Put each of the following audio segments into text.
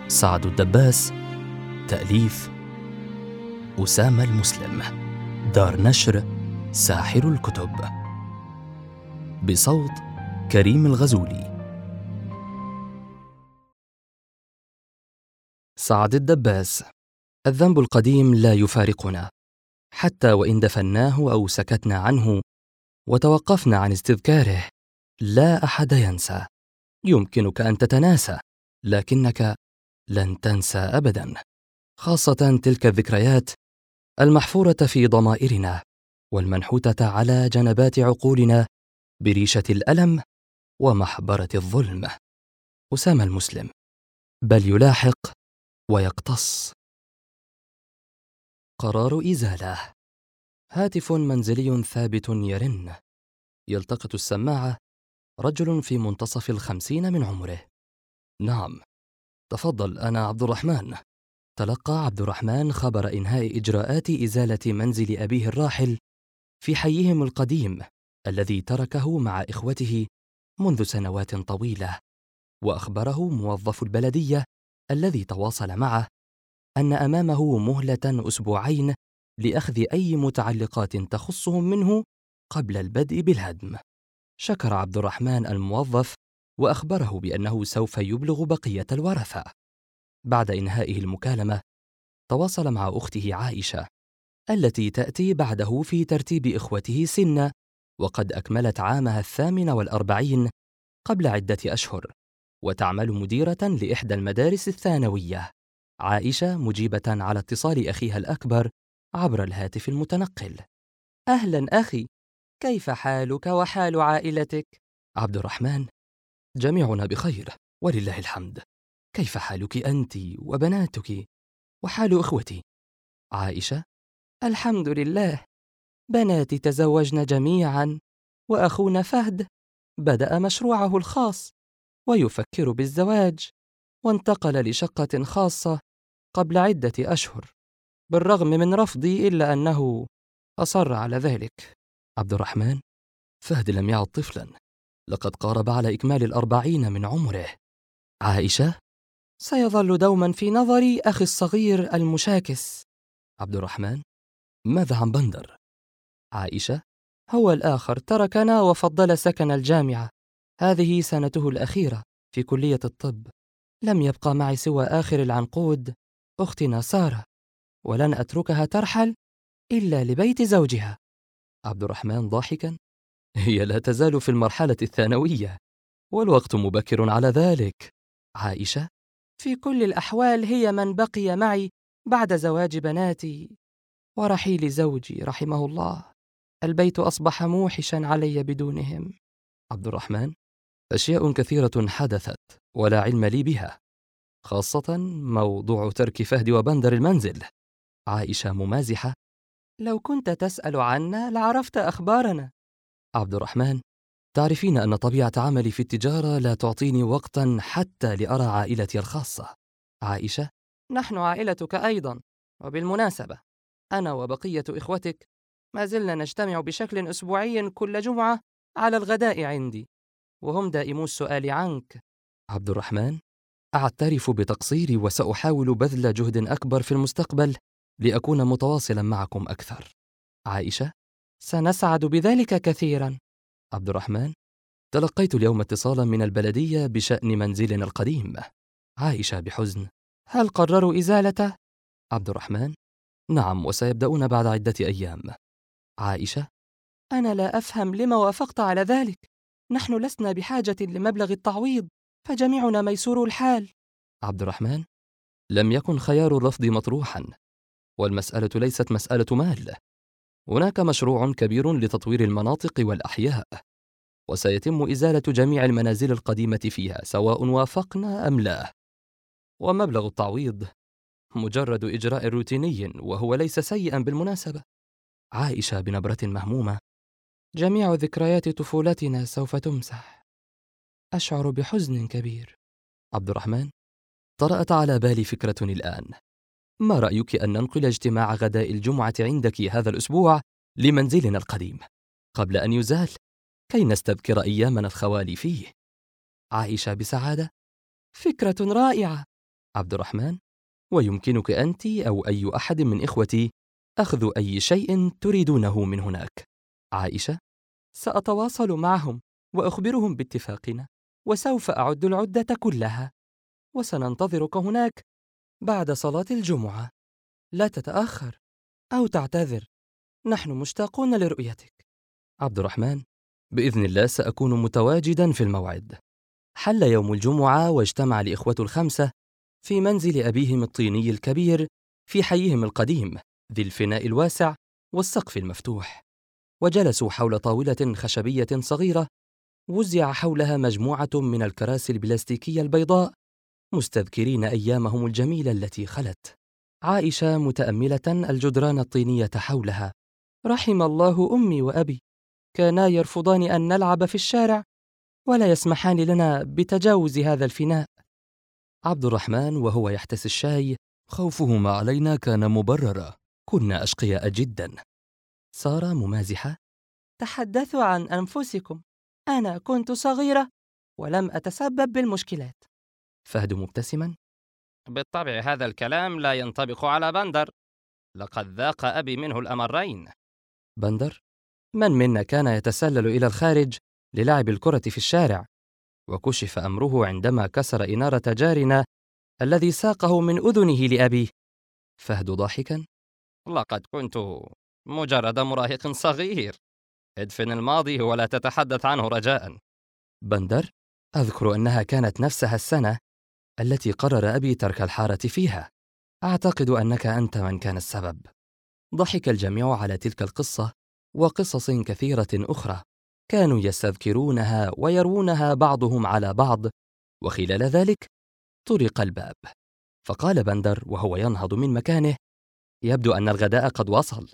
سعد الدباس. تأليف أسامة المسلم. دار نشر ساحر الكتب. بصوت كريم الغزولي. سعد الدباس. الذنب القديم لا يفارقنا، حتى وإن دفناه أو سكتنا عنه وتوقفنا عن استذكاره. لا أحد ينسى. يمكنك أن تتناسى، لكنك لن تنسى أبداً، خاصة تلك الذكريات المحفورة في ضمائرنا والمنحوتة على جنبات عقولنا بريشة الألم ومحبرة الظلم. أسامة المسلم. بل يلاحق ويقتص. قرار إزالة. هاتف منزلي ثابت يرن. يلتقط السماعة رجل في منتصف 50 من عمره. نعم، تفضل، أنا عبد الرحمن. تلقى عبد الرحمن خبر إنهاء إجراءات إزالة منزل أبيه الراحل في حيهم القديم الذي تركه مع إخوته منذ سنوات طويلة، وأخبره موظف البلدية الذي تواصل معه أن أمامه مهلة أسبوعين لأخذ أي متعلقات تخصهم منه قبل البدء بالهدم. شكر عبد الرحمن الموظف وأخبره بأنه سوف يبلغ بقية الورثة. بعد إنهائه المكالمة تواصل مع أخته عائشة التي تأتي بعده في ترتيب إخوته سنا، وقد أكملت عامها 48 قبل عدة أشهر، وتعمل مديرة لإحدى المدارس الثانوية. عائشة مجيبة على اتصال أخيها الأكبر عبر الهاتف المتنقل. أهلا أخي، كيف حالك وحال عائلتك؟ عبد الرحمن: جميعنا بخير ولله الحمد. كيف حالك أنت وبناتك وحال إخوتي؟ عائشة: الحمد لله، بناتي تزوجن جميعا، وأخونا فهد بدأ مشروعه الخاص ويفكر بالزواج، وانتقل لشقة خاصة قبل عدة أشهر، بالرغم من رفضي إلا أنه أصر على ذلك. عبد الرحمن: فهد لم يعد طفلا، لقد قارب على إكمال 40 من عمره. عائشة: سيظل دوما في نظري أخي الصغير المشاكس. عبد الرحمن: ماذا عن بندر؟ عائشة: هو الآخر تركنا وفضل سكن الجامعة، هذه سنته الأخيرة في كلية الطب. لم يبقى معي سوى آخر العنقود أختنا سارة، ولن أتركها ترحل إلا لبيت زوجها. عبد الرحمن ضاحكا: هي لا تزال في المرحلة الثانوية، والوقت مبكر على ذلك. عائشة: في كل الأحوال هي من بقي معي بعد زواج بناتي ورحيل زوجي رحمه الله. البيت أصبح موحشا علي بدونهم. عبد الرحمن: أشياء كثيرة حدثت ولا علم لي بها، خاصة موضوع ترك فهد وبندر المنزل. عائشة ممازحة: لو كنت تسأل عنا لعرفت أخبارنا. عبد الرحمن: تعرفين أن طبيعة عملي في التجارة لا تعطيني وقتا حتى لأرى عائلتي الخاصة. عائشة: نحن عائلتك أيضا، وبالمناسبة أنا وبقية إخوتك ما زلنا نجتمع بشكل أسبوعي كل جمعة على الغداء عندي، وهم دائمو السؤال عنك. عبد الرحمن: أعترف بتقصيري وسأحاول بذل جهد أكبر في المستقبل لأكون متواصلا معكم أكثر. عائشة: سنسعد بذلك كثيرا. عبد الرحمن: تلقيت اليوم اتصالا من البلدية بشأن منزلنا القديم. عائشة بحزن: هل قرروا إزالته؟ عبد الرحمن: نعم، وسيبدأون بعد عدة أيام. عائشة: أنا لا أفهم لما وافقت على ذلك، نحن لسنا بحاجة لمبلغ التعويض، فجميعنا ميسور الحال. عبد الرحمن: لم يكن خيار الرفض مطروحا، والمسألة ليست مسألة مال. هناك مشروع كبير لتطوير المناطق والأحياء، وسيتم إزالة جميع المنازل القديمة فيها سواء وافقنا أم لا، ومبلغ التعويض مجرد إجراء روتيني وهو ليس سيئا بالمناسبة. عائشة بنبرة مهمومة: جميع ذكريات طفولتنا سوف تمسح، أشعر بحزن كبير. عبد الرحمن: طرأت على بالي فكرة الآن. ما رأيك أن ننقل اجتماع غداء الجمعة عندك هذا الأسبوع لمنزلنا القديم قبل أن يزال، كي نستذكر أيامنا الخوالي فيه؟ عائشة بسعادة: فكرة رائعة، عبد الرحمن: ويمكنك أنت أو أي أحد من إخوتي أخذ أي شيء تريدونه من هناك. عائشة: سأتواصل معهم وأخبرهم باتفاقنا، وسوف أعد العدة كلها، وسننتظرك هناك بعد صلاة الجمعة. لا تتأخر أو تعتذر، نحن مشتاقون لرؤيتك. عبد الرحمن: بإذن الله سأكون متواجدا في الموعد. حل يوم الجمعة، واجتمع الإخوة الخمسة في منزل أبيهم الطيني الكبير في حيهم القديم ذي الفناء الواسع والسقف المفتوح، وجلسوا حول طاولة خشبية صغيرة وزع حولها مجموعة من الكراسي البلاستيكية البيضاء، مستذكرين أيامهم الجميلة التي خلت. عائشة متأملة الجدران الطينية حولها: رحم الله أمي وأبي، كانا يرفضان أن نلعب في الشارع ولا يسمحان لنا بتجاوز هذا الفناء. عبد الرحمن وهو يحتسي الشاي: خوفهما علينا كان مبررا، كنا أشقياء جدا. سارة ممازحة: تحدثوا عن أنفسكم، أنا كنت صغيرة ولم أتسبب بالمشكلات. فهد مبتسما: بالطبع هذا الكلام لا ينطبق على بندر، لقد ذاق أبي منه الأمرين. بندر: من منا كان يتسلل إلى الخارج للعب الكرة في الشارع، وكشف أمره عندما كسر إنارة جارنا الذي ساقه من أذنه لأبيه. فهد ضاحكا: لقد كنت مجرد مراهق صغير، ادفن الماضي ولا تتحدث عنه رجاء. بندر: أذكر أنها كانت نفسها السنة التي قرر أبي ترك الحارة فيها، أعتقد أنك أنت من كان السبب. ضحك الجميع على تلك القصة وقصص كثيرة أخرى كانوا يستذكرونها ويروونها بعضهم على بعض. وخلال ذلك طرق الباب، فقال بندر وهو ينهض من مكانه: يبدو أن الغداء قد وصل.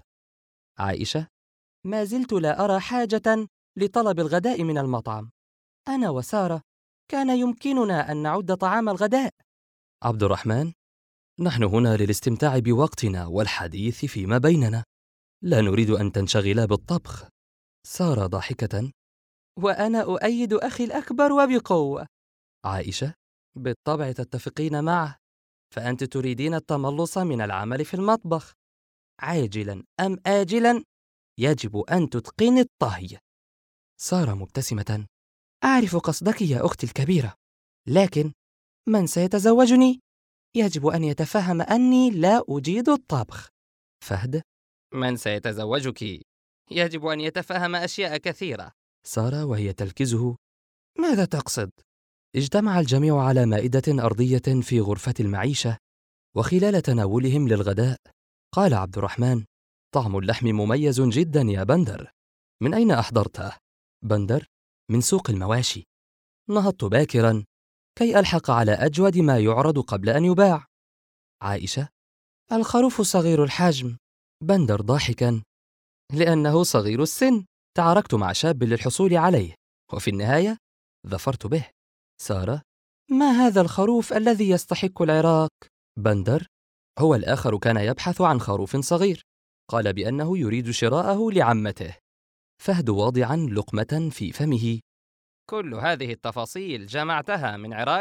عائشة: ما زلت لا أرى حاجة لطلب الغداء من المطعم، أنا وسارة كان يمكننا أن نعد طعام الغداء. عبد الرحمن: نحن هنا للاستمتاع بوقتنا والحديث فيما بيننا، لا نريد أن تنشغلا بالطبخ. سارة ضاحكة: وأنا أؤيد أخي الأكبر وبقوة. عائشة: بالطبع تتفقين معه، فأنت تريدين التملص من العمل في المطبخ، عاجلا أم آجلا يجب أن تتقني الطهي. سارة مبتسمة: أعرف قصدك يا أختي الكبيرة، لكن من سيتزوجني يجب أن يتفهم أني لا أجيد الطبخ. فهد: من سيتزوجك يجب أن يتفهم أشياء كثيرة. سارة وهي تلكزه: ماذا تقصد؟ اجتمع الجميع على مائدة أرضية في غرفة المعيشة، وخلال تناولهم للغداء قال عبد الرحمن: طعم اللحم مميز جدا يا بندر، من أين أحضرته؟ بندر: من سوق المواشي، نهضت باكرا كي ألحق على أجود ما يعرض قبل أن يباع. عائشة: الخروف صغير الحجم. بندر ضاحكا: لأنه صغير السن، تعاركت مع شاب للحصول عليه، وفي النهاية ظفرت به. سارة: ما هذا الخروف الذي يستحق العراق؟ بندر: هو الآخر كان يبحث عن خروف صغير، قال بأنه يريد شراءه لعمته. فهد واضعا لقمة في فمه: كل هذه التفاصيل جمعتها من عراك؟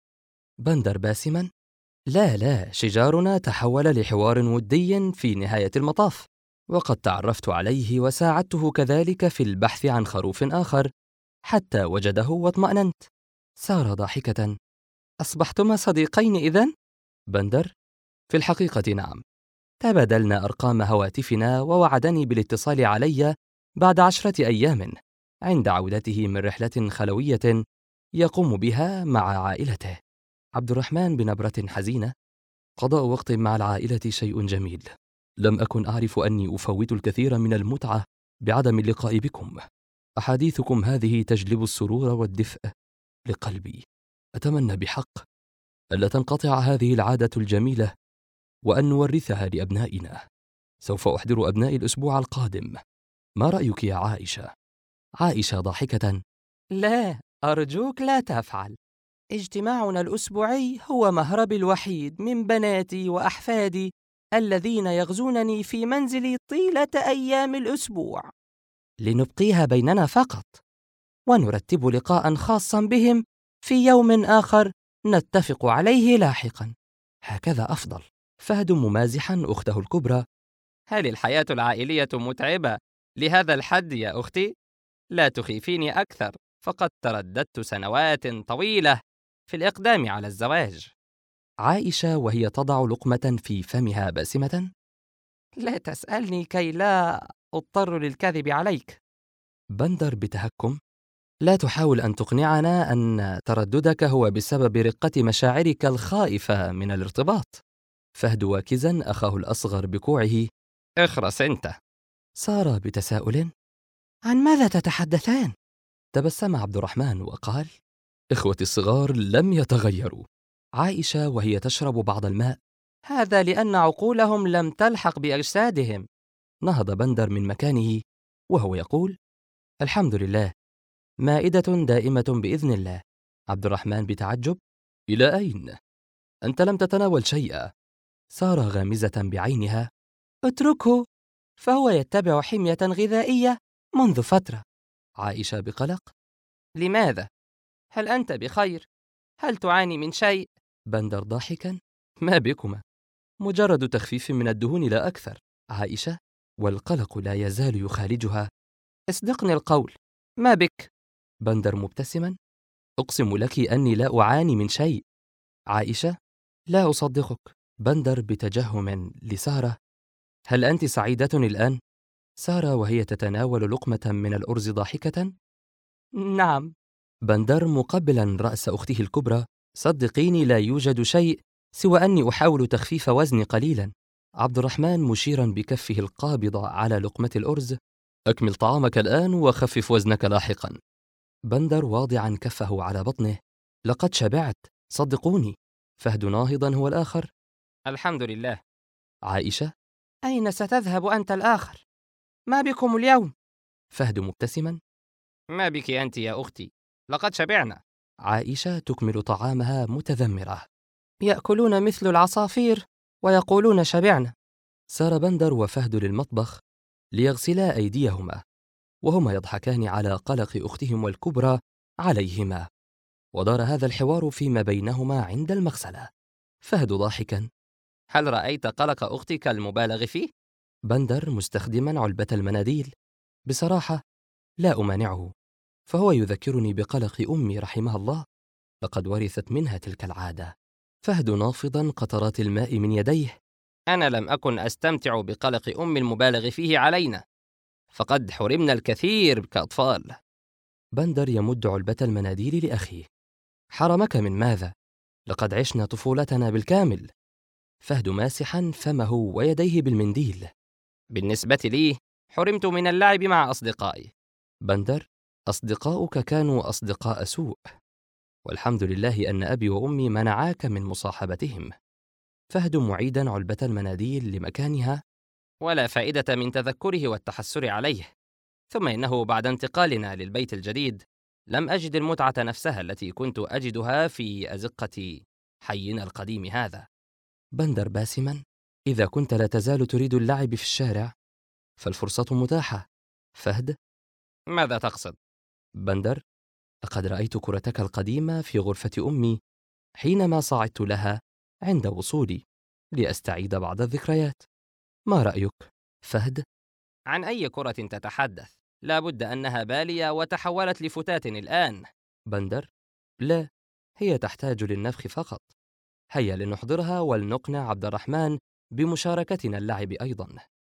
بندر باسما: لا، شجارنا تحول لحوار ودي في نهاية المطاف، وقد تعرفت عليه وساعدته كذلك في البحث عن خروف آخر حتى وجده واطمأننت. سارة ضاحكة: أصبحتما صديقين إذن؟ بندر: في الحقيقة نعم، تبادلنا أرقام هواتفنا ووعدني بالاتصال علي بعد 10 أيام عند عودته من رحلة خلوية يقوم بها مع عائلته. عبد الرحمن بنبرة حزينة: قضاء وقت مع العائلة شيء جميل، لم أكن أعرف أني أفوت الكثير من المتعة بعدم اللقاء بكم. أحاديثكم هذه تجلب السرور والدفء لقلبي. أتمنى بحق ألا تنقطع هذه العادة الجميلة وأن نورثها لأبنائنا. سوف أحضر أبنائي الأسبوع القادم، ما رأيك يا عائشة؟ عائشة ضاحكة: لا، أرجوك لا تفعل. اجتماعنا الأسبوعي هو مهربي الوحيد من بناتي وأحفادي الذين يغزونني في منزلي طيلة أيام الأسبوع، لنبقيها بيننا فقط، ونرتب لقاء خاصا بهم في يوم آخر نتفق عليه لاحقا. هكذا أفضل. فهد ممازحا أخته الكبرى: هل الحياة العائلية متعبة لهذا الحد يا أختي؟ لا تخيفيني أكثر، فقد ترددت سنوات طويلة في الإقدام على الزواج. عائشة وهي تضع لقمة في فمها باسمة: لا تسألني كي لا أضطر للكذب عليك. بندر بتهكم: لا تحاول أن تقنعنا أن ترددك هو بسبب رقة مشاعرك الخائفة من الارتباط. فهد واكزا أخاه الأصغر بكوعه: اخرس أنت. سار بتساؤل: عن ماذا تتحدثان؟ تبسم عبد الرحمن وقال: إخوتي الصغار لم يتغيروا. عائشة وهي تشرب بعض الماء: هذا لأن عقولهم لم تلحق بأجسادهم. نهض بندر من مكانه وهو يقول: الحمد لله، مائدة دائمة بإذن الله. عبد الرحمن بتعجب: إلى أين؟ أنت لم تتناول شيئا. سارة غامزة بعينها: اتركه، فهو يتبع حمية غذائية منذ فترة. عائشة بقلق: لماذا؟ هل أنت بخير؟ هل تعاني من شيء؟ بندر ضاحكا: ما بكما، مجرد تخفيف من الدهون لا أكثر. عائشة والقلق لا يزال يخالجها: اصدقني القول، ما بك؟ بندر مبتسما: أقسم لك أني لا أعاني من شيء. عائشة: لا أصدقك. بندر بتجهم لسارة: هل أنت سعيدة الآن؟ سارة وهي تتناول لقمة من الأرز ضاحكة: نعم. بندر مقبلا رأس أخته الكبرى: صدقيني لا يوجد شيء سوى أني أحاول تخفيف وزني قليلا. عبد الرحمن مشيرا بكفه القابضة على لقمة الأرز: أكمل طعامك الآن وخفف وزنك لاحقا. بندر واضعا كفه على بطنه: لقد شبعت، صدقوني. فهد ناهضا هو الآخر: الحمد لله. عائشة: أين ستذهب أنت الآخر؟ ما بكم اليوم؟ فهد مبتسما: ما بك أنت يا أختي؟ لقد شبعنا. عائشة تكمل طعامها متذمرة: يأكلون مثل العصافير ويقولون شبعنا. سار بندر وفهد للمطبخ ليغسلا أيديهما، وهما يضحكان على قلق أختهما الكبرى عليهما. ودار هذا الحوار فيما بينهما عند المغسلة. فهد ضاحكا: هل رأيت قلق أختك المبالغ فيه؟ بندر مستخدما علبة المناديل: بصراحة لا أمانعه، فهو يذكرني بقلق أمي رحمها الله، لقد ورثت منها تلك العادة. فهد نافضا قطرات الماء من يديه: أنا لم أكن أستمتع بقلق أمي المبالغ فيه علينا، فقد حرمنا الكثير كأطفال. بندر يمد علبة المناديل لأخيه: حرمك من ماذا؟ لقد عشنا طفولتنا بالكامل. فهد ماسحا فمه ويديه بالمنديل: بالنسبة لي، حرمت من اللعب مع أصدقائي. بندر: أصدقاؤك كانوا أصدقاء سوء، والحمد لله أن أبي وأمي منعاك من مصاحبتهم. فهد معيدا علبة المناديل لمكانها: ولا فائدة من تذكره والتحسر عليه. ثم إنه بعد انتقالنا للبيت الجديد لم أجد المتعة نفسها التي كنت أجدها في أزقة حينا القديم هذا. بندر باسما: إذا كنت لا تزال تريد اللعب في الشارع فالفرصة متاحة. فهد: ماذا تقصد؟ بندر: لقد رأيت كرتك القديمة في غرفة أمي حينما صعدت لها عند وصولي لأستعيد بعض الذكريات. ما رأيك؟ فهد: عن أي كرة تتحدث؟ لا بد أنها بالية وتحولت لفتاة الآن. بندر: لا، هي تحتاج للنفخ فقط. هيا لنحضرها ولنقنع عبد الرحمن بمشاركتنا اللعب أيضا.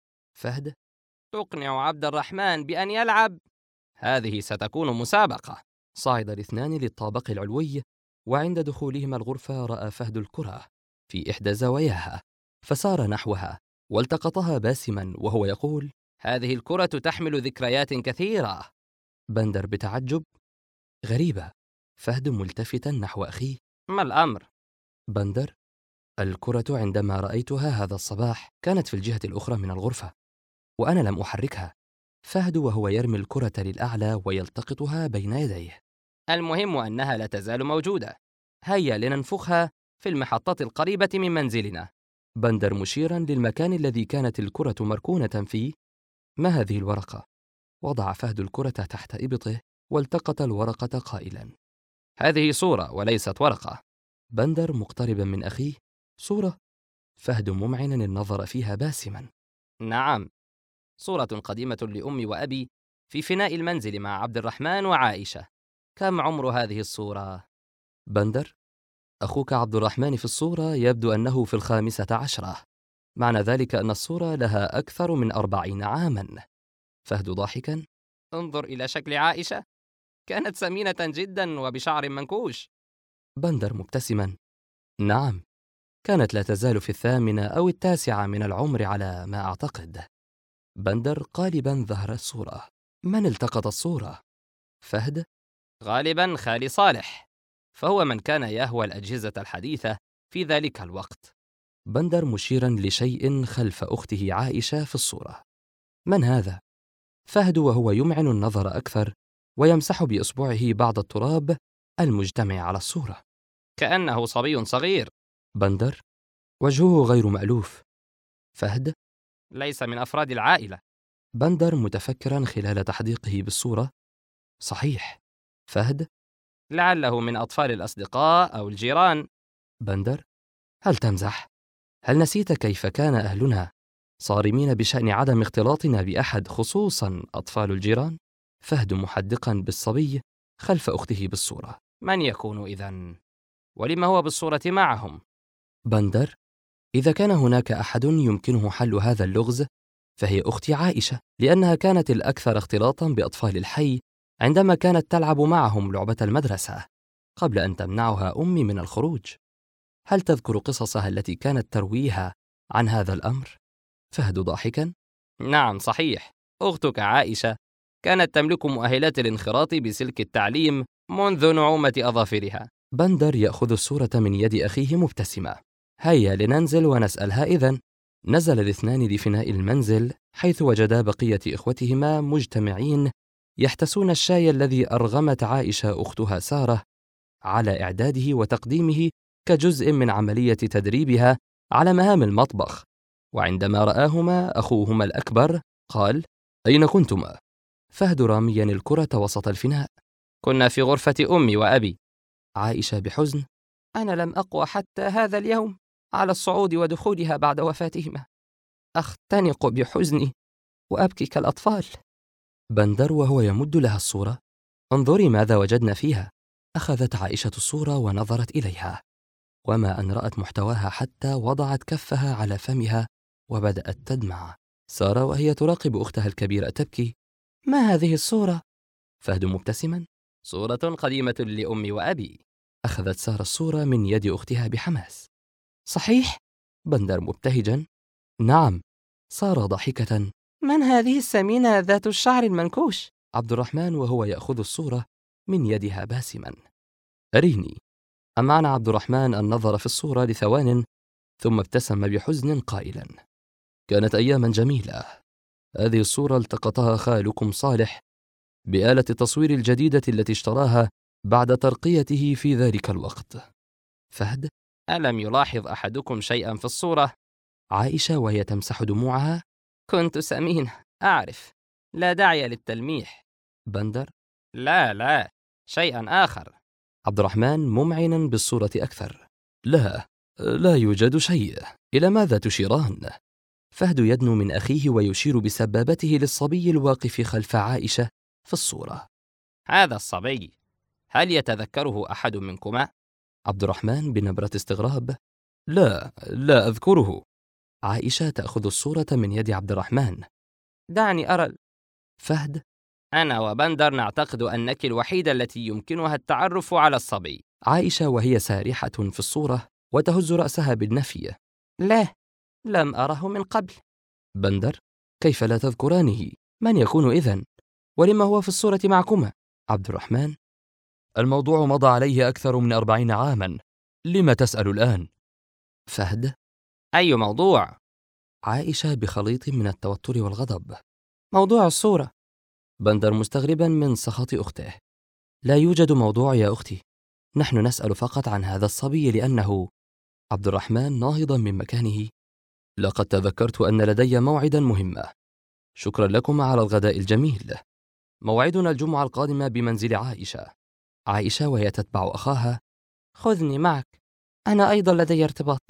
فهد: تقنع عبد الرحمن بأن يلعب؟ هذه ستكون مسابقة. صعد الاثنان للطابق العلوي، وعند دخولهما الغرفة رأى فهد الكرة في إحدى زواياها، فسار نحوها والتقطها باسما وهو يقول: هذه الكرة تحمل ذكريات كثيرة. بندر بتعجب: غريبة. فهد ملتفتا نحو أخيه: ما الأمر؟ بندر: الكرة عندما رأيتها هذا الصباح كانت في الجهة الأخرى من الغرفة، وأنا لم أحركها. فهد وهو يرمي الكرة للأعلى ويلتقطها بين يديه: المهم أنها لا تزال موجودة. هيا لننفخها في المحطة القريبة من منزلنا. بندر مشيرا للمكان الذي كانت الكرة مركونة فيه: ما هذه الورقة؟ وضع فهد الكرة تحت إبطه والتقط الورقة قائلا: هذه صورة وليست ورقة. بندر مقتربا من أخيه: صورة؟ فهد ممعن النظر فيها باسما. نعم، صورة قديمة لأمي وأبي في فناء المنزل مع عبد الرحمن وعائشة. كم عمر هذه الصورة؟ بندر: أخوك عبد الرحمن في الصورة يبدو أنه في 15. معنى ذلك أن الصورة لها أكثر من 40 عاماً. فهد ضاحكاً: انظر إلى شكل عائشة، كانت سمينة جدا وبشعر منكوش. بندر مبتسماً: نعم، كانت لا تزال في 8 أو 9 من العمر على ما أعتقد. بندر قالباً ظهر الصورة. من التقط الصورة؟ فهد: غالبا خالي صالح، فهو من كان يهوى الأجهزة الحديثة في ذلك الوقت. بندر مشيراً لشيء خلف أخته عائشة في الصورة. من هذا؟ فهد وهو يمعن النظر أكثر ويمسح بإصبعه بعض التراب المجتمع على الصورة. كأنه صبي صغير. بندر: وجهه غير مألوف. فهد: ليس من أفراد العائلة. بندر متفكراً خلال تحديقه بالصورة: صحيح. فهد: لعله من أطفال الأصدقاء أو الجيران. بندر: هل تمزح؟ هل نسيت كيف كان أهلنا صارمين بشأن عدم اختلاطنا بأحد، خصوصاً أطفال الجيران؟ فهد محدقاً بالصبي خلف أخته بالصورة. من يكون إذن؟ ولما هو بالصورة معهم؟ بندر: إذا كان هناك أحد يمكنه حل هذا اللغز فهي أختي عائشة، لأنها كانت الأكثر اختلاطاً بأطفال الحي عندما كانت تلعب معهم لعبة المدرسة قبل أن تمنعها أمي من الخروج. هل تذكر قصصها التي كانت ترويها عن هذا الأمر؟ فهد ضاحكاً: نعم صحيح، أختك عائشة كانت تملك مؤهلات الانخراط بسلك التعليم منذ نعومة أظافرها. بندر يأخذ الصورة من يد أخيه مبتسمة: هيا لننزل ونسألها إذن. نزل الاثنان لفناء المنزل، حيث وجدا بقية إخوتهما مجتمعين يحتسون الشاي الذي أرغمت عائشة أختها سارة على إعداده وتقديمه كجزء من عملية تدريبها على مهام المطبخ. وعندما رآهما أخوهما الأكبر قال: أين كنتما؟ فهد راميا الكرة وسط الفناء: كنا في غرفة أمي وأبي. عائشة بحزن: أنا لم أقوى حتى هذا اليوم على الصعود ودخولها بعد وفاتهما. أختنق بحزني وأبكي كالأطفال. بندر وهو يمد لها الصورة: انظري ماذا وجدنا فيها. أخذت عائشة الصورة ونظرت إليها، وما أن رأت محتواها حتى وضعت كفها على فمها وبدأت تدمع. سارة وهي تراقب أختها الكبيرة تبكي: ما هذه الصورة؟ فهد مبتسما: صورة قديمة لأمي وأبي. أخذت سارة الصورة من يد أختها بحماس. صحيح؟ بندر مبتهجا: نعم. سارة ضاحكة: من هذه السمينة ذات الشعر المنكوش؟ عبد الرحمن وهو يأخذ الصورة من يدها باسما: أريني. أمعن عبد الرحمن النظر في الصورة لثوان، ثم ابتسم بحزن قائلا: كانت أياما جميلة. هذه الصورة التقطها خالكم صالح بآلة التصوير الجديدة التي اشتراها بعد ترقيته في ذلك الوقت. فهد: ألم يلاحظ أحدكم شيئا في الصورة؟ عائشة وهي تمسح دموعها: كنت سمينة، أعرف، لا داعي للتلميح. بندر: لا، شيئا آخر. عبد الرحمن ممعنا بالصورة أكثر: لا يوجد شيء. إلى ماذا تشيران؟ فهد يدنو من أخيه ويشير بسبابته للصبي الواقف خلف عائشة في الصورة. هذا الصبي، هل يتذكره أحد منكما؟ عبد الرحمن بنبرة استغراب: لا أذكره. عائشة تأخذ الصورة من يد عبد الرحمن: دعني أرى. فهد: أنا وبندر نعتقد أنك الوحيدة التي يمكنها التعرف على الصبي. عائشة وهي سارحة في الصورة وتهز رأسها بالنفي: لا، لم أره من قبل. بندر: كيف لا تذكرانه؟ من يكون إذن؟ ولما هو في الصورة معكما؟ عبد الرحمن: الموضوع مضى عليه أكثر من 40 عاما، لما تسأل الآن؟ فهد: أي موضوع؟ عائشة بخليط من التوتر والغضب: موضوع الصورة. بندر مستغربا من سخط أخته: لا يوجد موضوع يا أختي، نحن نسأل فقط عن هذا الصبي لأنه… عبد الرحمن ناهضا من مكانه: لقد تذكرت أن لدي موعدا مهما. شكرا لكم على الغداء الجميل. موعدنا الجمعة القادمة بمنزل عائشة. عائشة وهي تتبع أخاها: خذني معك، أنا أيضا لدي ارتباط.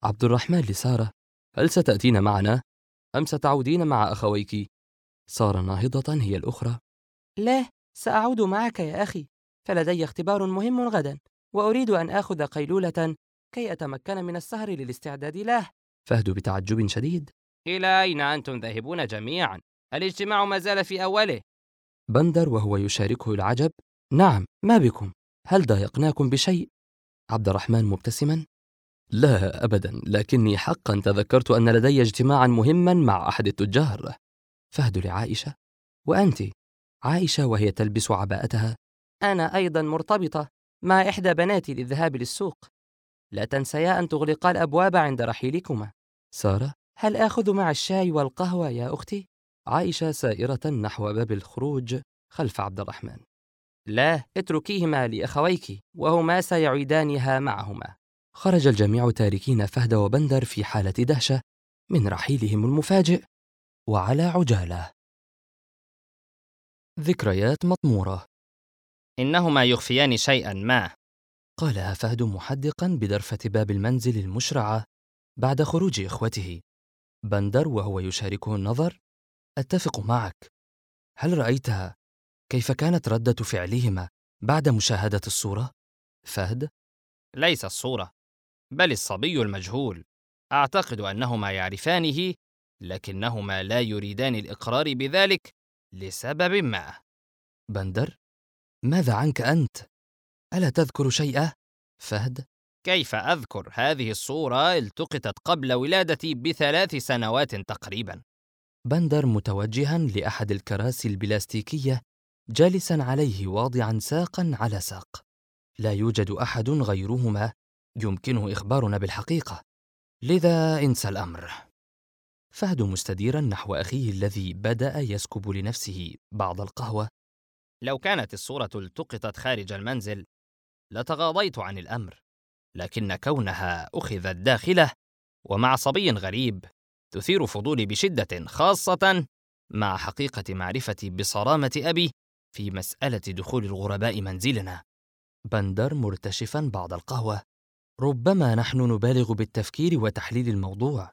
عبد الرحمن لسارة: هل ستأتين معنا أم ستعودين مع أخويك؟ سارة ناهضة هي الأخرى: لا، سأعود معك يا أخي، فلدي اختبار مهم غدا، وأريد أن آخذ قيلولة كي أتمكن من السهر للاستعداد له. فهد بتعجب شديد: إلى أين أنتم ذاهبون جميعا؟ الاجتماع ما زال في أوله. بندر وهو يشاركه العجب: نعم، ما بكم؟ هل ضايقناكم بشيء؟ عبد الرحمن مبتسما: لا أبدا، لكني حقا تذكرت أن لدي اجتماعا مهما مع أحد التجار. فهد لعائشة: وأنت؟ عائشة وهي تلبس عباءتها: أنا أيضا مرتبطة مع إحدى بناتي للذهاب للسوق. لا تنسيا أن تغلقا الأبواب عند رحيلكما. سارة: هل آخذ مع الشاي والقهوة يا أختي؟ عائشة سائرة نحو باب الخروج خلف عبد الرحمن: لا، اتركيهما لأخويك وهما سيعيدانها معهما. خرج الجميع تاركين فهد وبندر في حالة دهشة من رحيلهم المفاجئ وعلى عجالة. ذكريات مطمورة. إنهما يخفيان شيئا ما، قالها فهد محدقا بدرفة باب المنزل المشرعة بعد خروج إخوته. بندر وهو يشاركه النظر: أتفق معك. هل رأيتها كيف كانت ردة فعلهما بعد مشاهدة الصورة؟ فهد: ليس الصورة، بل الصبي المجهول. أعتقد أنهما يعرفانه، لكنهما لا يريدان الإقرار بذلك لسبب ما. بندر: ماذا عنك أنت؟ ألا تذكر شيئا؟ فهد: كيف أذكر؟ هذه الصورة التقطت قبل ولادتي ب3 سنوات تقريبا. بندر متوجها لأحد الكراسي البلاستيكية جالسا عليه واضعا ساقا على ساق. لا يوجد أحد غيرهما يمكنه إخبارنا بالحقيقة، لذا انسى الأمر. فهد مستديرا نحو أخيه الذي بدأ يسكب لنفسه بعض القهوة: لو كانت الصورة التقطت خارج المنزل لتغاضيت عن الأمر، لكن كونها أخذت داخله ومع صبي غريب تثير فضولي بشدة، خاصة مع حقيقة معرفتي بصرامة أبي في مسألة دخول الغرباء منزلنا. بندر مرتشفا بعض القهوة: ربما نحن نبالغ بالتفكير وتحليل الموضوع.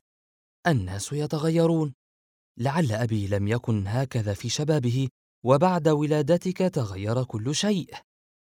الناس يتغيرون. لعل أبي لم يكن هكذا في شبابه، وبعد ولادتك تغير كل شيء.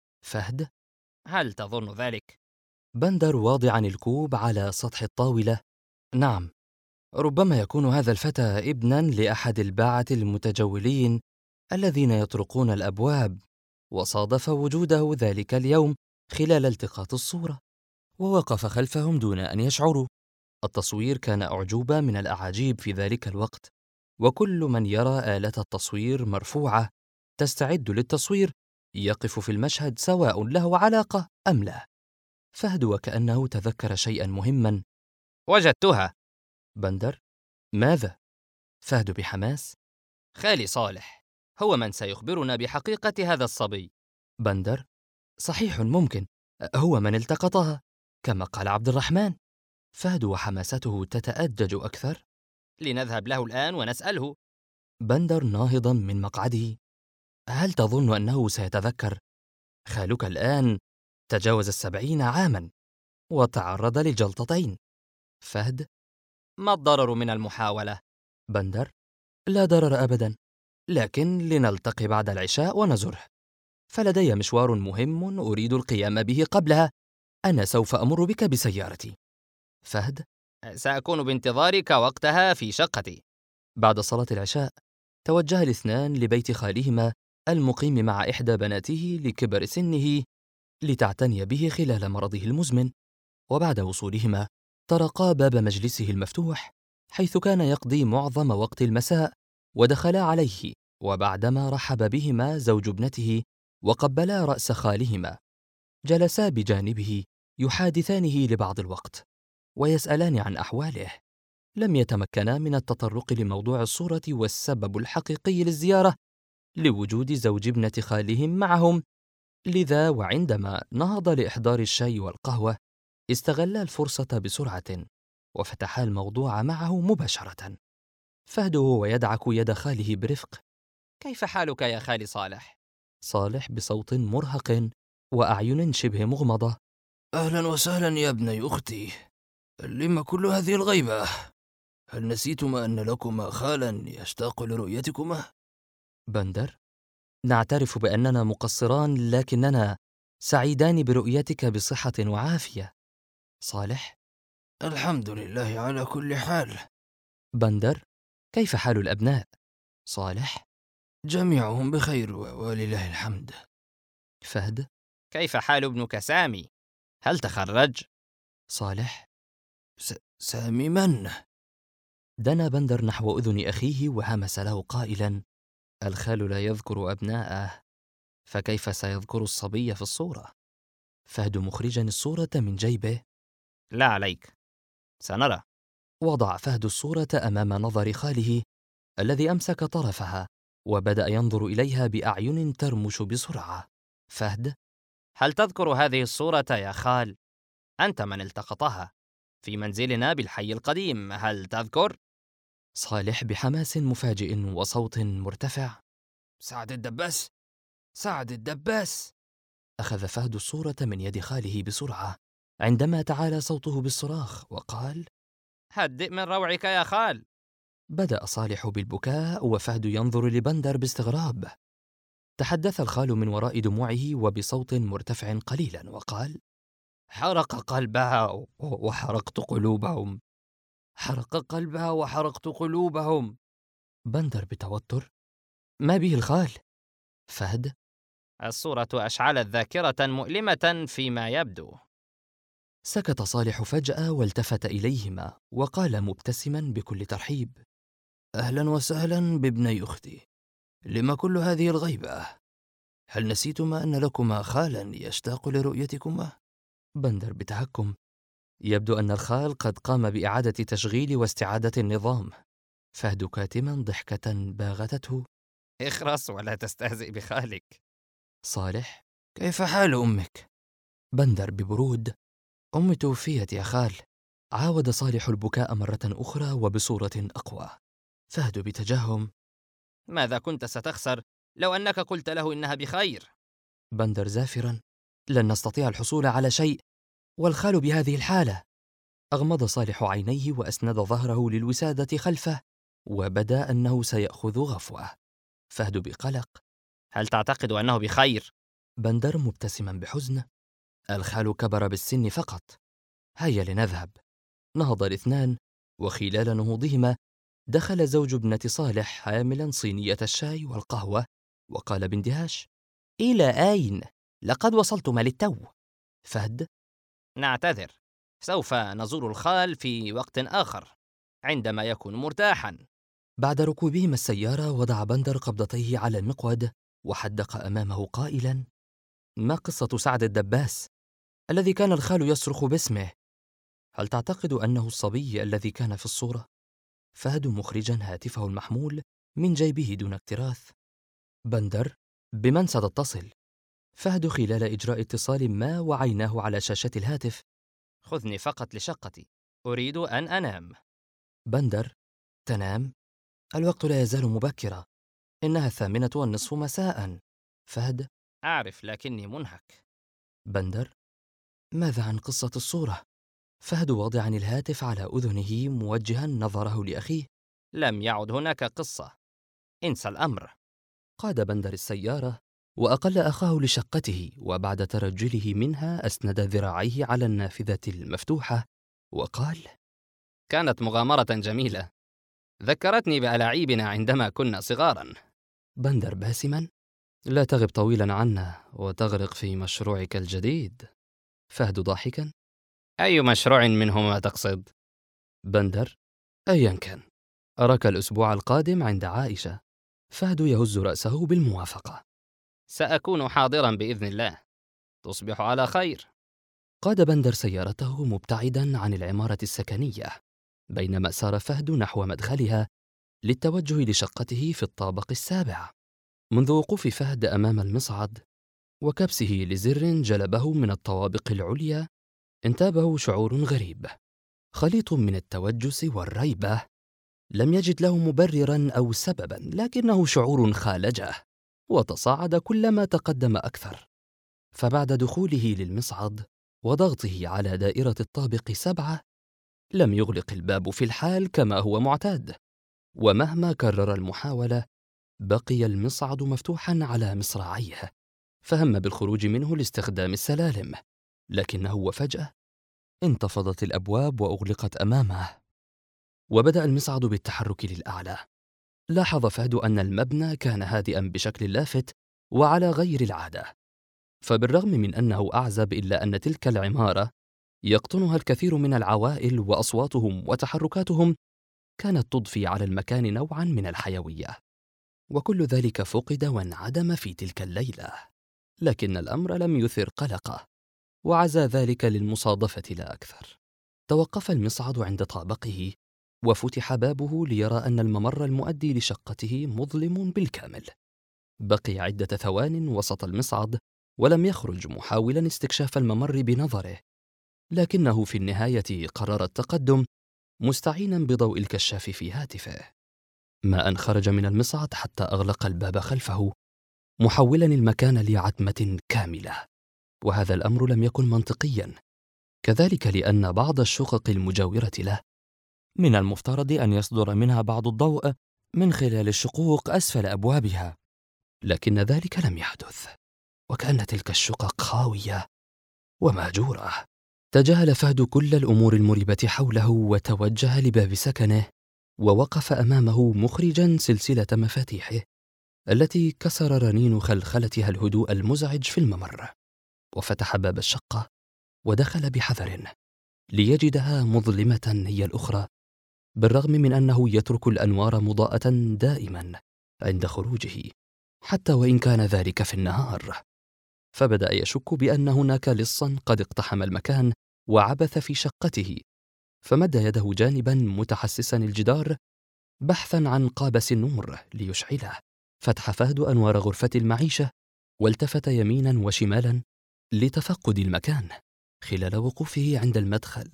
فهد: هل تظن ذلك؟ بندر واضعا الكوب على سطح الطاولة: نعم، ربما يكون هذا الفتى ابنا لأحد الباعة المتجولين الذين يطرقون الأبواب، وصادف وجوده ذلك اليوم خلال التقاط الصورة، ووقف خلفهم دون أن يشعروا. التصوير كان أعجوبة من الأعاجيب في ذلك الوقت، وكل من يرى آلة التصوير مرفوعة تستعد للتصوير يقف في المشهد سواء له علاقة أم لا. فهد وكأنه تذكر شيئا مهما: وجدتها. بندر: ماذا؟ فهد بحماس: خالي صالح هو من سيخبرنا بحقيقة هذا الصبي. بندر: صحيح، ممكن، هو من التقطها كما قال عبد الرحمن. فهد وحماسته تتأجج أكثر: لنذهب له الآن ونسأله. بندر ناهضا من مقعده: هل تظن أنه سيتذكر؟ خالك الآن تجاوز 70 عاما وتعرض لجلطتين. فهد: ما الضرر من المحاولة؟ بندر: لا ضرر أبدا، لكن لنلتقي بعد العشاء ونزره، فلدي مشوار مهم أريد القيام به قبلها. أنا سوف أمر بك بسيارتي. فهد: سأكون بانتظارك وقتها في شقتي. بعد صلاة العشاء توجه الاثنان لبيت خالهما المقيم مع إحدى بناته لكبر سنه لتعتني به خلال مرضه المزمن. وبعد وصولهما طرقا باب مجلسه المفتوح حيث كان يقضي معظم وقت المساء، ودخلا عليه، وبعدما رحب بهما زوج ابنته وقبلا رأس خالهما جلسا بجانبه يحادثانه لبعض الوقت ويسألان عن أحواله. لم يتمكنا من التطرق لموضوع الصورة والسبب الحقيقي للزيارة لوجود زوج ابنة خالهم معهم، لذا وعندما نهض لإحضار الشاي والقهوة استغلا الفرصة بسرعة وفتحا الموضوع معه مباشرة. فهد وهو يدعك يد خاله برفق: كيف حالك يا خالي صالح؟ صالح بصوت مرهق وأعين شبه مغمضة: أهلا وسهلا يا ابني أختي. لم كل هذه الغيبة؟ هل نسيتما أن لكما خالا يشتاق لرؤيتكما؟ بندر: نعترف بأننا مقصران، لكننا سعيدان برؤيتك بصحة وعافية. صالح: الحمد لله على كل حال. بندر: كيف حال الأبناء؟ صالح: جميعهم بخير ولله الحمد. فهد: كيف حال ابنك سامي؟ هل تخرج؟ صالح: سامي من؟ دنا بندر نحو أذن أخيه وهمس له قائلا: الخال لا يذكر أبناءه، فكيف سيذكر الصبي في الصورة؟ فهد مخرجا الصورة من جيبه: لا عليك، سنرى. وضع فهد الصورة أمام نظر خاله الذي أمسك طرفها وبدأ ينظر إليها بأعين ترمش بسرعة. فهد: هل تذكر هذه الصورة يا خال؟ أنت من التقطها في منزلنا بالحي القديم، هل تذكر؟ صالح بحماس مفاجئ وصوت مرتفع: سعد الدباس! سعد الدباس! أخذ فهد الصورة من يد خاله بسرعة عندما تعالى صوته بالصراخ وقال: هدئ من روعك يا خال. بدأ صالح بالبكاء وفهد ينظر لبندر باستغراب. تحدث الخال من وراء دموعه وبصوت مرتفع قليلا وقال: حرق قلبها وحرقت قلوبهم. حرق قلبها وحرقت قلوبهم. بندر بتوتر: ما به الخال؟ فهد: الصورة أشعلت ذاكرة مؤلمة فيما يبدو. سكت صالح فجأة والتفت إليهما وقال مبتسما بكل ترحيب: أهلا وسهلا بابني أختي. لما كل هذه الغيبة؟ هل نسيتما أن لكما خالا يشتاق لرؤيتكما؟ بندر بتهكم: يبدو أن الخال قد قام بإعادة تشغيل واستعادة النظام. فهد كاتما ضحكة باغتته: اخرس ولا تستهزئ بخالك. صالح: كيف حال أمك؟ بندر ببرود: أمي توفيت يا خال. عاود صالح البكاء مرة أخرى وبصورة أقوى. فهد بتجهم: ماذا كنت ستخسر لو أنك قلت له إنها بخير؟ بندر زافرا: لن نستطيع الحصول على شيء والخال بهذه الحالة. أغمض صالح عينيه وأسند ظهره للوسادة خلفه وبدا أنه سيأخذ غفوة. فهد بقلق: هل تعتقد أنه بخير؟ بندر مبتسما بحزن: الخال كبر بالسن فقط. هيا لنذهب. نهض الاثنان، وخلال نهوضهما دخل زوج ابنة صالح حاملا صينية الشاي والقهوة وقال باندهاش: إلى أين؟ لقد وصلتما للتو. فهد: نعتذر، سوف نزور الخال في وقت آخر عندما يكون مرتاحا. بعد ركوبهما السيارة وضع بندر قبضتيه على المقود وحدق أمامه قائلا: ما قصة سعد الدباس الذي كان الخال يصرخ باسمه؟ هل تعتقد أنه الصبي الذي كان في الصورة؟ فهد مخرجا هاتفه المحمول من جيبه دون اكتراث: بندر: بمن ستتصل؟ فهد خلال إجراء اتصال ما وعيناه على شاشة الهاتف: خذني فقط لشقتي، أريد أن أنام. بندر: تنام؟ الوقت لا يزال مبكرا، إنها 8:30 مساء. فهد: أعرف لكني منهك. بندر: ماذا عن قصة الصورة؟ فهد واضعا الهاتف على أذنه موجها نظره لأخيه: لم يعد هناك قصة، انسى الأمر. قاد بندر السيارة وأقل أخاه لشقته، وبعد ترجله منها أسند ذراعيه على النافذة المفتوحة وقال: كانت مغامرة جميلة، ذكرتني بألاعيبنا عندما كنا صغارا. بندر باسما: لا تغب طويلا عنا وتغرق في مشروعك الجديد. فهد ضاحكا: أي مشروع منهما تقصد؟ بندر: أيا كان، أراك الأسبوع القادم عند عائشة. فهد يهز رأسه بالموافقة: سأكون حاضرا بإذن الله. تصبح على خير. قاد بندر سيارته مبتعدا عن العمارة السكنية، بينما سار فهد نحو مدخلها للتوجه لشقته في الطابق السابع. منذ وقوف فهد أمام المصعد وكبسه لزر جلبه من الطوابق العليا انتابه شعور غريب، خليط من التوجس والريبة. لم يجد له مبررا أو سببا، لكنه شعور خالجه وتصاعد كلما تقدم أكثر. فبعد دخوله للمصعد وضغطه على دائرة الطابق 7 لم يغلق الباب في الحال كما هو معتاد، ومهما كرر المحاولة بقي المصعد مفتوحا على مصراعيه، فهم بالخروج منه لاستخدام السلالم، لكنه وفجأة انتفضت الأبواب وأغلقت أمامه، وبدأ المصعد بالتحرك للأعلى. لاحظ فهد أن المبنى كان هادئا بشكل لافت وعلى غير العادة، فبالرغم من أنه أعزب إلا أن تلك العمارة يقطنها الكثير من العوائل، وأصواتهم وتحركاتهم كانت تضفي على المكان نوعا من الحيوية، وكل ذلك فقد وانعدم في تلك الليلة. لكن الأمر لم يثر قلقه، وعزى ذلك للمصادفة لا أكثر. توقف المصعد عند طابقه، وفتح بابه ليرى أن الممر المؤدي لشقته مظلم بالكامل. بقي عدة ثوان وسط المصعد ولم يخرج، محاولا استكشاف الممر بنظره، لكنه في النهاية قرر التقدم مستعينا بضوء الكشاف في هاتفه. ما أن خرج من المصعد حتى أغلق الباب خلفه، محولا المكان لعتمة كاملة، وهذا الأمر لم يكن منطقيا، كذلك لأن بعض الشقق المجاورة له من المفترض أن يصدر منها بعض الضوء من خلال الشقوق أسفل أبوابها، لكن ذلك لم يحدث، وكأن تلك الشقق خاوية ومهجورة. تجاهل فهد كل الأمور المريبة حوله وتوجه لباب سكنه، ووقف أمامه مخرجا سلسلة مفاتيحه التي كسر رنين خلخلتها الهدوء المزعج في الممر، وفتح باب الشقة ودخل بحذر ليجدها مظلمة هي الأخرى، بالرغم من أنه يترك الأنوار مضاءة دائما عند خروجه حتى وإن كان ذلك في النهار. فبدأ يشك بأن هناك لصا قد اقتحم المكان وعبث في شقته، فمد يده جانبا متحسسا الجدار بحثا عن قابس النور ليشعله. فتح فهد أنوار غرفة المعيشة والتفت يمينا وشمالا لتفقد المكان خلال وقوفه عند المدخل،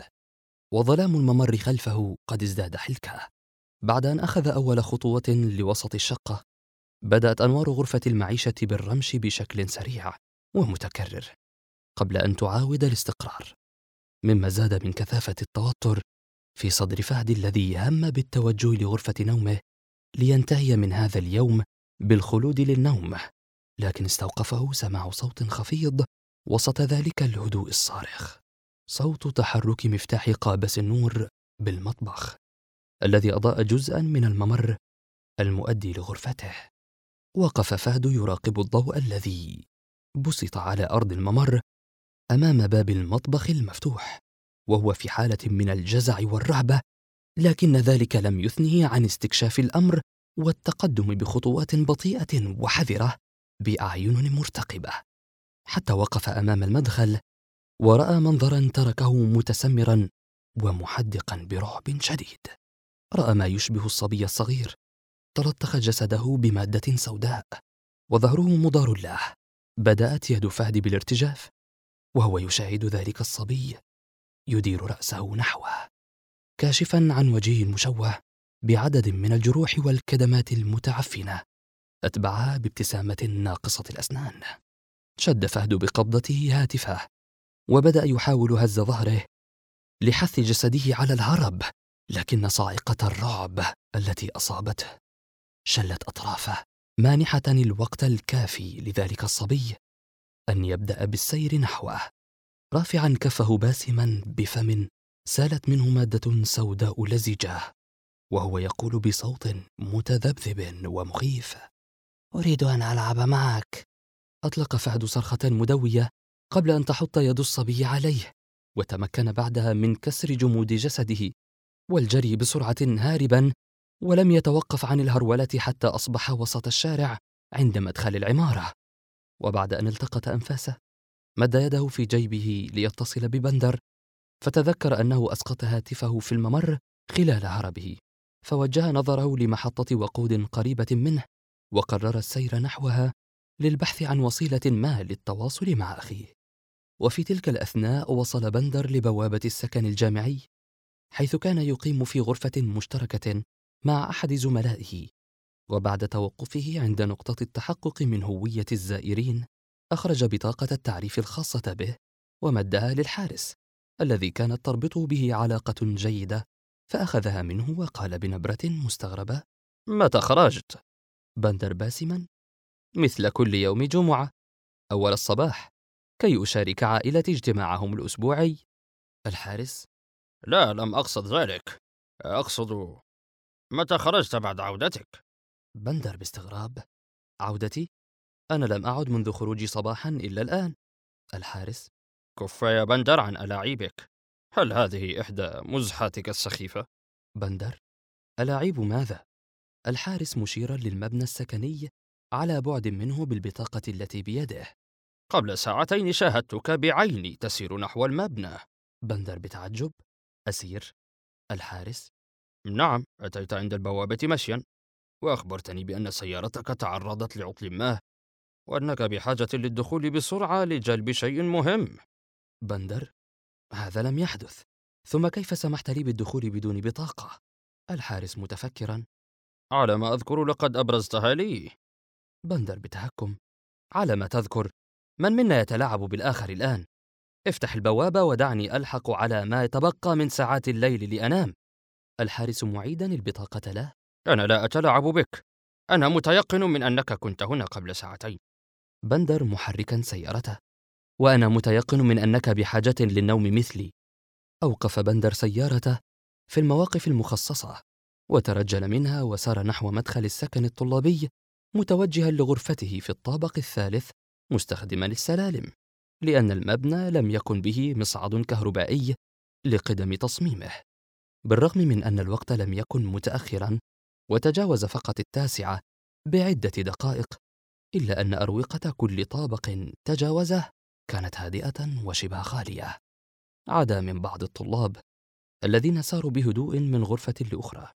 وظلام الممر خلفه قد ازداد حلكة. بعد أن أخذ أول خطوة لوسط الشقة، بدأت أنوار غرفة المعيشة بالرمش بشكل سريع ومتكرر قبل أن تعاود الاستقرار، مما زاد من كثافة التوتر في صدر فهد الذي هم بالتوجه لغرفة نومه لينتهي من هذا اليوم بالخلود للنوم. لكن استوقفه سماع صوت خفيض وسط ذلك الهدوء الصارخ، صوت تحرك مفتاح قابس النور بالمطبخ الذي أضاء جزءا من الممر المؤدي لغرفته. وقف فهد يراقب الضوء الذي بسط على أرض الممر أمام باب المطبخ المفتوح، وهو في حالة من الجزع والرهبة، لكن ذلك لم يثنه عن استكشاف الأمر والتقدم بخطوات بطيئة وحذرة بأعين مرتقبة، حتى وقف أمام المدخل ورأى منظرا تركه متسمرا ومحدقا برعب شديد. رأى ما يشبه الصبي الصغير تلطخ جسده بمادة سوداء وظهره مضار له. بدأت يد فهد بالارتجاف وهو يشاهد ذلك الصبي يدير رأسه نحوه، كاشفا عن وجهه المشوه بعدد من الجروح والكدمات المتعفنة، أتبعها بابتسامة ناقصة الأسنان. شد فهد بقبضته هاتفه وبدأ يحاول هز ظهره لحث جسده على الهرب، لكن صاعقة الرعب التي أصابته شلت أطرافه، مانحة الوقت الكافي لذلك الصبي أن يبدأ بالسير نحوه، رافعا كفه باسما بفم سالت منه مادة سوداء لزجة، وهو يقول بصوت متذبذب ومخيف: أريد أن ألعب معك. أطلق فهد صرخة مدوية قبل أن تحط يد الصبي عليه، وتمكن بعدها من كسر جمود جسده والجري بسرعة هاربا، ولم يتوقف عن الهرولة حتى أصبح وسط الشارع عند مدخل العمارة. وبعد أن التقط أنفاسه مد يده في جيبه ليتصل ببندر، فتذكر أنه أسقط هاتفه في الممر خلال هربه، فوجه نظره لمحطة وقود قريبة منه وقرر السير نحوها للبحث عن وسيلة ما للتواصل مع أخيه. وفي تلك الأثناء وصل بندر لبوابة السكن الجامعي، حيث كان يقيم في غرفة مشتركة مع أحد زملائه. وبعد توقفه عند نقطة التحقق من هوية الزائرين، أخرج بطاقة التعريف الخاصة به ومدها للحارس الذي كانت تربطه به علاقة جيدة، فأخذها منه وقال بنبرة مستغربة: متى خرجت؟ بندر باسما: مثل كل يوم جمعة، أول الصباح، كي أشارك عائلتي اجتماعهم الأسبوعي. الحارس: لا، لم أقصد ذلك. أقصد متى خرجت بعد عودتك؟ بندر باستغراب: عودتي؟ أنا لم أعد منذ خروجي صباحا إلا الآن. الحارس: كف يا بندر عن ألاعيبك. هل هذه إحدى مزحاتك السخيفة؟ بندر: ألاعيب ماذا؟ الحارس مشيرا للمبنى السكني على بعد منه بالبطاقة التي بيده. قبل ساعتين شاهدتك بعيني تسير نحو المبنى. بندر بتعجب: أسير؟ الحارس: نعم، أتيت عند البوابة مشيا، وأخبرتني بأن سيارتك تعرضت لعطل ما، وأنك بحاجة للدخول بسرعة لجلب شيء مهم. بندر: هذا لم يحدث، ثم كيف سمحت لي بالدخول بدون بطاقة؟ الحارس متفكرا: على ما أذكر لقد أبرزتها لي. بندر بتهكم: على ما تذكر؟ من منا يتلاعب بالآخر الآن؟ افتح البوابة ودعني ألحق على ما يتبقى من ساعات الليل لأنام. الحارس معيدا البطاقة له: أنا لا أتلاعب بك، أنا متيقن من أنك كنت هنا قبل ساعتين. بندر محركا سيارته: وأنا متيقن من أنك بحاجة للنوم مثلي. أوقف بندر سيارته في المواقف المخصصة، وترجل منها وسار نحو مدخل السكن الطلابي، متوجها لغرفته في الطابق الثالث، مستخدما السلالم، لأن المبنى لم يكن به مصعد كهربائي لقدم تصميمه. بالرغم من أن الوقت لم يكن متأخرا وتجاوز فقط 9 بعدة دقائق، إلا أن أروقة كل طابق تجاوزه كانت هادئة وشبه خالية، عدا من بعض الطلاب الذين ساروا بهدوء من غرفة لأخرى،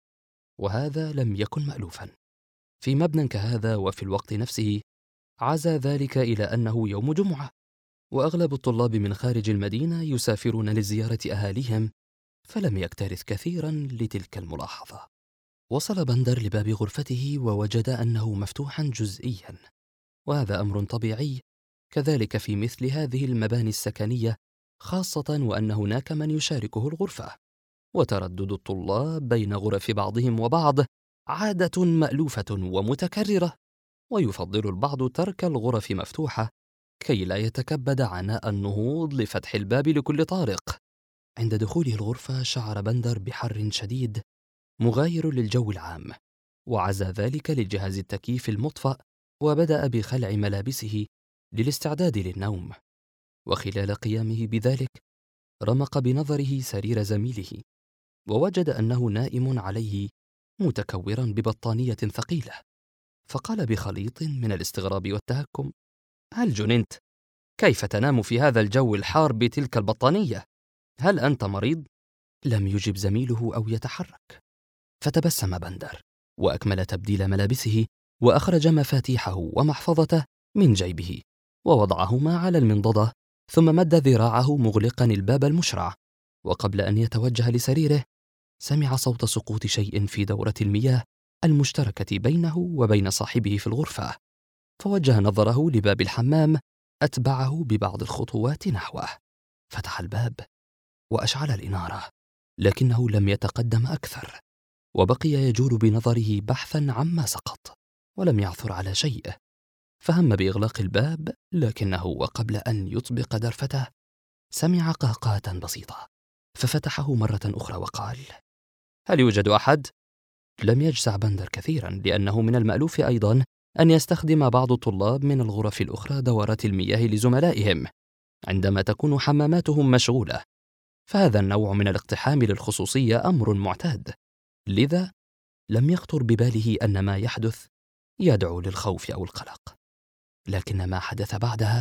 وهذا لم يكن مألوفا في مبنى كهذا. وفي الوقت نفسه عزا ذلك إلى أنه يوم جمعة، وأغلب الطلاب من خارج المدينة يسافرون لزيارة أهاليهم، فلم يكترث كثيرا لتلك الملاحظة. وصل بندر لباب غرفته ووجد أنه مفتوحا جزئيا، وهذا أمر طبيعي كذلك في مثل هذه المباني السكنية، خاصة وأن هناك من يشاركه الغرفة. وتردد الطلاب بين غرف بعضهم وبعض عادة مألوفة ومتكررة، ويفضل البعض ترك الغرف مفتوحة كي لا يتكبد عناء النهوض لفتح الباب لكل طارق. عند دخوله الغرفة شعر بندر بحر شديد مغاير للجو العام، وعزا ذلك لجهاز التكييف المطفأ، وبدأ بخلع ملابسه للاستعداد للنوم. وخلال قيامه بذلك رمق بنظره سرير زميله، ووجد أنه نائم عليه متكورا ببطانية ثقيلة، فقال بخليط من الاستغراب والتهكم: هل جننت؟ كيف تنام في هذا الجو الحار بتلك البطانية؟ هل أنت مريض؟ لم يجب زميله أو يتحرك، فتبسم بندر وأكمل تبديل ملابسه، وأخرج مفاتيحه ومحفظته من جيبه ووضعهما على المنضدة، ثم مد ذراعه مغلقا الباب المشرع. وقبل أن يتوجه لسريره سمع صوت سقوط شيء في دورة المياه المشتركة بينه وبين صاحبه في الغرفة، فوجه نظره لباب الحمام، أتبعه ببعض الخطوات نحوه. فتح الباب وأشعل الإنارة، لكنه لم يتقدم أكثر، وبقي يجول بنظره بحثا عما سقط، ولم يعثر على شيء. فهم بإغلاق الباب، لكنه وقبل أن يطبق درفته سمع قهقهة بسيطة، ففتحه مرة أخرى وقال: هل يوجد أحد؟ لم يجزع بندر كثيرا، لأنه من المألوف أيضا أن يستخدم بعض الطلاب من الغرف الأخرى دورات المياه لزملائهم عندما تكون حماماتهم مشغولة، فهذا النوع من الاقتحام للخصوصية أمر معتاد، لذا لم يخطر بباله أن ما يحدث يدعو للخوف أو القلق. لكن ما حدث بعدها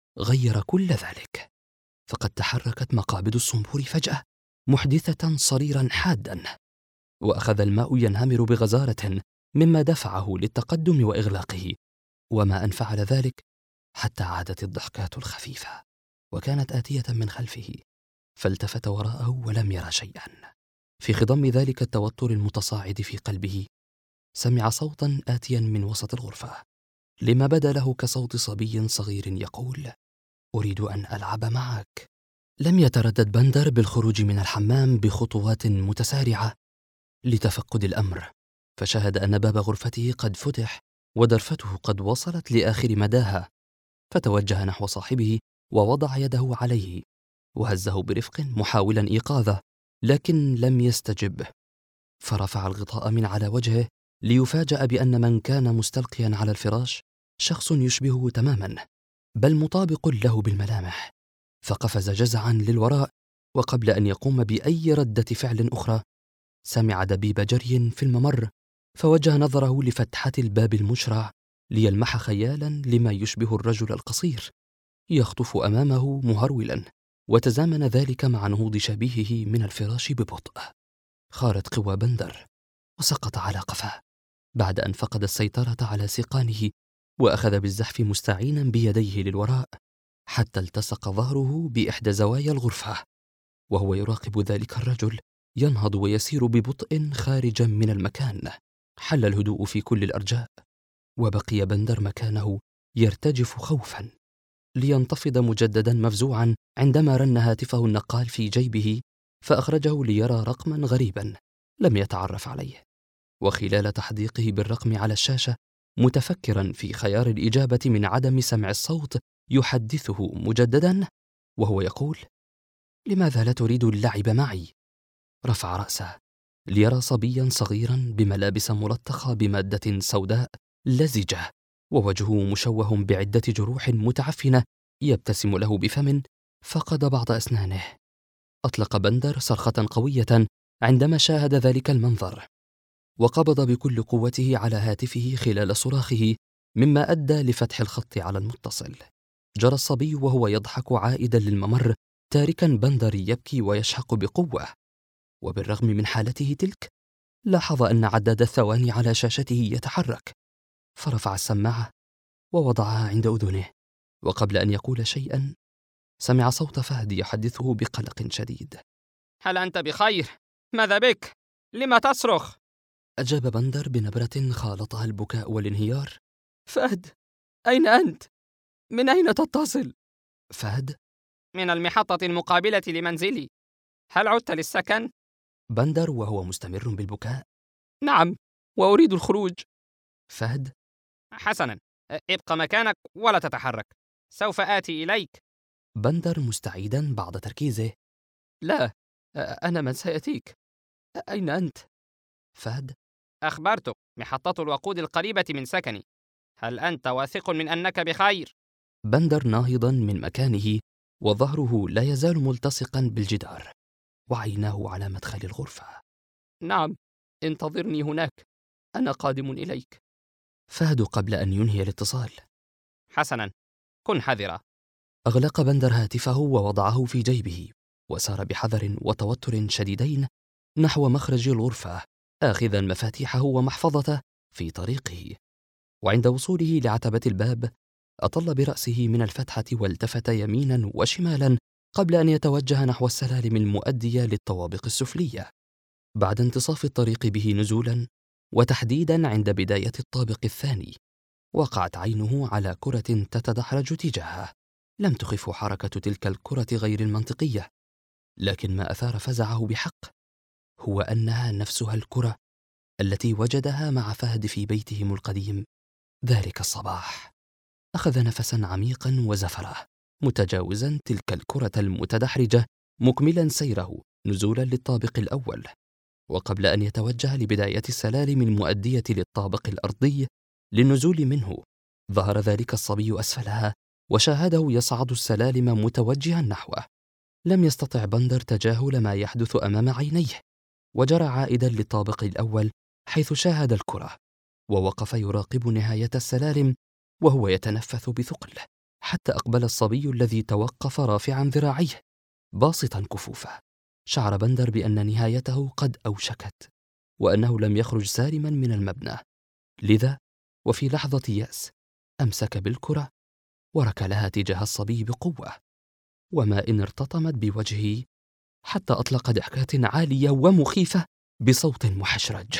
غير كل ذلك، فقد تحركت مقابض الصنبور فجأة محدثة صريرا حادا، وأخذ الماء ينهمر بغزارة، مما دفعه للتقدم وإغلاقه. وما أن فعل ذلك حتى عادت الضحكات الخفيفة، وكانت آتية من خلفه، فالتفت وراءه ولم يرى شيئا. في خضم ذلك التوتر المتصاعد في قلبه سمع صوتا آتيا من وسط الغرفة، لما بدا له كصوت صبي صغير يقول: أريد أن ألعب معك. لم يتردد بندر بالخروج من الحمام بخطوات متسارعة لتفقد الأمر، فشاهد أن باب غرفته قد فتح ودرفته قد وصلت لآخر مداها، فتوجه نحو صاحبه ووضع يده عليه وهزه برفق محاولا إيقاظه، لكن لم يستجب، فرفع الغطاء من على وجهه ليفاجأ بأن من كان مستلقيا على الفراش شخص يشبهه تماما، بل مطابق له بالملامح، فقفز جزعا للوراء، وقبل أن يقوم بأي ردة فعل أخرى سمع دبيب جري في الممر، فوجه نظره لفتحة الباب المشرع ليلمح خيالا لما يشبه الرجل القصير يخطف أمامه مهرولا، وتزامن ذلك مع نهوض شبيهه من الفراش ببطء. خارت قوى بندر وسقط على قفاه بعد أن فقد السيطرة على سيقانه، وأخذ بالزحف مستعينا بيديه للوراء حتى التصق ظهره بإحدى زوايا الغرفة، وهو يراقب ذلك الرجل ينهض ويسير ببطء خارجا من المكان. حل الهدوء في كل الأرجاء، وبقي بندر مكانه يرتجف خوفا، لينتفض مجددا مفزوعا عندما رن هاتفه النقال في جيبه، فأخرجه ليرى رقما غريبا لم يتعرف عليه، وخلال تحديقه بالرقم على الشاشة متفكرا في خيار الإجابة من عدم سمع الصوت يحدثه مجددا وهو يقول: لماذا لا تريد اللعب معي؟ رفع رأسه ليرى صبيا صغيرا بملابس ملطخة بمادة سوداء لزجة، ووجهه مشوه بعدة جروح متعفنة يبتسم له بفم فقد بعض أسنانه. أطلق بندر صرخة قوية عندما شاهد ذلك المنظر، وقبض بكل قوته على هاتفه خلال صراخه، مما أدى لفتح الخط على المتصل. جرى الصبي وهو يضحك عائدا للممر، تاركا بندر يبكي ويشحق بقوة، وبالرغم من حالته تلك لاحظ أن عداد الثواني على شاشته يتحرك، فرفع السماعة ووضعها عند أذنه، وقبل أن يقول شيئا سمع صوت فهد يحدثه بقلق شديد: هل أنت بخير؟ ماذا بك؟ لما تصرخ؟ أجاب بندر بنبرة خالطها البكاء والانهيار: فهد، أين أنت؟ من أين تتصل؟ فهد: من المحطة المقابلة لمنزلي. هل عدت للسكن؟ بندر وهو مستمر بالبكاء: نعم، وأريد الخروج. فهد: حسنا، ابق مكانك ولا تتحرك، سوف آتي إليك. بندر مستعيدا بعض تركيزه: لا، أنا من سيأتيك. أين أنت؟ فهد: أخبرتك، محطة الوقود القريبة من سكني. هل أنت واثق من أنك بخير؟ بندر ناهضا من مكانه وظهره لا يزال ملتصقا بالجدار، وعيناه على مدخل الغرفة. نعم، انتظرني هناك، أنا قادم إليك. فهد قبل أن ينهي الاتصال: حسنا، كن حذرا. أغلق بندر هاتفه ووضعه في جيبه، وسار بحذر وتوتر شديدين نحو مخرج الغرفة، آخذا مفاتيحه ومحفظته في طريقه. وعند وصوله لعتبة الباب أطل برأسه من الفتحة والتفت يمينا وشمالا قبل أن يتوجه نحو السلالم المؤدية للطوابق السفلية. بعد انتصاف الطريق به نزولا، وتحديدا عند بداية الطابق الثاني، وقعت عينه على كرة تتدحرج تجاهه. لم تخف حركة تلك الكرة غير المنطقية، لكن ما أثار فزعه بحق هو أنها نفسها الكرة التي وجدها مع فهد في بيتهم القديم ذلك الصباح. أخذ نفسا عميقا وزفره، متجاوزا تلك الكرة المتدحرجة، مكملا سيره نزولا للطابق الأول. وقبل أن يتوجه لبداية السلالم المؤدية للطابق الأرضي للنزول منه، ظهر ذلك الصبي أسفلها وشاهده يصعد السلالم متوجها نحوه. لم يستطع بندر تجاهل ما يحدث أمام عينيه، وجرى عائدا للطابق الأول حيث شاهد الكرة، ووقف يراقب نهاية السلالم وهو يتنفس بثقل، حتى أقبل الصبي الذي توقف رافعا ذراعيه باسطا كفوفه. شعر بندر بأن نهايته قد أوشكت، وأنه لم يخرج سالما من المبنى، لذا وفي لحظة يأس أمسك بالكرة وركلها تجاه الصبي بقوة، وما إن ارتطمت بوجهه حتى أطلق ضحكات عالية ومخيفة بصوت محشرج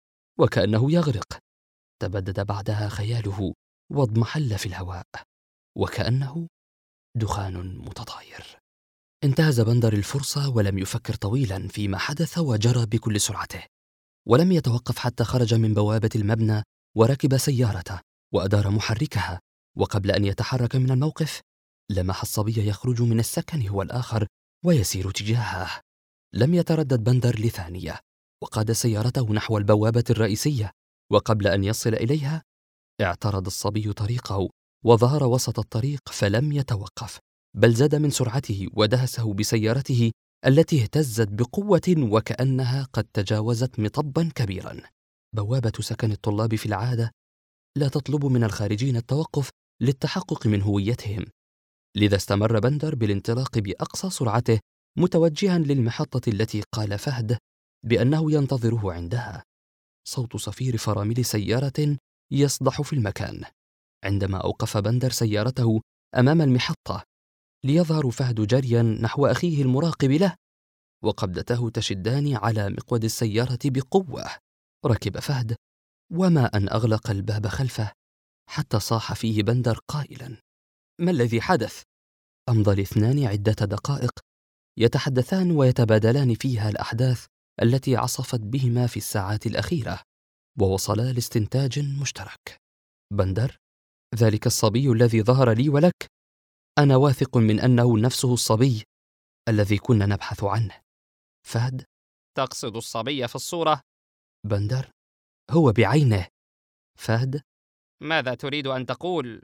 وكأنه يغرق. تبدد بعدها خياله واضمحل في الهواء وكأنه دخان متطاير. انتهز بندر الفرصة ولم يفكر طويلا فيما حدث وجرى بكل سرعته، ولم يتوقف حتى خرج من بوابة المبنى وركب سيارته وأدار محركها. وقبل أن يتحرك من الموقف لمح الصبي يخرج من السكن هو الآخر ويسير تجاهه. لم يتردد بندر لثانية وقاد سيارته نحو البوابة الرئيسية، وقبل أن يصل إليها اعترض الصبي طريقه وظهر وسط الطريق فلم يتوقف، بل زاد من سرعته ودهسه بسيارته التي اهتزت بقوة وكأنها قد تجاوزت مطبا كبيرا. بوابة سكن الطلاب في العادة لا تطلب من الخارجين التوقف للتحقق من هويتهم، لذا استمر بندر بالانطلاق بأقصى سرعته متوجها للمحطة التي قال فهد بأنه ينتظره عندها. صوت صفير فرامل سيارة يصدح في المكان عندما أوقف بندر سيارته أمام المحطة، ليظهر فهد جريا نحو أخيه المراقب له وقبضته تشدان على مقود السيارة بقوة. ركب فهد وما أن أغلق الباب خلفه حتى صاح فيه بندر قائلا: ما الذي حدث؟ أمضى الاثنان عدة دقائق يتحدثان ويتبادلان فيها الأحداث التي عصفت بهما في الساعات الأخيرة، ووصلا لاستنتاج مشترك. بندر: ذلك الصبي الذي ظهر لي ولك، أنا واثق من أنه نفسه الصبي الذي كنا نبحث عنه. فهد: تقصد الصبي في الصورة؟ بندر: هو بعينه. فهد: ماذا تريد أن تقول؟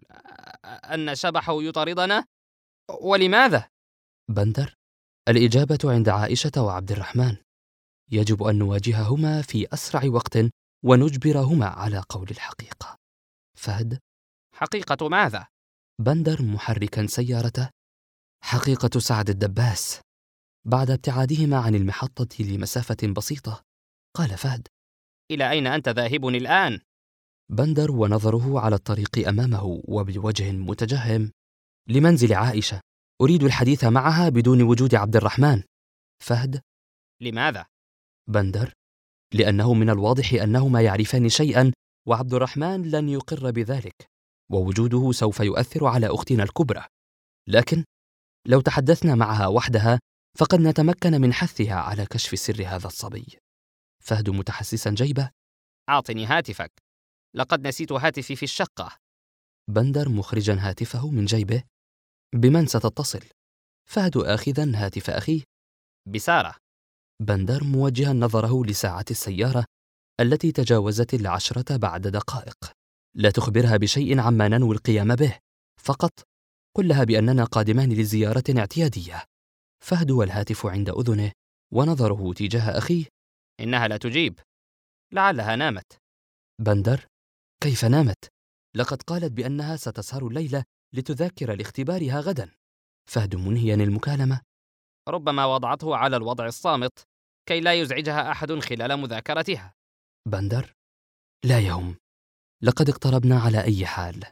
أن شبحه يطاردنا؟ ولماذا؟ بندر: الإجابة عند عائشة وعبد الرحمن، يجب أن نواجههما في أسرع وقت ونجبرهما على قول الحقيقة. فهد: حقيقة ماذا؟ بندر محركا سيارته: حقيقة سعد الدباس. بعد ابتعادهما عن المحطة لمسافة بسيطة قال فهد: إلى أين أنت ذاهب الآن؟ بندر ونظره على الطريق أمامه وبوجه متجهم: لمنزل عائشة، أريد الحديث معها بدون وجود عبد الرحمن. فهد: لماذا؟ بندر: لأنه من الواضح أنهما يعرفان شيئا وعبد الرحمن لن يقر بذلك، ووجوده سوف يؤثر على أختنا الكبرى، لكن لو تحدثنا معها وحدها فقد نتمكن من حثها على كشف سر هذا الصبي. فهد متحسسا جيبه: أعطني هاتفك، لقد نسيت هاتفي في الشقة. بندر مخرجا هاتفه من جيبه: بمن ستتصل؟ فهد آخذا هاتف أخيه: بسارة. بندر موجها نظره لساعة السيارة التي تجاوزت 10 بعد دقائق: لا تخبرها بشيء عما ننوي القيام به، فقط قل لها بأننا قادمان لزيارة اعتيادية. فهد والهاتف عند أذنه ونظره تجاه أخيه: إنها لا تجيب، لعلها نامت. بندر: كيف نامت؟ لقد قالت بأنها ستسهر الليلة لتذاكر لاختبارها غدا. فهد منهيا المكالمة: ربما وضعته على الوضع الصامت كي لا يزعجها أحد خلال مذاكرتها. بندر: لا يهم، لقد اقتربنا على أي حال.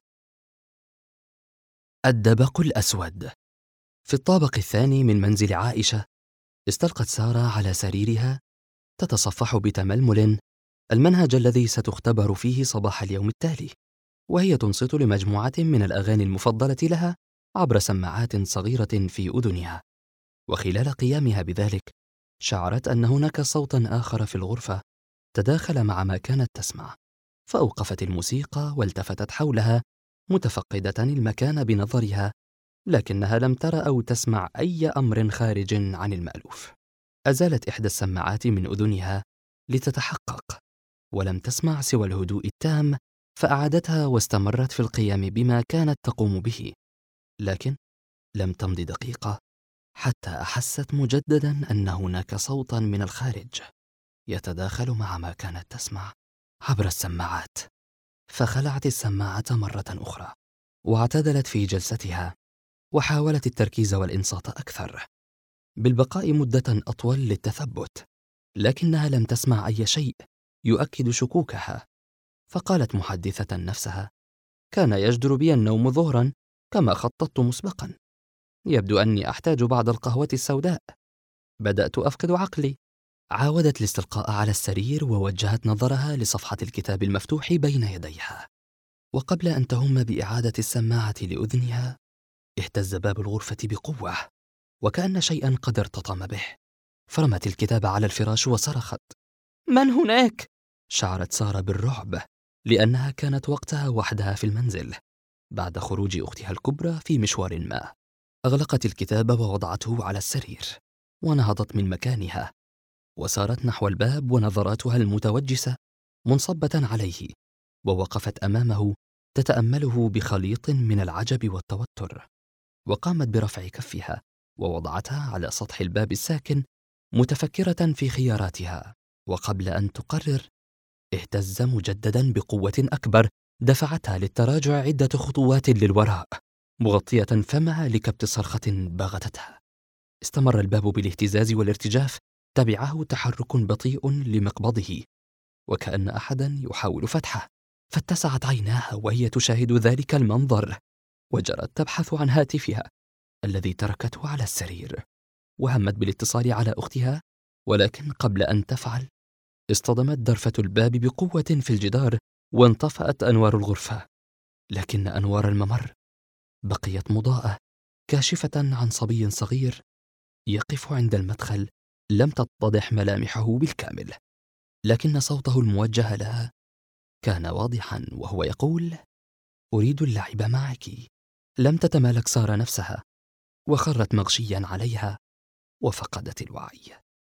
الدبق الأسود. في الطابق الثاني من منزل عائشة استلقت سارة على سريرها تتصفح بتململ المنهج الذي ستختبر فيه صباح اليوم التالي، وهي تنصت لمجموعة من الأغاني المفضلة لها عبر سماعات صغيرة في أذنها. وخلال قيامها بذلك شعرت أن هناك صوتا آخر في الغرفة تداخل مع ما كانت تسمع، فأوقفت الموسيقى والتفتت حولها متفقدة المكان بنظرها، لكنها لم ترى أو تسمع أي أمر خارج عن المألوف. أزالت إحدى السماعات من أذنها لتتحقق، ولم تسمع سوى الهدوء التام، فأعادتها واستمرت في القيام بما كانت تقوم به. لكن لم تمض دقيقة حتى أحست مجددا أن هناك صوتا من الخارج يتداخل مع ما كانت تسمع عبر السماعات، فخلعت السماعة مرة أخرى واعتدلت في جلستها وحاولت التركيز والإنصات أكثر بالبقاء مدة أطول للتثبت، لكنها لم تسمع أي شيء يؤكد شكوكها. فقالت محدثة نفسها: كان يجدر بي النوم ظهرا كما خططت مسبقا، يبدو أني أحتاج بعض القهوة السوداء. بدأت أفقد عقلي. عاودت الاستلقاء على السرير ووجهت نظرها لصفحة الكتاب المفتوح بين يديها، وقبل أن تهم بإعادة السماعة لأذنها اهتز باب الغرفة بقوة، وكأن شيئا قد ارتطم به، فرمت الكتاب على الفراش وصرخت: من هناك؟ شعرت سارة بالرعب لأنها كانت وقتها وحدها في المنزل بعد خروج أختها الكبرى في مشوار ما. أغلقت الكتاب ووضعته على السرير، ونهضت من مكانها وسارت نحو الباب، ونظراتها المتوجسة منصبة عليه، ووقفت أمامه تتأمله بخليط من العجب والتوتر. وقامت برفع كفها ووضعتها على سطح الباب الساكن متفكرة في خياراتها، وقبل أن تقرر اهتز مجددا بقوة أكبر دفعتها للتراجع عدة خطوات للوراء، مغطية فمها لكبت صرخة باغتتها. استمر الباب بالاهتزاز والارتجاف، تبعه تحرك بطيء لمقبضه وكأن أحدا يحاول فتحه، فاتسعت عيناها وهي تشاهد ذلك المنظر، وجرت تبحث عن هاتفها الذي تركته على السرير، وهمت بالاتصال على أختها، ولكن قبل أن تفعل اصطدمت درفة الباب بقوة في الجدار وانطفأت أنوار الغرفة، لكن أنوار الممر بقيت مضاءة كاشفة عن صبي صغير يقف عند المدخل. لم تتضح ملامحه بالكامل، لكن صوته الموجه لها كان واضحا وهو يقول: أريد اللعب معك. لم تتمالك سارة نفسها وخرت مغشيا عليها وفقدت الوعي.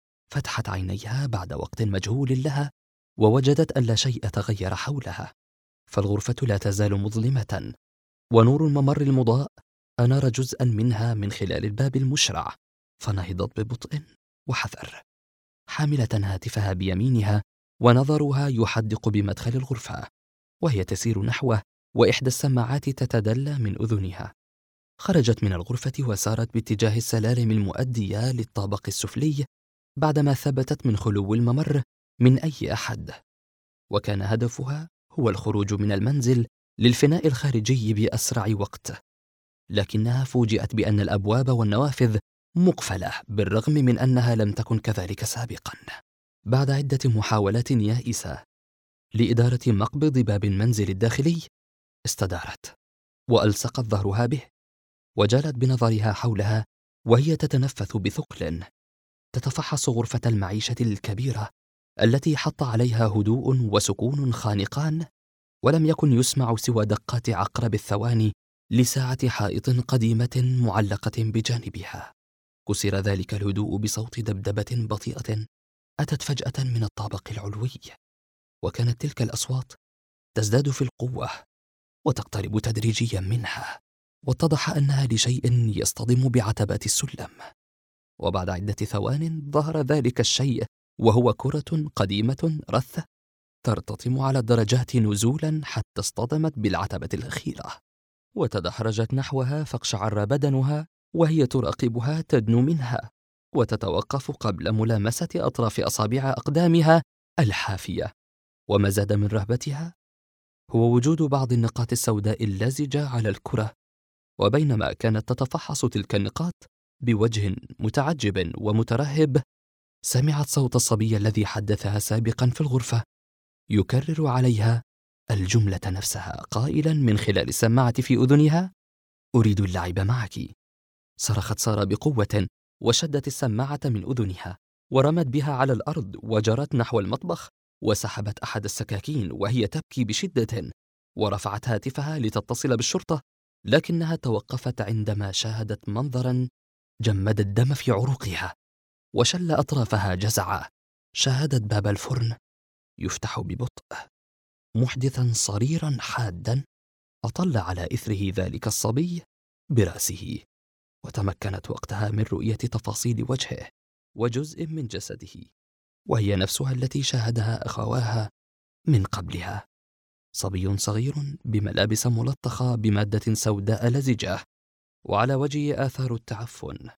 فتحت عينيها بعد وقت مجهول لها ووجدت أن لا شيء تغير حولها، فالغرفة لا تزال مظلمة، ونور الممر المضاء أنار جزءا منها من خلال الباب المشرع. فنهضت ببطء وحذر حاملة هاتفها بيمينها، ونظرها يحدق بمدخل الغرفة وهي تسير نحوه، وإحدى السماعات تتدلى من أذنها. خرجت من الغرفة وسارت باتجاه السلالم المؤدية للطابق السفلي بعدما ثبتت من خلو الممر من أي أحد، وكان هدفها هو الخروج من المنزل للفناء الخارجي بأسرع وقت. لكنها فوجئت بأن الأبواب والنوافذ مقفلة، بالرغم من أنها لم تكن كذلك سابقا. بعد عدة محاولات يائسة لإدارة مقبض باب المنزل الداخلي، استدارت وألصقت ظهرها به، وجالت بنظرها حولها وهي تتنفس بثقل، تتفحص غرفة المعيشة الكبيرة التي حط عليها هدوء وسكون خانقان، ولم يكن يسمع سوى دقات عقرب الثواني لساعة حائط قديمة معلقة بجانبها. كسر ذلك الهدوء بصوت دبدبة بطيئة أتت فجأة من الطابق العلوي، وكانت تلك الأصوات تزداد في القوة وتقترب تدريجيا منها، واتضح أنها لشيء يصطدم بعتبات السلم. وبعد عدة ثوان ظهر ذلك الشيء، وهو كرة قديمة رثة ترتطم على الدرجات نزولا حتى اصطدمت بالعتبة الأخيرة، وتدحرجت نحوها فاقشعر بدنها وهي تراقبها تدنو منها، وتتوقف قبل ملامسة أطراف أصابع أقدامها الحافية. وما زاد من رهبتها هو وجود بعض النقاط السوداء اللزجة على الكرة. وبينما كانت تتفحص تلك النقاط بوجه متعجب ومترهب، سمعت صوت الصبي الذي حدثها سابقا في الغرفة يكرر عليها الجملة نفسها، قائلا من خلال السماعة في أذنها: أريد اللعب معك. صرخت سارة بقوة وشدت السماعة من أذنها ورمت بها على الأرض، وجرت نحو المطبخ وسحبت أحد السكاكين وهي تبكي بشدة، ورفعت هاتفها لتتصل بالشرطة، لكنها توقفت عندما شاهدت منظرا جمد الدم في عروقها وشل أطرافها جزعا. شاهدت باب الفرن يفتح ببطء، محدثا صريرا حادا أطل على إثره ذلك الصبي برأسه، وتمكنت وقتها من رؤية تفاصيل وجهه وجزء من جسده، وهي نفسها التي شاهدها أخواها من قبلها. صبي صغير بملابس ملطخة بمادة سوداء لزجة، وعلى وجهه آثار التعفن،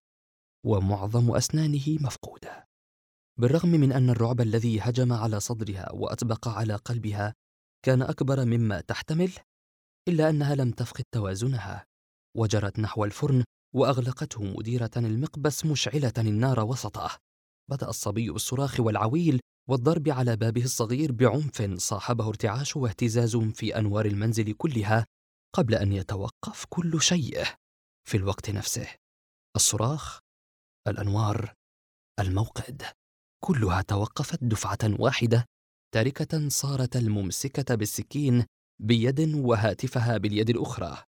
ومعظم أسنانه مفقودة. بالرغم من أن الرعب الذي هجم على صدرها وأطبق على قلبها كان أكبر مما تحتمل، إلا أنها لم تفقد توازنها، وجرت نحو الفرن وأغلقته مديرة المقبس مشعلة النار وسطه. بدأ الصبي بالصراخ والعويل والضرب على بابه الصغير بعنف صاحبه ارتعاش واهتزاز في أنوار المنزل كلها، قبل أن يتوقف كل شيء في الوقت نفسه. الصراخ الأنوار، الموقد، كلها توقفت دفعة واحدة، تاركة سارة الممسكة بالسكين بيد وهاتفها باليد الأخرى،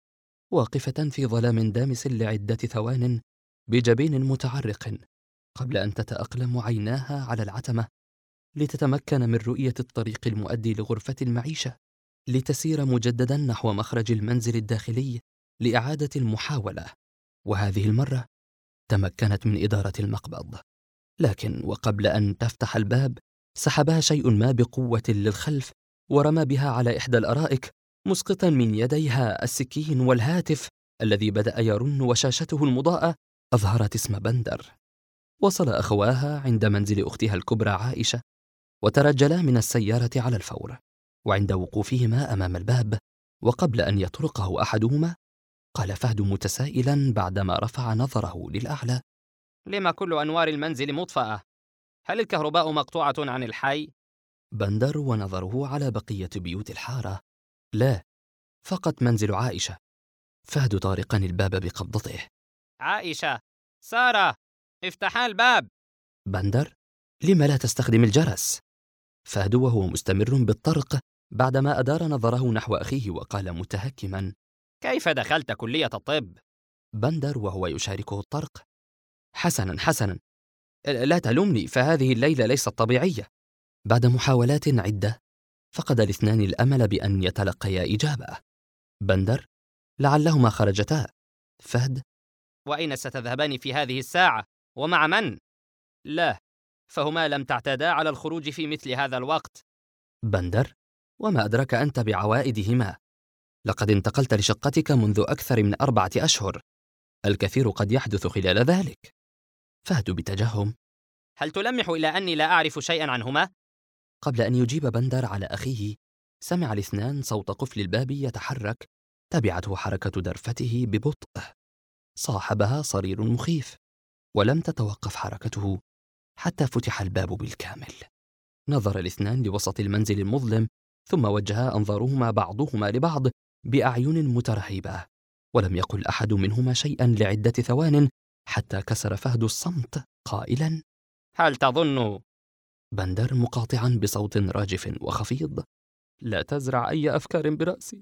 واقفة في ظلام دامس لعدة ثوان بجبين متعرق، قبل أن تتأقلم عيناها على العتمة لتتمكن من رؤية الطريق المؤدي لغرفة المعيشة، لتسير مجددا نحو مخرج المنزل الداخلي لإعادة المحاولة. وهذه المرة تمكنت من إدارة المقبض، لكن وقبل أن تفتح الباب سحبها شيء ما بقوة للخلف ورمى بها على إحدى الأرائك، مسقطا من يديها السكين والهاتف الذي بدأ يرن، وشاشته المضاءة أظهرت اسم بندر. وصل أخواها عند منزل أختها الكبرى عائشة، وترجلا من السيارة على الفور، وعند وقوفهما أمام الباب وقبل أن يطرقه أحدهما قال فهد متسائلا بعدما رفع نظره للأعلى: لما كل أنوار المنزل مطفأة؟ هل الكهرباء مقطوعة عن الحي؟ بندر ونظره على بقية بيوت الحارة: لا، فقط منزل عائشة. فهد طارقا الباب بقبضته: عائشة، سارة، افتحا الباب. بندر: لم لا تستخدم الجرس؟ فهد وهو مستمر بالطرق بعدما أدار نظره نحو أخيه وقال متهكما: كيف دخلت كلية الطب؟ بندر وهو يشاركه الطرق: حسنا حسنا، لا تلومني، فهذه الليلة ليست طبيعية. بعد محاولات عدة فقد الاثنان الأمل بأن يتلقيا إجابة. بندر: لعلهما خرجتا. فهد: وأين ستذهبان في هذه الساعة؟ ومع من؟ لا، فهما لم تعتادا على الخروج في مثل هذا الوقت. بندر: وما أدرك أنت بعوائدهما؟ لقد انتقلت لشقتك منذ أكثر من 4 أشهر، الكثير قد يحدث خلال ذلك. فهد بتجهم: هل تلمح إلى أني لا أعرف شيئا عنهما؟ قبل أن يجيب بندر على أخيه سمع الاثنان صوت قفل الباب يتحرك، تبعته حركة درفته ببطء، صاحبها صرير مخيف، ولم تتوقف حركته حتى فتح الباب بالكامل. نظر الاثنان لوسط المنزل المظلم، ثم وجها أنظارهما بعضهما لبعض بأعين مترهبة، ولم يقل أحد منهما شيئا لعدة ثوان، حتى كسر فهد الصمت قائلا: هل تظن؟ بندر مقاطعا بصوت راجف وخفيض: لا تزرع أي أفكار برأسي،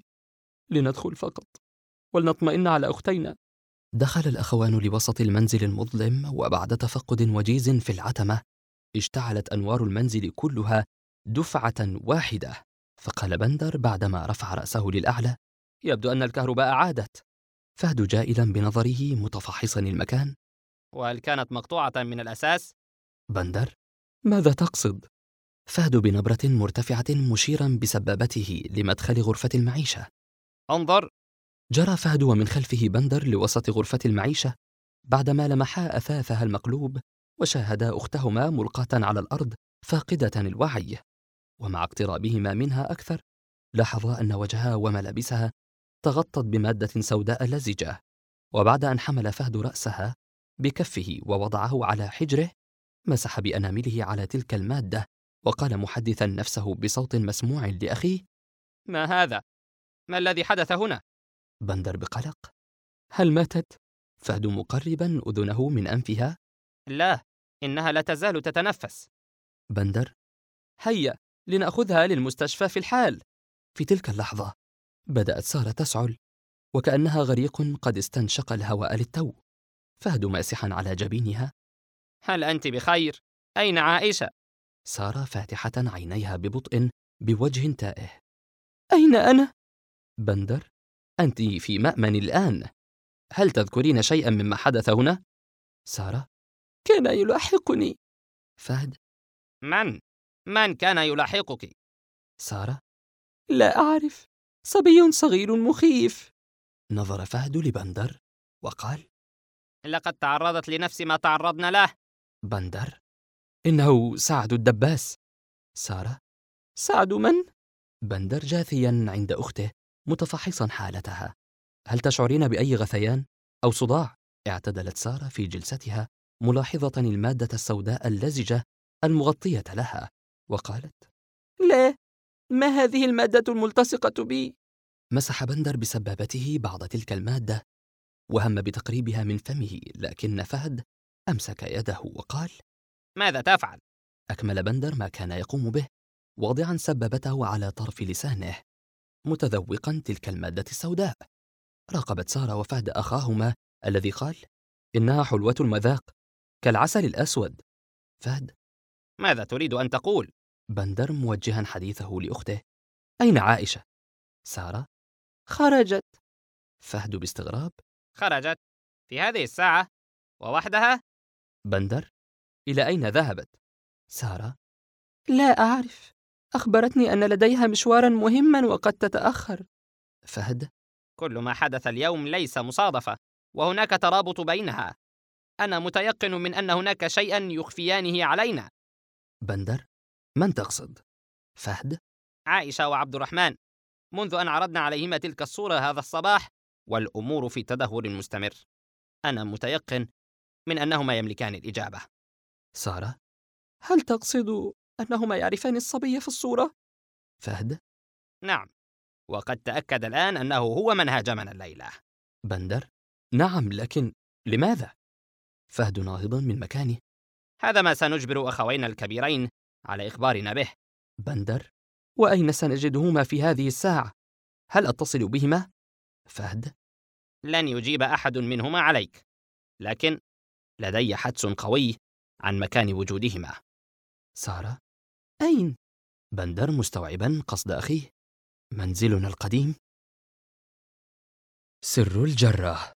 لندخل فقط ولنطمئن على أختينا. دخل الأخوان لوسط المنزل المظلم، وبعد تفقد وجيز في العتمة اشتعلت أنوار المنزل كلها دفعة واحدة. فقال بندر بعدما رفع رأسه للأعلى: يبدو أن الكهرباء عادت. فهد جائلا بنظره متفحصا المكان: وهل كانت مقطوعة من الأساس؟ بندر: ماذا تقصد؟ فهد بنبرة مرتفعة مشيرا بسبابته لمدخل غرفة المعيشة: انظر. جرى فهد ومن خلفه بندر لوسط غرفة المعيشة، بعدما لمحا أثاثها المقلوب وشاهدا أختهما ملقاة على الأرض فاقدة الوعي. ومع اقترابهما منها أكثر لاحظا أن وجهها وملابسها تغطت بمادة سوداء لزجة. وبعد أن حمل فهد رأسها بكفه ووضعه على حجره، مسح بأنامله على تلك المادة وقال محدثا نفسه بصوت مسموع لأخيه: ما هذا؟ ما الذي حدث هنا؟ بندر بقلق: هل ماتت؟ فهد مقربا أذنه من أنفها: لا، إنها لا تزال تتنفس. بندر: هيا لنأخذها للمستشفى في الحال. في تلك اللحظة بدأت سارة تسعل، وكأنها غريق قد استنشق الهواء للتو. فهد ماسحا على جبينها: هل أنت بخير؟ أين عائشة؟ سارة فاتحة عينيها ببطء بوجه تائه: أين أنا؟ بندر: أنت في مأمن الآن. هل تذكرين شيئا مما حدث هنا؟ سارة: كان يلاحقني. فهد: من كان يلاحقك؟ سارة: لا أعرف، صبي صغير مخيف. نظر فهد لبندر وقال: لقد تعرضت لنفس ما تعرضنا له. بندر: إنه سعد الدباس. سارة: سعد من؟ بندر جاثيا عند أخته متفحصا حالتها: هل تشعرين بأي غثيان أو صداع؟ اعتدلت سارة في جلستها ملاحظة المادة السوداء اللزجة المغطية لها، وقالت: لا، ما هذه المادة الملتصقة بي؟ مسح بندر بسبابته بعض تلك المادة وهم بتقريبها من فمه، لكن فهد أمسك يده وقال: ماذا تفعل؟ أكمل بندر ما كان يقوم به، واضعا سبابته على طرف لسانه، متذوقا تلك المادة السوداء. راقبت سارة وفهد أخاهما الذي قال: إنها حلوة المذاق كالعسل الأسود. فهد: ماذا تريد أن تقول؟ بندر موجها حديثه لأخته: أين عائشة؟ سارة: خرجت. فهد باستغراب: خرجت في هذه الساعة ووحدها؟ بندر: إلى أين ذهبت؟ سارة: لا أعرف، أخبرتني أن لديها مشوارا مهما وقد تتأخر. فهد: كل ما حدث اليوم ليس مصادفة، وهناك ترابط بينها. أنا متيقن من أن هناك شيئا يخفيانه علينا. بندر: من تقصد؟ فهد: عائشة وعبد الرحمن، منذ أن عرضنا عليهما تلك الصورة هذا الصباح والأمور في تدهور مستمر. أنا متيقن من أنهما يملكان الإجابة. سارة: هل تقصد أنهما يعرفان الصبي في الصورة؟ فهد: نعم، وقد تأكد الآن أنه هو من هاجمنا الليلة. بندر: نعم، لكن لماذا؟ فهد ناهضا من مكانه: هذا ما سنجبر أخوينا الكبيرين على إخبارنا به. بندر: وأين سنجدهما في هذه الساعة؟ هل أتصل بهما؟ فهد: لن يجيب أحد منهما عليك، لكن لدي حدس قوي عن مكان وجودهما. سارة: أين؟ بندر مستوعبا قصد أخيه: منزلنا القديم. سر الجرة.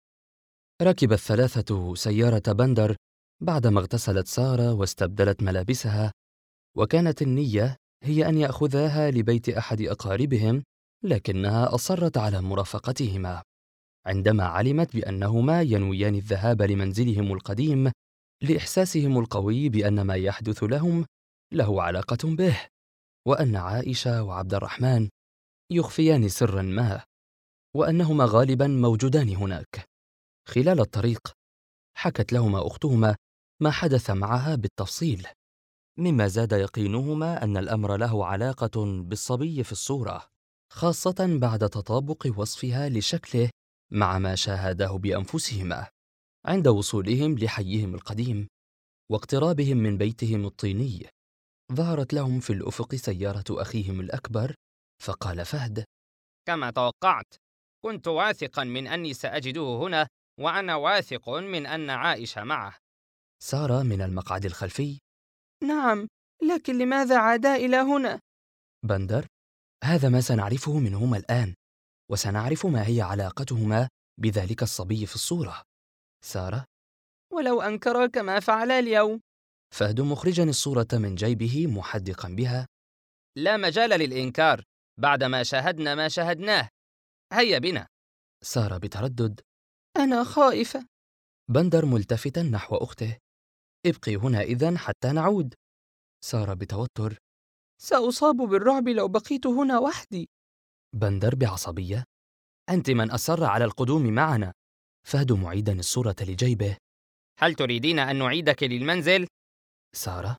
ركب الثلاثة سيارة بندر بعدما اغتسلت سارة واستبدلت ملابسها، وكانت النية هي أن يأخذاها لبيت أحد أقاربهم، لكنها أصرت على مرافقتهما. عندما علمت بأنهما ينويان الذهاب لمنزلهم القديم لإحساسهم القوي بأن ما يحدث لهم له علاقة به، وأن عائشة وعبد الرحمن يخفيان سرا ما، وأنهما غالبا موجودان هناك. خلال الطريق حكت لهما أختهما ما حدث معها بالتفصيل، مما زاد يقينهما أن الأمر له علاقة بالصبي في الصورة، خاصة بعد تطابق وصفها لشكله مع ما شاهداه بأنفسهما عند وصولهم لحيهم القديم واقترابهم من بيتهم الطيني. ظهرت لهم في الأفق سيارة أخيهم الأكبر، فقال فهد: كما توقعت، كنت واثقا من أني سأجده هنا، وأنا واثق من أن عائشة معه. سارة من المقعد الخلفي: نعم، لكن لماذا عادا إلى هنا؟ بندر: هذا ما سنعرفه منهما الآن، وسنعرف ما هي علاقتهما بذلك الصبي في الصورة. سارة: ولو أنكرا كما فعلا اليوم. فهد مخرجا الصورة من جيبه محدقا بها: لا مجال للإنكار بعدما شاهدنا ما شاهدناه. هيا بنا. سارة بتردد: أنا خائفة. بندر ملتفتا نحو أخته: ابقي هنا إذن حتى نعود. سارة بتوتر: سأصاب بالرعب لو بقيت هنا وحدي. بندر بعصبية: أنت من أصر على القدوم معنا. فهد معيدا الصورة لجيبه: هل تريدين أن نعيدك للمنزل؟ سارة: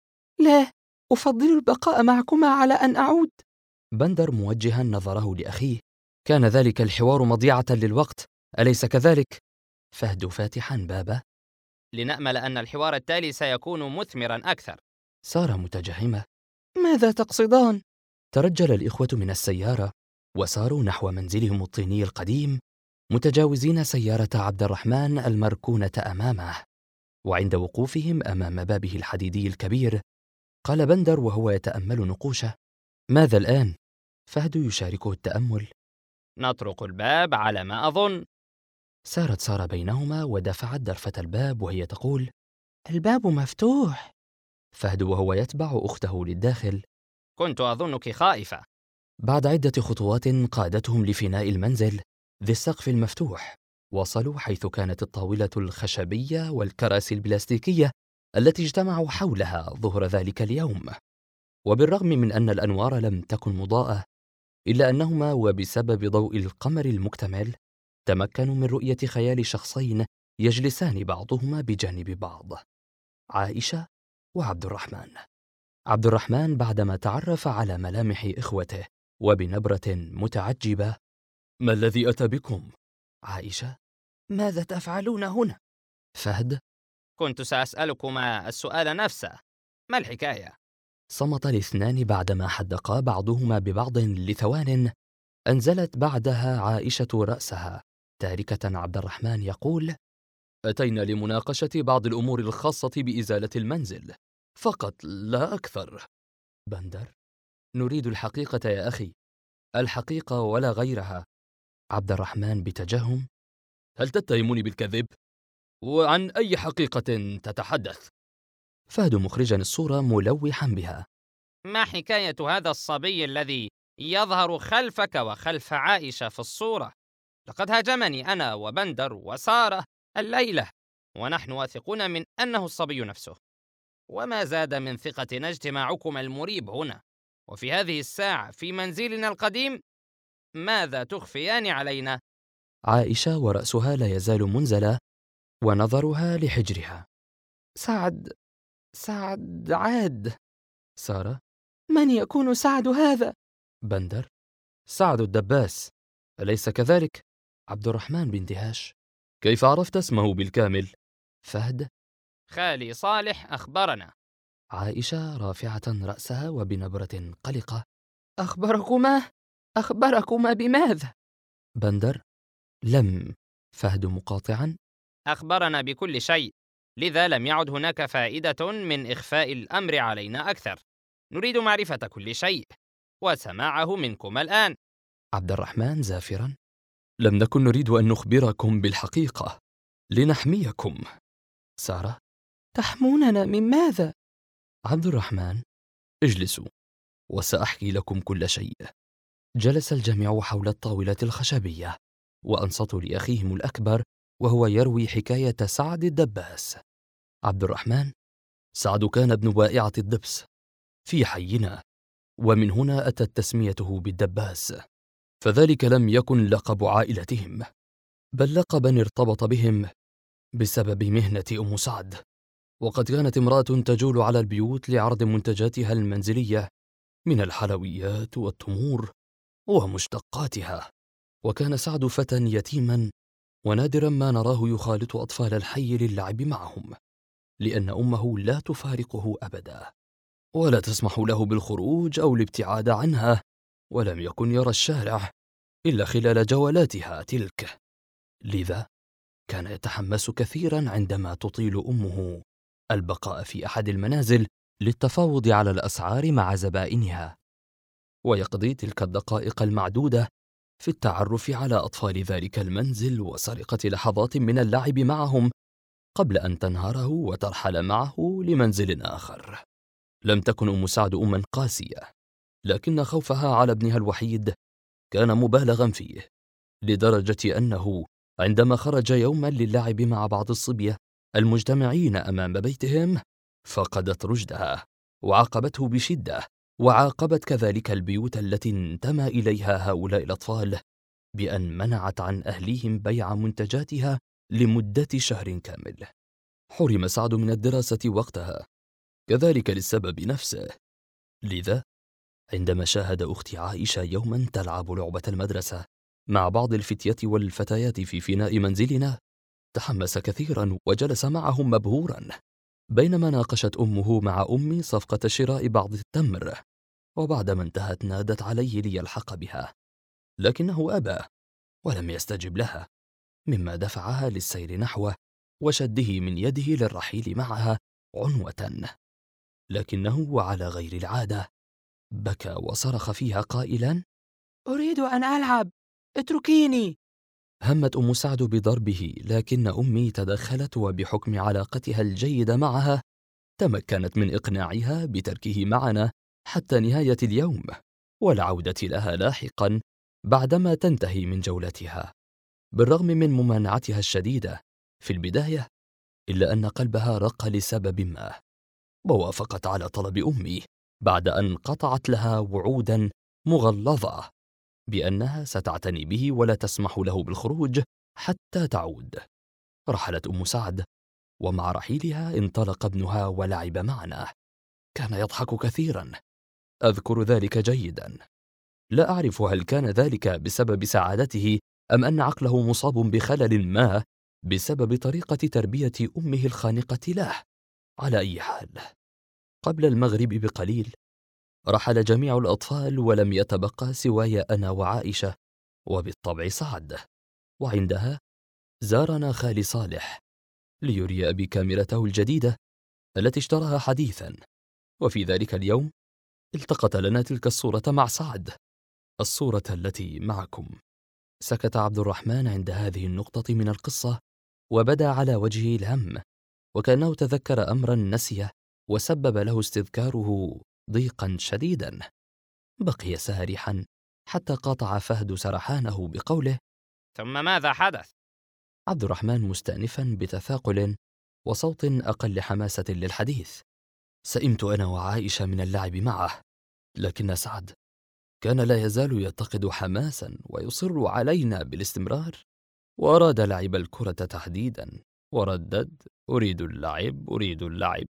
لا، أفضل البقاء معكما على أن أعود. بندر موجها نظره لأخيه: كان ذلك الحوار مضيعة للوقت، أليس كذلك؟ فهد فاتحا بابه: لنأمل أن الحوار التالي سيكون مثمرا أكثر. سارة متجهمة: ماذا تقصدان؟ ترجل الإخوة من السيارة وساروا نحو منزلهم الطيني القديم، متجاوزين سيارة عبد الرحمن المركونة أمامه. وعند وقوفهم أمام بابه الحديدي الكبير، قال بندر وهو يتأمل نقوشه: ماذا الآن؟ فهد يشاركه التأمل: نطرق الباب على ما أظن. سارت سارة بينهما ودفعت درفة الباب وهي تقول: الباب مفتوح. فهد وهو يتبع أخته للداخل: كنت أظنك خائفة. بعد عدة خطوات قادتهم لفناء المنزل ذي السقف المفتوح، وصلوا حيث كانت الطاولة الخشبية والكراسي البلاستيكية التي اجتمعوا حولها ظهر ذلك اليوم. وبالرغم من أن الأنوار لم تكن مضاءة، إلا أنهما وبسبب ضوء القمر المكتمل تمكنوا من رؤية خيال شخصين يجلسان بعضهما بجانب بعض: عائشة وعبد الرحمن. عبد الرحمن بعدما تعرف على ملامح إخوته وبنبرة متعجبة: ما الذي أتى بكم؟ عائشة: ماذا تفعلون هنا؟ فهد: كنت سأسألكما السؤال نفسه، ما الحكاية؟ صمت الاثنان بعدما حدقا بعضهما ببعض لثوان. أنزلت بعدها عائشة رأسها تاركة عبد الرحمن يقول: أتينا لمناقشة بعض الأمور الخاصة بإزالة المنزل فقط لا أكثر. بندر: نريد الحقيقة يا أخي، الحقيقة ولا غيرها. عبد الرحمن بتجهم: هل تتهمني بالكذب؟ وعن أي حقيقة تتحدث؟ فهد مخرجا الصورة ملوحا بها: ما حكاية هذا الصبي الذي يظهر خلفك وخلف عائشة في الصورة؟ لقد هاجمني أنا وبندر وسارة الليلة، ونحن واثقون من أنه الصبي نفسه، وما زاد من ثقتنا اجتماعكم المريب هنا وفي هذه الساعة في منزلنا القديم. ماذا تخفيان علينا؟ عائشة ورأسها لا يزال منزلا ونظرها لحجرها: سعد عاد. سارة: من يكون سعد هذا؟ بندر: سعد الدباس، أليس كذلك؟ عبد الرحمن باندهاش: كيف عرفت اسمه بالكامل؟ فهد: خالي صالح أخبرنا. عائشة رافعة رأسها وبنبرة قلقة: أخبركما بماذا؟ بندر: لم. فهد مقاطعا: أخبرنا بكل شيء، لذا لم يعد هناك فائدة من إخفاء الأمر علينا أكثر. نريد معرفة كل شيء وسماعه منكم الآن. عبد الرحمن زافرا: لم نكن نريد أن نخبركم بالحقيقة لنحميكم. سارة: تحموننا من ماذا؟ عبد الرحمن: اجلسوا وسأحكي لكم كل شيء. جلس الجميع حول الطاولة الخشبية وأنصتوا لأخيهم الأكبر وهو يروي حكاية سعد الدباس. عبد الرحمن: سعد كان ابن بائعة الدبس في حينا، ومن هنا أتت تسميته بالدباس، فذلك لم يكن لقب عائلتهم، بل لقبا ارتبط بهم بسبب مهنة أم سعد. وقد كانت امرأة تجول على البيوت لعرض منتجاتها المنزلية من الحلويات والتمور ومشتقاتها. وكان سعد فتى يتيما، ونادرا ما نراه يخالط أطفال الحي للعب معهم، لأن أمه لا تفارقه أبدا ولا تسمح له بالخروج أو الابتعاد عنها، ولم يكن يرى الشارع إلا خلال جولاتها تلك. لذا كان يتحمس كثيرا عندما تطيل أمه البقاء في أحد المنازل للتفاوض على الأسعار مع زبائنها، ويقضي تلك الدقائق المعدودة في التعرف على أطفال ذلك المنزل وسرقة لحظات من اللعب معهم قبل أن تنهره وترحل معه لمنزل آخر. لم تكن أم سعد أما قاسية، لكن خوفها على ابنها الوحيد كان مبالغا فيه، لدرجة أنه عندما خرج يوما للعب مع بعض الصبية المجتمعين أمام بيتهم فقدت رشدها وعاقبته بشدة، وعاقبت كذلك البيوت التي انتمى إليها هؤلاء الأطفال بأن منعت عن أهليهم بيع منتجاتها لمدة شهر كامل. حرم سعد من الدراسة وقتها كذلك للسبب نفسه. لذا عندما شاهد أختي عائشة يوما تلعب لعبة المدرسة مع بعض الفتية والفتيات في فناء منزلنا تحمس كثيرا وجلس معهم مبهورا، بينما ناقشت أمه مع أمي صفقة شراء بعض التمر، وبعدما انتهت نادت عليه ليلحق بها، لكنه أبى ولم يستجب لها، مما دفعها للسير نحوه وشده من يده للرحيل معها عنوة. لكنه وعلى غير العادة بكى وصرخ فيها قائلا: أريد أن ألعب، اتركيني. همت أم سعد بضربه، لكن أمي تدخلت، وبحكم علاقتها الجيدة معها تمكنت من إقناعها بتركه معنا حتى نهاية اليوم والعودة لها لاحقا بعدما تنتهي من جولتها. بالرغم من ممانعتها الشديدة في البداية، إلا أن قلبها رق لسبب ما، ووافقت على طلب أمي بعد أن قطعت لها وعودا مغلظة بأنها ستعتني به ولا تسمح له بالخروج حتى تعود. رحلت أم سعد، ومع رحيلها انطلق ابنها ولعب معنا. كان يضحك كثيرا، أذكر ذلك جيدا. لا أعرف هل كان ذلك بسبب سعادته أم أن عقله مصاب بخلل ما بسبب طريقة تربية أمه الخانقة له. على أي حال، قبل المغرب بقليل رحل جميع الأطفال ولم يتبقى سواي أنا وعائشة وبالطبع سعد. وعندها زارنا خالي صالح ليري أبي كاميرته الجديدة التي اشتراها حديثا. وفي ذلك اليوم التقط لنا تلك الصورة مع سعد، الصورة التي معكم. سكت عبد الرحمن عند هذه النقطة من القصة، وبدا على وجهه الهم، وكأنه تذكر أمرا نسيه وسبب له استذكاره ضيقا شديدا. بقي سارحا حتى قاطع فهد سرحانه بقوله: ثم ماذا حدث؟ عبد الرحمن مستأنفا بتثاقل وصوت أقل حماسة للحديث: سئمت أنا وعائشة من اللعب معه، لكن سعد كان لا يزال يتقد حماسا ويصر علينا بالاستمرار، وأراد لعب الكرة تحديدا، وردد: أريد اللعب، أريد اللعب.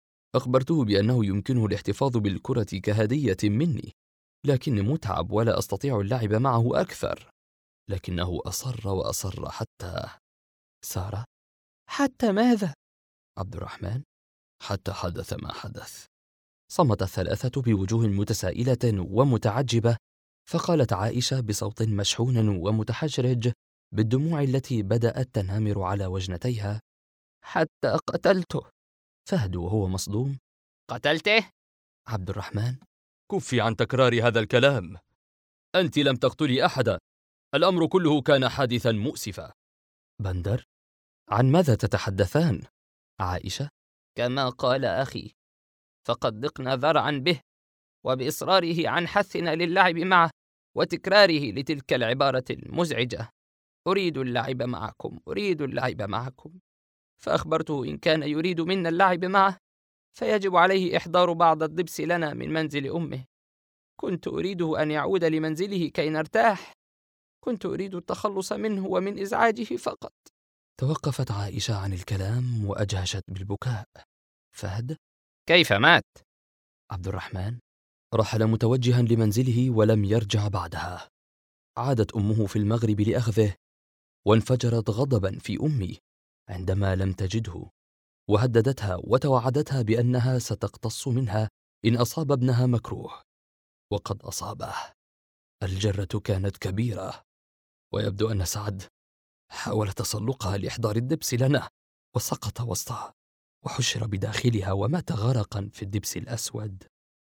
أخبرته بأنه يمكنه الاحتفاظ بالكرة كهدية مني، لكني متعب ولا أستطيع اللعب معه أكثر. لكنه أصر وأصر حتى سارة: حتى ماذا؟ عبد الرحمن: حتى حدث ما حدث. صمت الثلاثة بوجوه متسائلة ومتعجبة، فقالت عائشة بصوت مشحون ومتحجرج بالدموع التي بدأت تنهمر على وجنتيها: حتى قتلته. فهد وهو مصدوم: قتلته؟ عبد الرحمن: كفي عن تكرار هذا الكلام، أنت لم تقتلي أحدا، الأمر كله كان حادثا مؤسفا. بندر: عن ماذا تتحدثان؟ عائشة: كما قال أخي، فقد ضقنا ذرعا به، وبإصراره عن حثنا للعب معه وتكراره لتلك العبارة المزعجة: أريد اللعب معكم، أريد اللعب معكم. فأخبرته إن كان يريد منا اللعب معه فيجب عليه إحضار بعض الضبس لنا من منزل أمه. كنت أريده أن يعود لمنزله كي نرتاح، كنت أريد التخلص منه ومن إزعاجه فقط. توقفت عائشة عن الكلام وأجهشت بالبكاء. فهد: كيف مات؟ عبد الرحمن: رحل متوجها لمنزله ولم يرجع بعدها. عادت أمه في المغرب لأخذه، وانفجرت غضبا في أمي عندما لم تجده، وهددتها وتوعدتها بأنها ستقتص منها إن أصاب ابنها مكروه. وقد أصابه. الجرة كانت كبيرة، ويبدو أن سعد حاول تسلقها لإحضار الدبس لنا، وسقط وسطها وحشر بداخلها ومات غرقا في الدبس الأسود.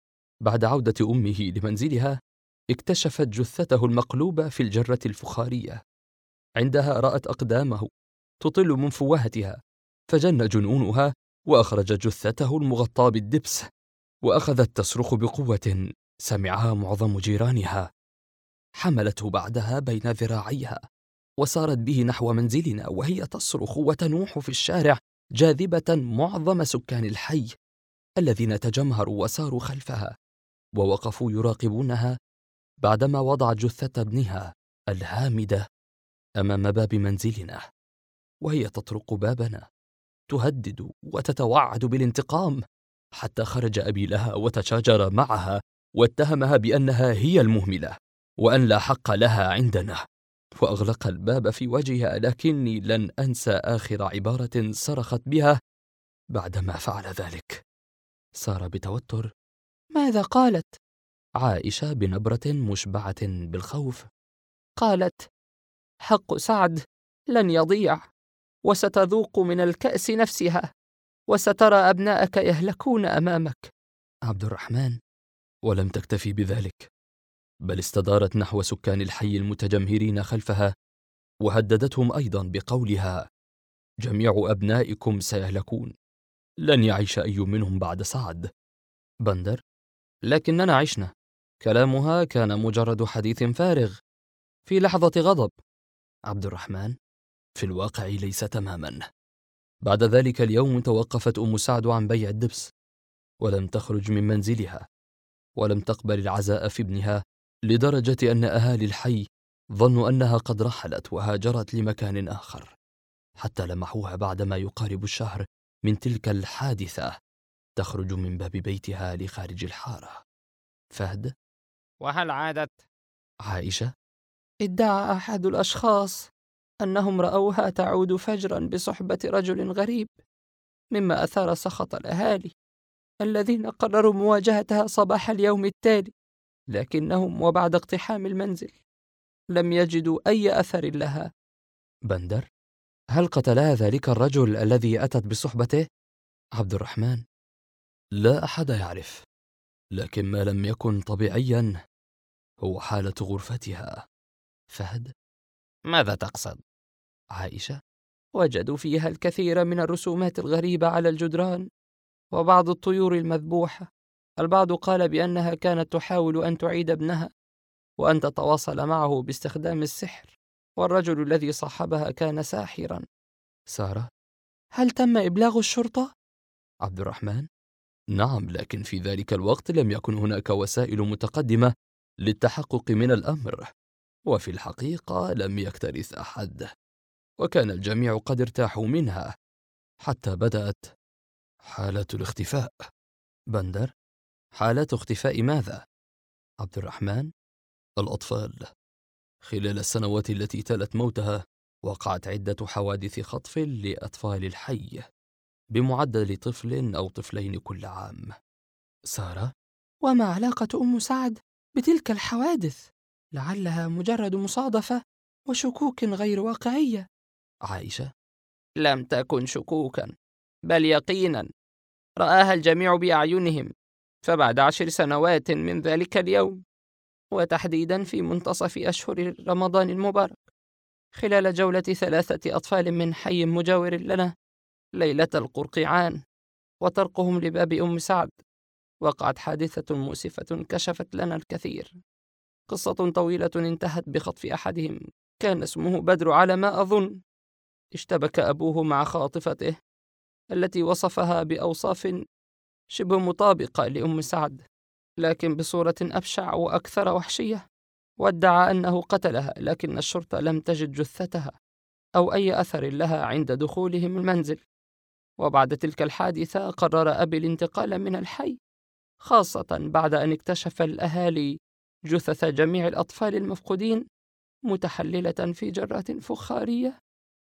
بعد عودة أمه لمنزلها اكتشفت جثته المقلوبة في الجرة الفخارية. عندها رأت أقدامه تطل من فوهتها، فجن جنونها وأخرجت جثته المغطاة بالدبس، وأخذت تصرخ بقوة سمعها معظم جيرانها. حملته بعدها بين ذراعيها وسارت به نحو منزلنا وهي تصرخ وتنوح في الشارع، جاذبة معظم سكان الحي الذين تجمهروا وساروا خلفها ووقفوا يراقبونها بعدما وضعت جثة ابنها الهامدة أمام باب منزلنا، وهي تطرق بابنا تهدد وتتوعد بالانتقام، حتى خرج أبي لها وتشاجر معها واتهمها بأنها هي المهملة وأن لا حق لها عندنا، وأغلق الباب في وجهها. لكني لن أنسى آخر عبارة صرخت بها بعدما فعل ذلك. سارة بتوتر: ماذا قالت؟ عائشة بنبرة مشبعة بالخوف: قالت: حق سعد لن يضيع، وستذوق من الكأس نفسها، وسترى أبناءك يهلكون أمامك. عبد الرحمن: ولم تكتفي بذلك، بل استدارت نحو سكان الحي المتجمهرين خلفها وهددتهم أيضا بقولها: جميع أبنائكم سيهلكون، لن يعيش أي منهم بعد سعد. بندر: لكننا عشنا. كلامها كان مجرد حديث فارغ في لحظة غضب. عبد الرحمن: في الواقع ليس تماما. بعد ذلك اليوم توقفت أم سعد عن بيع الدبس، ولم تخرج من منزلها، ولم تقبل العزاء في ابنها، لدرجة أن أهالي الحي ظنوا أنها قد رحلت وهاجرت لمكان آخر، حتى لمحوها بعدما يقارب الشهر من تلك الحادثة تخرج من باب بيتها لخارج الحارة. فهد: وهل عادت؟ عائشة: ادعى أحد الأشخاص أنهم رأوها تعود فجرا بصحبة رجل غريب، مما أثار سخط الأهالي الذين قرروا مواجهتها صباح اليوم التالي، لكنهم وبعد اقتحام المنزل لم يجدوا أي أثر لها. بندر: هل قتلا ذلك الرجل الذي أتت بصحبته؟ عبد الرحمن: لا أحد يعرف، لكن ما لم يكن طبيعيا هو حالة غرفتها. فهد: ماذا تقصد؟ عائشة: وجدوا فيها الكثير من الرسومات الغريبة على الجدران وبعض الطيور المذبوحة. البعض قال بأنها كانت تحاول أن تعيد ابنها وأن تتواصل معه باستخدام السحر، والرجل الذي صاحبها كان ساحرا. سارة: هل تم إبلاغ الشرطة؟ عبد الرحمن: نعم، لكن في ذلك الوقت لم يكن هناك وسائل متقدمة للتحقق من الأمر، وفي الحقيقة لم يكترث أحد، وكان الجميع قد ارتاحوا منها حتى بدأت حالة الاختفاء. بندر: حالة اختفاء ماذا؟ عبد الرحمن: الأطفال. خلال السنوات التي تلت موتها وقعت عدة حوادث خطف لأطفال الحي بمعدل طفل أو طفلين كل عام. سارة: وما علاقة أم سعد بتلك الحوادث؟ لعلها مجرد مصادفة وشكوك غير واقعية. عائشة: لم تكن شكوكا، بل يقينا. رآها الجميع بأعينهم، فبعد 10 سنوات من ذلك اليوم، وتحديدا في منتصف أشهر رمضان المبارك، خلال جولة 3 أطفال من حي مجاور لنا ليلة القرقعان وطرقهم لباب أم سعد، وقعت حادثة مؤسفة كشفت لنا الكثير. قصة طويلة انتهت بخطف أحدهم، كان اسمه بدر على ما أظن. اشتبك أبوه مع خاطفته التي وصفها بأوصاف شبه مطابقة لأم سعد، لكن بصورة أبشع وأكثر وحشية، وادعى أنه قتلها، لكن الشرطة لم تجد جثتها أو أي أثر لها عند دخولهم المنزل. وبعد تلك الحادثة قرر أبي الانتقال من الحي، خاصة بعد أن اكتشف الأهالي جثث جميع الأطفال المفقودين متحللة في جرات فخارية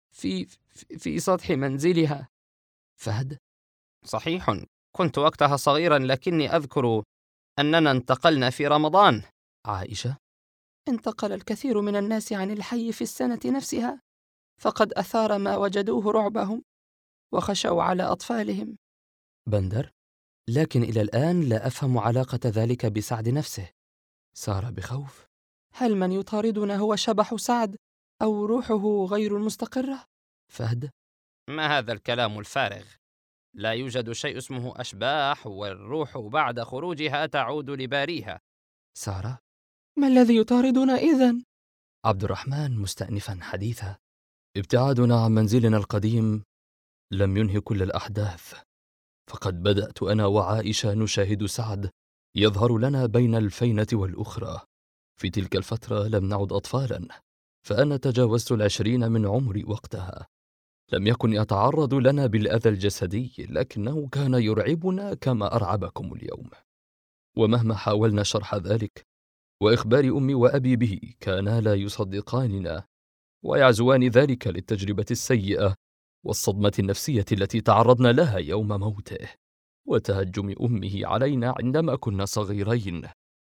في سطح منزلها. فهد: صحيح، كنت وقتها صغيرا، لكني أذكر أننا انتقلنا في رمضان. عائشة: انتقل الكثير من الناس عن الحي في السنة نفسها، فقد أثار ما وجدوه رعبهم وخشوا على أطفالهم. بندر: لكن إلى الآن لا أفهم علاقة ذلك بسعد نفسه. سارة بخوف: هل من يطاردنا هو شبح سعد أو روحه غير المستقرة؟ فهد: ما هذا الكلام الفارغ؟ لا يوجد شيء اسمه أشباح، والروح بعد خروجها تعود لباريها. سارة: ما الذي يطاردنا إذن؟ عبد الرحمن مستأنفا حديثه: ابتعادنا عن منزلنا القديم لم ينهي كل الأحداث، فقد بدأت أنا وعائشة نشاهد سعد يظهر لنا بين الفينة والأخرى. في تلك الفترة لم نعد أطفالا، فأنا تجاوزت 20 من عمري وقتها. لم يكن يتعرض لنا بالأذى الجسدي، لكنه كان يرعبنا كما أرعبكم اليوم. ومهما حاولنا شرح ذلك وإخبار أمي وأبي به، كانا لا يصدقاننا ويعزوان ذلك للتجربة السيئة والصدمة النفسية التي تعرضنا لها يوم موته وتهجم أمه علينا عندما كنا صغيرين.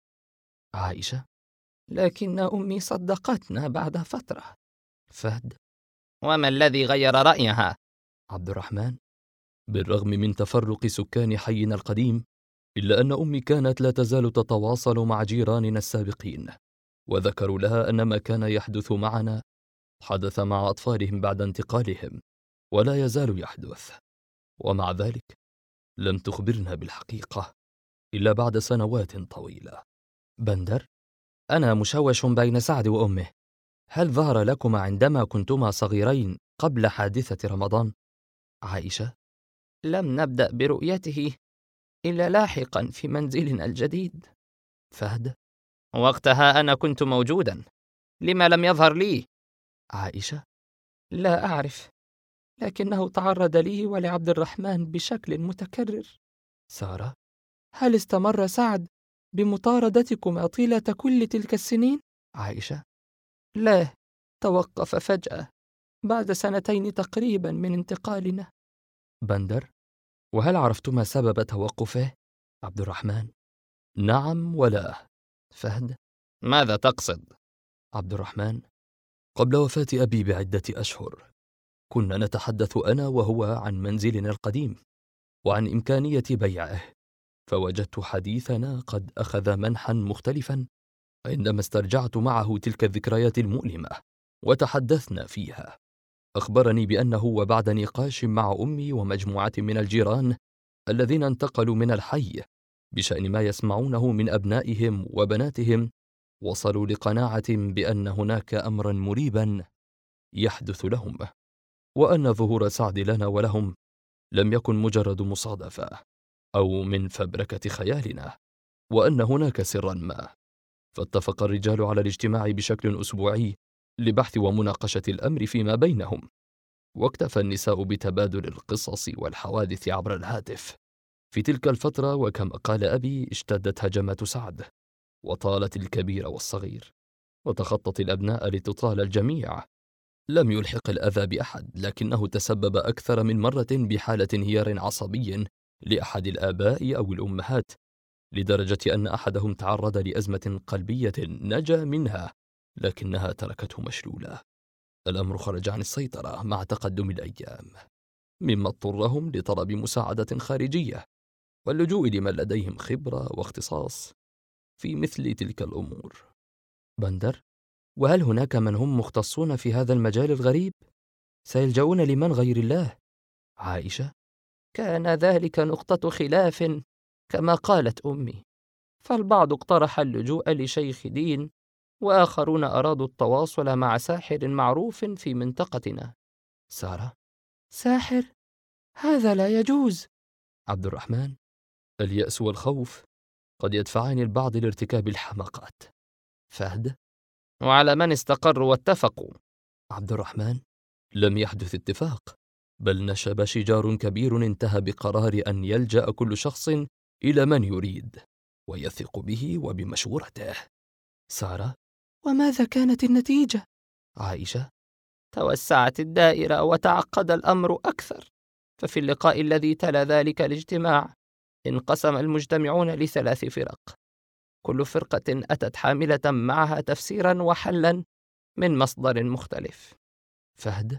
عائشة: لكن أمي صدقتنا بعد فترة. فهد: وما الذي غير رأيها؟ عبد الرحمن: بالرغم من تفرق سكان حينا القديم، إلا أن أمي كانت لا تزال تتواصل مع جيراننا السابقين، وذكروا لها أن ما كان يحدث معنا حدث مع أطفالهم بعد انتقالهم، ولا يزال يحدث. ومع ذلك لم تخبرنا بالحقيقة إلا بعد سنوات طويلة. بندر: أنا مشوش بين سعد وأمه. هل ظهر لكما عندما كنتما صغيرين قبل حادثة رمضان؟ عائشة: لم نبدأ برؤيته إلا لاحقا في منزلنا الجديد. فهد: وقتها أنا كنت موجودا، لما لم يظهر لي؟ عائشة: لا أعرف، لكنه تعرض لي ولعبد الرحمن بشكل متكرر. سارة: هل استمر سعد بمطاردتكما طيلة كل تلك السنين؟ عائشة: لا، توقف فجأة بعد 2 تقريبا من انتقالنا. بندر: وهل عرفتما سبب توقفه؟ عبد الرحمن: نعم ولا. فهد: ماذا تقصد؟ عبد الرحمن: قبل وفاة أبي بعدة أشهر كنا نتحدث أنا وهو عن منزلنا القديم وعن إمكانية بيعه، فوجدت حديثنا قد أخذ منحا مختلفا عندما استرجعت معه تلك الذكريات المؤلمة وتحدثنا فيها. أخبرني بأنه وبعد نقاش مع أمي ومجموعة من الجيران الذين انتقلوا من الحي بشأن ما يسمعونه من أبنائهم وبناتهم، وصلوا لقناعة بأن هناك أمرا مريبا يحدث لهم، وأن ظهور سعد لنا ولهم لم يكن مجرد مصادفة أو من فبركة خيالنا، وأن هناك سرا ما. فاتفق الرجال على الاجتماع بشكل أسبوعي لبحث ومناقشة الأمر فيما بينهم، واكتفى النساء بتبادل القصص والحوادث عبر الهاتف. في تلك الفترة وكما قال أبي اشتدت هجمات سعد وطالت الكبير والصغير، وتخطت الأبناء لتطال الجميع. لم يلحق الأذى بأحد، لكنه تسبب أكثر من مرة بحالة انهيار عصبي لأحد الآباء أو الأمهات، لدرجة أن أحدهم تعرض لأزمة قلبية نجا منها لكنها تركته مشلولة. الأمر خرج عن السيطرة مع تقدم الأيام، مما اضطرهم لطلب مساعدة خارجية واللجوء لمن لديهم خبرة واختصاص في مثل تلك الأمور. بندر: وهل هناك من هم مختصون في هذا المجال الغريب؟ سيلجؤون لمن غير الله؟ عائشة: كان ذلك نقطة خلاف كما قالت أمي، فالبعض اقترح اللجوء لشيخ دين، وآخرون أرادوا التواصل مع ساحر معروف في منطقتنا. سارة: ساحر؟ هذا لا يجوز. عبد الرحمن: اليأس والخوف قد يدفعان البعض لارتكاب الحماقات. فهد: وعلى من استقروا واتفقوا؟ عبد الرحمن: لم يحدث اتفاق، بل نشب شجار كبير انتهى بقرار أن يلجأ كل شخص إلى من يريد ويثق به وبمشورته. سارة: وماذا كانت النتيجة؟ عائشة: توسعت الدائرة وتعقد الأمر أكثر، ففي اللقاء الذي تلا ذلك الاجتماع انقسم المجتمعون ل3 فرق، كل فرقة أتت حاملة معها تفسيرا وحلا من مصدر مختلف. فهد: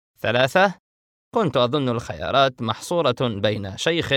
3. كنت أظن الخيارات محصورة بين شيخ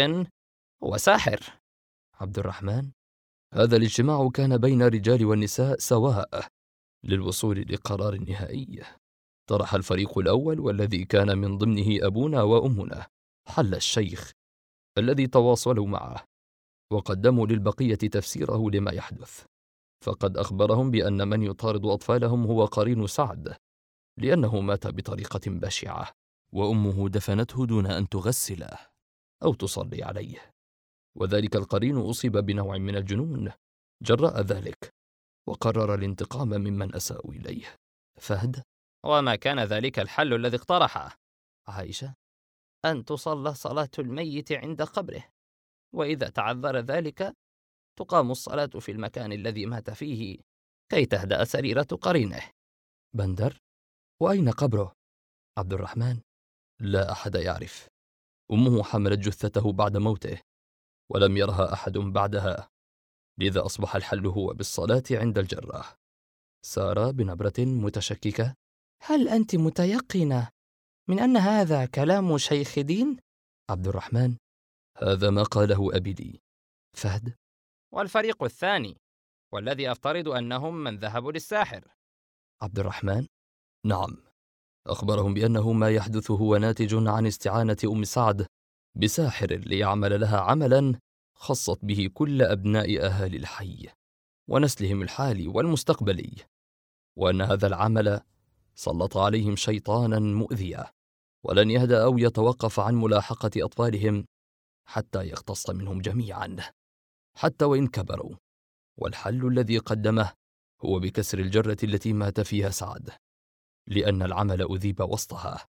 وساحر. عبد الرحمن: هذا الاجتماع كان بين الرجال والنساء سواء للوصول لقرار نهائي. طرح الفريق الأول والذي كان من ضمنه أبونا وأمنا حل الشيخ الذي تواصلوا معه، وقدموا للبقية تفسيره لما يحدث، فقد أخبرهم بأن من يطارد أطفالهم هو قرين سعد، لأنه مات بطريقة بشعة، وأمه دفنته دون أن تغسله أو تصلي عليه، وذلك القرين أصيب بنوع من الجنون جراء ذلك، وقرر الانتقام ممن أساءوا إليه. فهد: وما كان ذلك الحل الذي اقترحه؟ عائشة: أن تصلى صلاة الميت عند قبره، وإذا تعذر ذلك تقام الصلاة في المكان الذي مات فيه كي تهدأ سريرة قرينه. بندر: وأين قبره؟ عبد الرحمن: لا أحد يعرف. أمه حملت جثته بعد موته ولم يرها أحد بعدها، لذا أصبح الحل هو بالصلاة عند الجراح. سارة بنبرة متشككة: هل أنت متيقنة من أن هذا كلام شيخ دين؟ عبد الرحمن: هذا ما قاله أبي لي. فهد: والفريق الثاني والذي أفترض أنهم من ذهبوا للساحر؟ عبد الرحمن: نعم، أخبرهم بأنه ما يحدث هو ناتج عن استعانة أم سعد بساحر ليعمل لها عملا خصت به كل أبناء أهالي الحي ونسلهم الحالي والمستقبلي، وأن هذا العمل سلط عليهم شيطانا مؤذيا ولن يهدأ أو يتوقف عن ملاحقة أطفالهم حتى يختص منهم جميعا حتى وإن كبروا. والحل الذي قدمه هو بكسر الجرة التي مات فيها سعد، لأن العمل أذيب وسطها،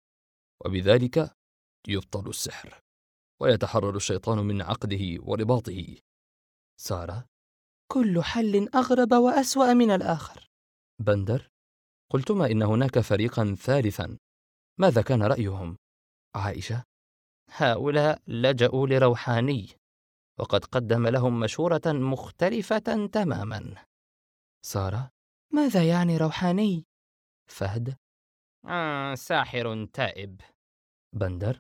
وبذلك يبطل السحر ويتحرر الشيطان من عقده ورباطه. سارة: كل حل أغرب وأسوأ من الآخر. بندر: قلتما إن هناك فريقا ثالثا، ماذا كان رأيهم؟ عائشة: هؤلاء لجأوا لروحاني، وقد قدم لهم مشورة مختلفة تماما. سارة: ماذا يعني روحاني؟ فهد: ساحر تائب. بندر: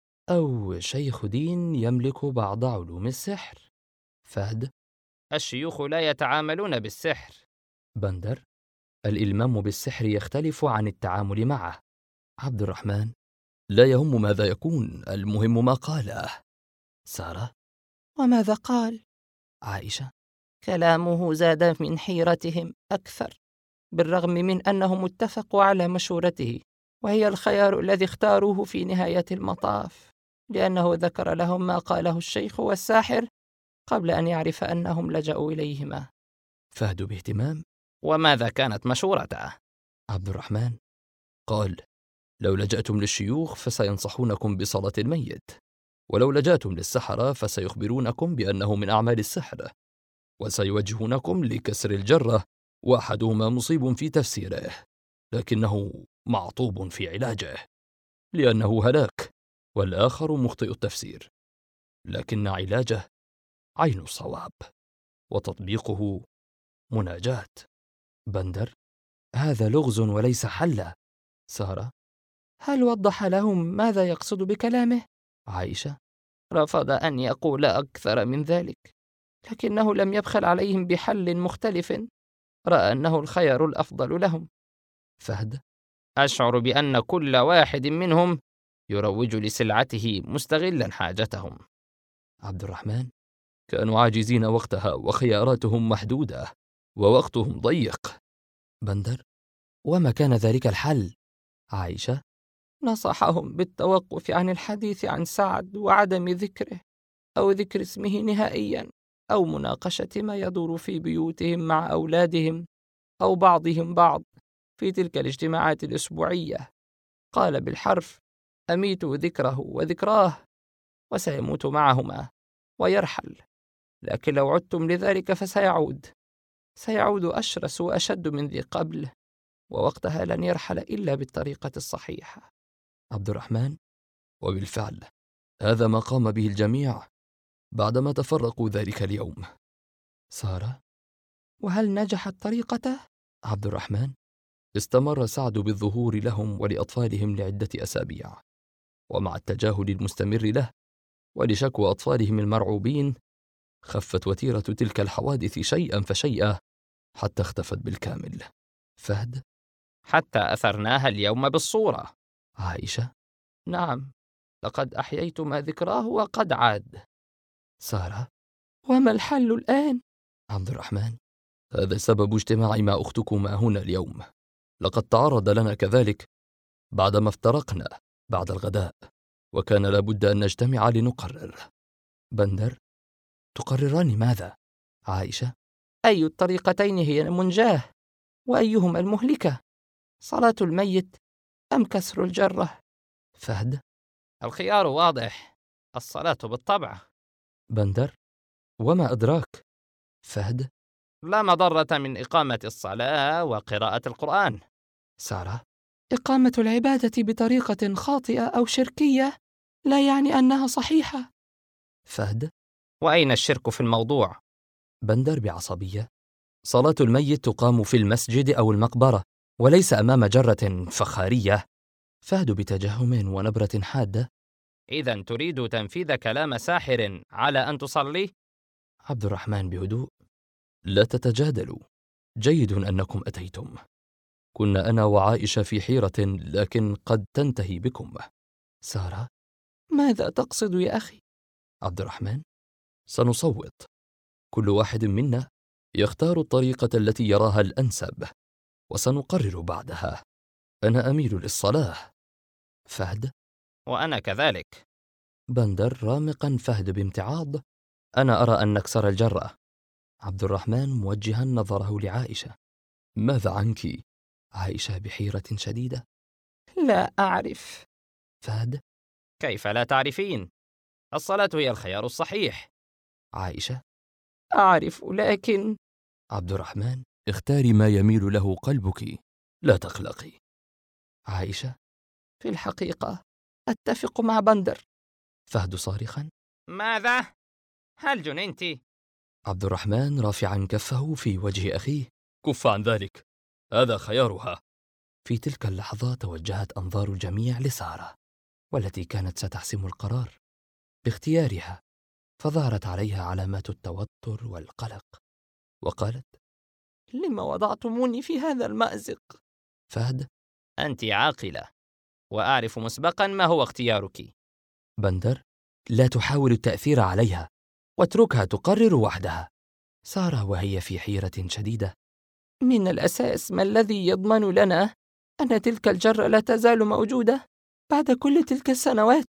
أو شيخ دين يملك بعض علوم السحر. فهد: الشيوخ لا يتعاملون بالسحر. بندر: الإلمام بالسحر يختلف عن التعامل معه. عبد الرحمن: لا يهم ماذا يكون، المهم ما قاله. سارة: وماذا قال؟ عائشة: كلامه زاد من حيرتهم أكثر، بالرغم من أنهم اتفقوا على مشورته، وهي الخيار الذي اختاروه في نهاية المطاف، لأنه ذكر لهم ما قاله الشيخ والساحر قبل أن يعرف أنهم لجأوا إليهما. فهد باهتمام: وماذا كانت مشورته؟ عبد الرحمن: قال: لو لجأتم للشيوخ فسينصحونكم بصلاة الميت، ولو لجأتم للسحرة فسيخبرونكم بأنه من أعمال السحر، وسيوجهونكم لكسر الجرة، وأحدهما مصيب في تفسيره لكنه معطوب في علاجه لأنه هلاك، والآخر مخطئ التفسير لكن علاجه عين الصواب، وتطبيقه مناجاة. بندر: هذا لغز وليس حلا. سارة: هل وضح لهم ماذا يقصد بكلامه؟ عائشة: رفض أن يقول أكثر من ذلك، لكنه لم يبخل عليهم بحل مختلف رأى أنه الخيار الأفضل لهم. فهد: أشعر بأن كل واحد منهم يروج لسلعته مستغلا حاجتهم. عبد الرحمن: كانوا عاجزين وقتها وخياراتهم محدودة ووقتهم ضيق. بندر: وما كان ذلك الحل؟ عائشة: نصحهم بالتوقف عن الحديث عن سعد وعدم ذكره أو ذكر اسمه نهائيا، أو مناقشة ما يدور في بيوتهم مع أولادهم أو بعضهم بعض في تلك الاجتماعات الأسبوعية. قال بالحرف: أميتوا ذكره وذكراه، وسيموت معهما ويرحل، لكن لو عدتم لذلك سيعود أشرس وأشد من ذي قبل، ووقتها لن يرحل إلا بالطريقة الصحيحة. عبد الرحمن: وبالفعل هذا ما قام به الجميع بعدما تفرقوا ذلك اليوم. سارة: وهل نجحت طريقته؟ عبد الرحمن: استمر سعد بالظهور لهم ولأطفالهم لعدة أسابيع، ومع التجاهل المستمر له ولشكوى أطفالهم المرعوبين خفت وتيرة تلك الحوادث شيئا فشيئا حتى اختفت بالكامل. فهد: حتى أثرناها اليوم بالصورة. عائشة: نعم، لقد أحييتما ذكراه وقد عاد. سارة: وما الحل الآن؟ عبد الرحمن: هذا سبب اجتماعي مع أختكما هنا اليوم، لقد تعرض لنا كذلك بعدما افترقنا بعد الغداء، وكان لابد أن نجتمع لنقرر. بندر: تقرران ماذا؟ عائشة: أي الطريقتين هي المنجاة، وأيهما المهلكة، صلاة الميت أم كسر الجرة؟ فهد: الخيار واضح، الصلاة بالطبع. بندر: وما أدراك؟ فهد: لا مضرة من إقامة الصلاة وقراءة القرآن. سارة: إقامة العبادة بطريقة خاطئة أو شركية لا يعني أنها صحيحة. فهد: وأين الشرك في الموضوع؟ بندر بعصبية: صلاة الميت تقام في المسجد أو المقبرة وليس أمام جرة فخارية. فهد بتجهم ونبرة حادة: إذن تريد تنفيذ كلام ساحر على أن تصلي؟ عبد الرحمن بهدوء: لا تتجادلوا، جيد أنكم أتيتم، كنا أنا وعائشة في حيرة لكن قد تنتهي بكم. سارة: ماذا تقصد يا أخي؟ عبد الرحمن: سنصوت، كل واحد منا يختار الطريقة التي يراها الأنسب، وسنقرر بعدها. أنا أميل للصلاة. فهد: وأنا كذلك. بندر رامقا فهد بامتعاض: أنا أرى أن نكسر الجرة. عبد الرحمن موجها نظره لعائشة: ماذا عنك؟ عائشة بحيرة شديدة: لا أعرف. فهد: كيف لا تعرفين؟ الصلاة هي الخيار الصحيح. عائشة: أعرف لكن… عبد الرحمن: اختاري ما يميل له قلبك، لا تقلقي. عائشة: في الحقيقة أتفق مع بندر. فهد صارخا: ماذا؟ هل جننت؟ عبد الرحمن رافعا كفه في وجه أخيه: كف عن ذلك، هذا خيارها. في تلك اللحظة توجهت أنظار الجميع لسارة، والتي كانت ستحسم القرار باختيارها، فظهرت عليها علامات التوتر والقلق، وقالت: لم وضعتموني في هذا المأزق؟ فهد: أنت عاقلة، وأعرف مسبقا ما هو اختيارك. بندر: لا تحاول التأثير عليها، واتركها تقرر وحدها. سارة وهي في حيرة شديدة: من الأساس ما الذي يضمن لنا أن تلك الجرة لا تزال موجودة بعد كل تلك السنوات،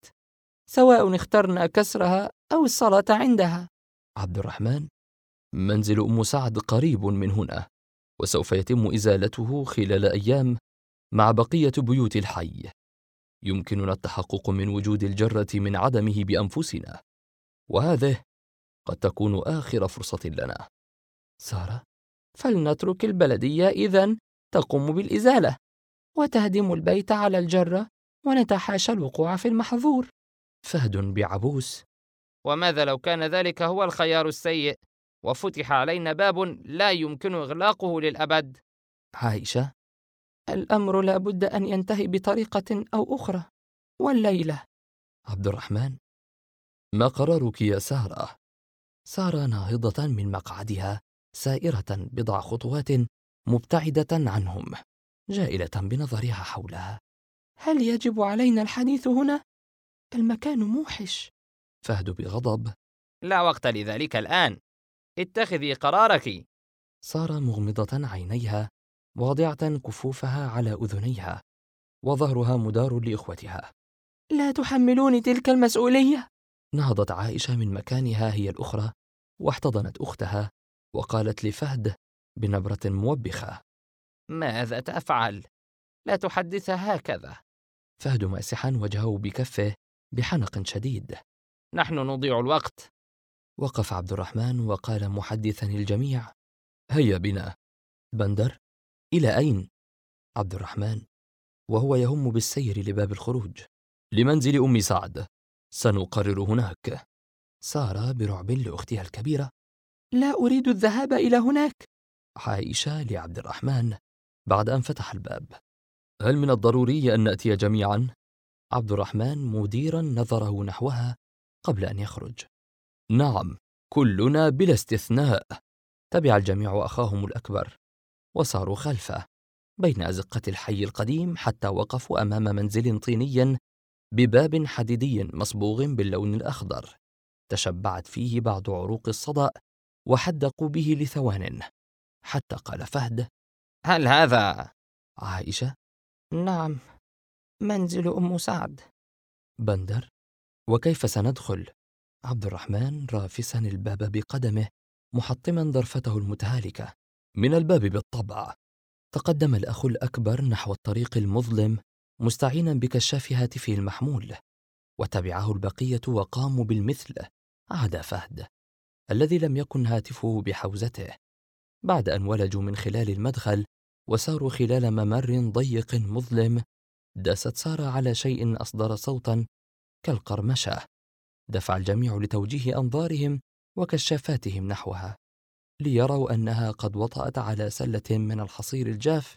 سواء اخترنا كسرها أو الصلاة عندها؟ عبد الرحمن: منزل أم سعد قريب من هنا، وسوف يتم إزالته خلال أيام مع بقية بيوت الحي. يمكننا التحقق من وجود الجرة من عدمه بأنفسنا، وهذه قد تكون آخر فرصة لنا. سارة: فلنترك البلدية إذن تقوم بالإزالة وتهدم البيت على الجرة، ونتحاشى الوقوع في المحظور. فهد بعبوس: وماذا لو كان ذلك هو الخيار السيء، وفتح علينا باب لا يمكن إغلاقه للأبد؟ عائشة: الأمر لا بد أن ينتهي بطريقة أو أخرى، والليلة. عبد الرحمن: ما قرارك يا سارة؟ سارة ناهضة من مقعدها، سائرة بضع خطوات مبتعدة عنهم، جائلة بنظرها حولها. هل يجب علينا الحديث هنا؟ المكان موحش. فهد بغضب: لا وقت لذلك الآن، اتخذي قرارك. سارة مغمضة عينيها، واضعة كفوفها على أذنيها، وظهرها مدار لإخوتها. لا تحملوني تلك المسؤولية. نهضت عائشة من مكانها هي الأخرى، واحتضنت أختها، وقالت لفهد بنبرة موبخة: ماذا تفعل؟ لا تحدثها هكذا. فهد ماسحا وجهه بكفه بحنق شديد: نحن نضيع الوقت. وقف عبد الرحمن وقال محدثا الجميع: هيا بنا. بندر: إلى أين؟ عبد الرحمن وهو يهم بالسير لباب الخروج: لمنزل أم سعد، سنقرر هناك. سارة برعب لأختها الكبيرة: لا أريد الذهاب إلى هناك. عائشة لعبد الرحمن بعد أن فتح الباب: هل من الضروري أن نأتي جميعا؟ عبد الرحمن مديرا نظره نحوها قبل أن يخرج: نعم، كلنا بلا استثناء. تبع الجميع أخاهم الأكبر، وساروا خلفه بين أزقة الحي القديم حتى وقفوا أمام منزل طيني بباب حديدي مصبوغ باللون الأخضر، تشبعت فيه بعض عروق الصدأ، وحدقوا به لثوان، حتى قال فهد: هل هذا؟ عائشة: نعم، منزل أم سعد. بندر: وكيف سندخل؟ عبد الرحمن رافسا الباب بقدمه، محطما ضرفته المتهالكة: من الباب بالطبع. تقدم الأخ الأكبر نحو الطريق المظلم مستعينا بكشاف هاتفه المحمول، وتبعه البقية وقاموا بالمثل عدا فهد الذي لم يكن هاتفه بحوزته. بعد أن ولجوا من خلال المدخل وساروا خلال ممر ضيق مظلم، داست سارة على شيء أصدر صوتا كالقرمشة. دفع الجميع لتوجيه أنظارهم وكشافاتهم نحوها، ليروا أنها قد وطأت على سلة من الحصير الجاف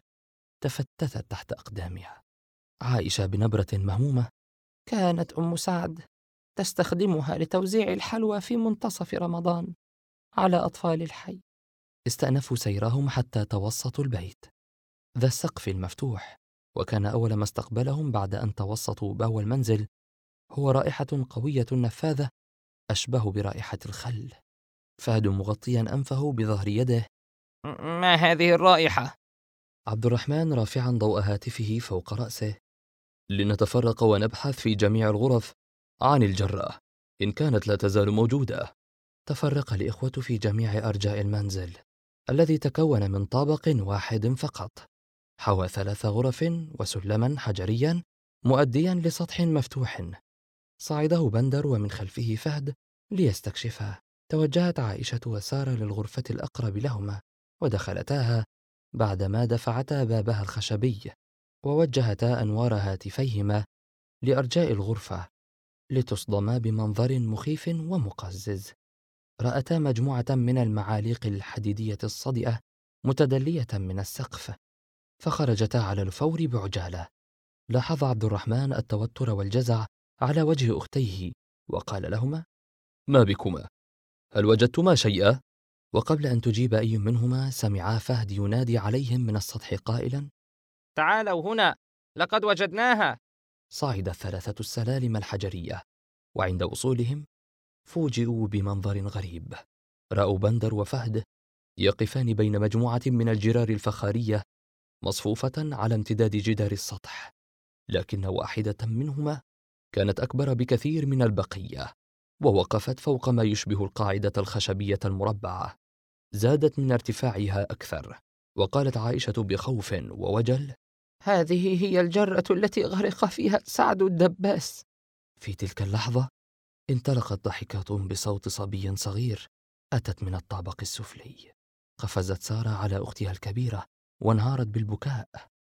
تفتتت تحت أقدامها. عائشة بنبرة مهمومة: كانت أم سعد تستخدمها لتوزيع الحلوى في منتصف رمضان على أطفال الحي. استأنفوا سيرهم حتى توسطوا البيت ذا السقف المفتوح، وكان أول ما استقبلهم بعد أن توسطوا باب المنزل هو رائحة قوية نفاذة أشبه برائحة الخل. فهد مغطيا أنفه بظهر يده: ما هذه الرائحة؟ عبد الرحمن رافعا ضوء هاتفه فوق رأسه: لنتفرق ونبحث في جميع الغرف عن الجرة إن كانت لا تزال موجودة. تفرق الإخوة في جميع أرجاء المنزل الذي تكون من طابق واحد فقط، حوى 3 غرف وسلما حجريا مؤديا لسطح مفتوح صعده بندر ومن خلفه فهد ليستكشفا. توجهت عائشة وسارة للغرفة الأقرب لهما، ودخلتاها بعدما دفعتا بابها الخشبي، ووجهتا أنوار هاتفيهما لأرجاء الغرفة لتصدما بمنظر مخيف ومقزز. رأتا مجموعة من المعاليق الحديدية الصدئة متدلية من السقف، فخرجتا على الفور بعجالة. لاحظ عبد الرحمن التوتر والجزع على وجه أختيه، وقال لهما: ما بكما؟ هل وجدتما شيئا؟ وقبل أن تجيب أي منهما سمعا فهد ينادي عليهم من السطح قائلا: تعالوا هنا، لقد وجدناها. صعد الثلاثة السلالم الحجرية، وعند وصولهم فوجئوا بمنظر غريب. رأوا بندر وفهد يقفان بين مجموعة من الجرار الفخارية مصفوفة على امتداد جدار السطح، لكن واحدة منهما كانت أكبر بكثير من البقية، ووقفت فوق ما يشبه القاعدة الخشبية المربعة، زادت من ارتفاعها أكثر. وقالت عائشة بخوف ووجل: هذه هي الجرة التي غرق فيها سعد الدباس. في تلك اللحظة انطلقت ضحكات بصوت صبي صغير أتت من الطابق السفلي. قفزت سارة على أختها الكبيرة وانهارت بالبكاء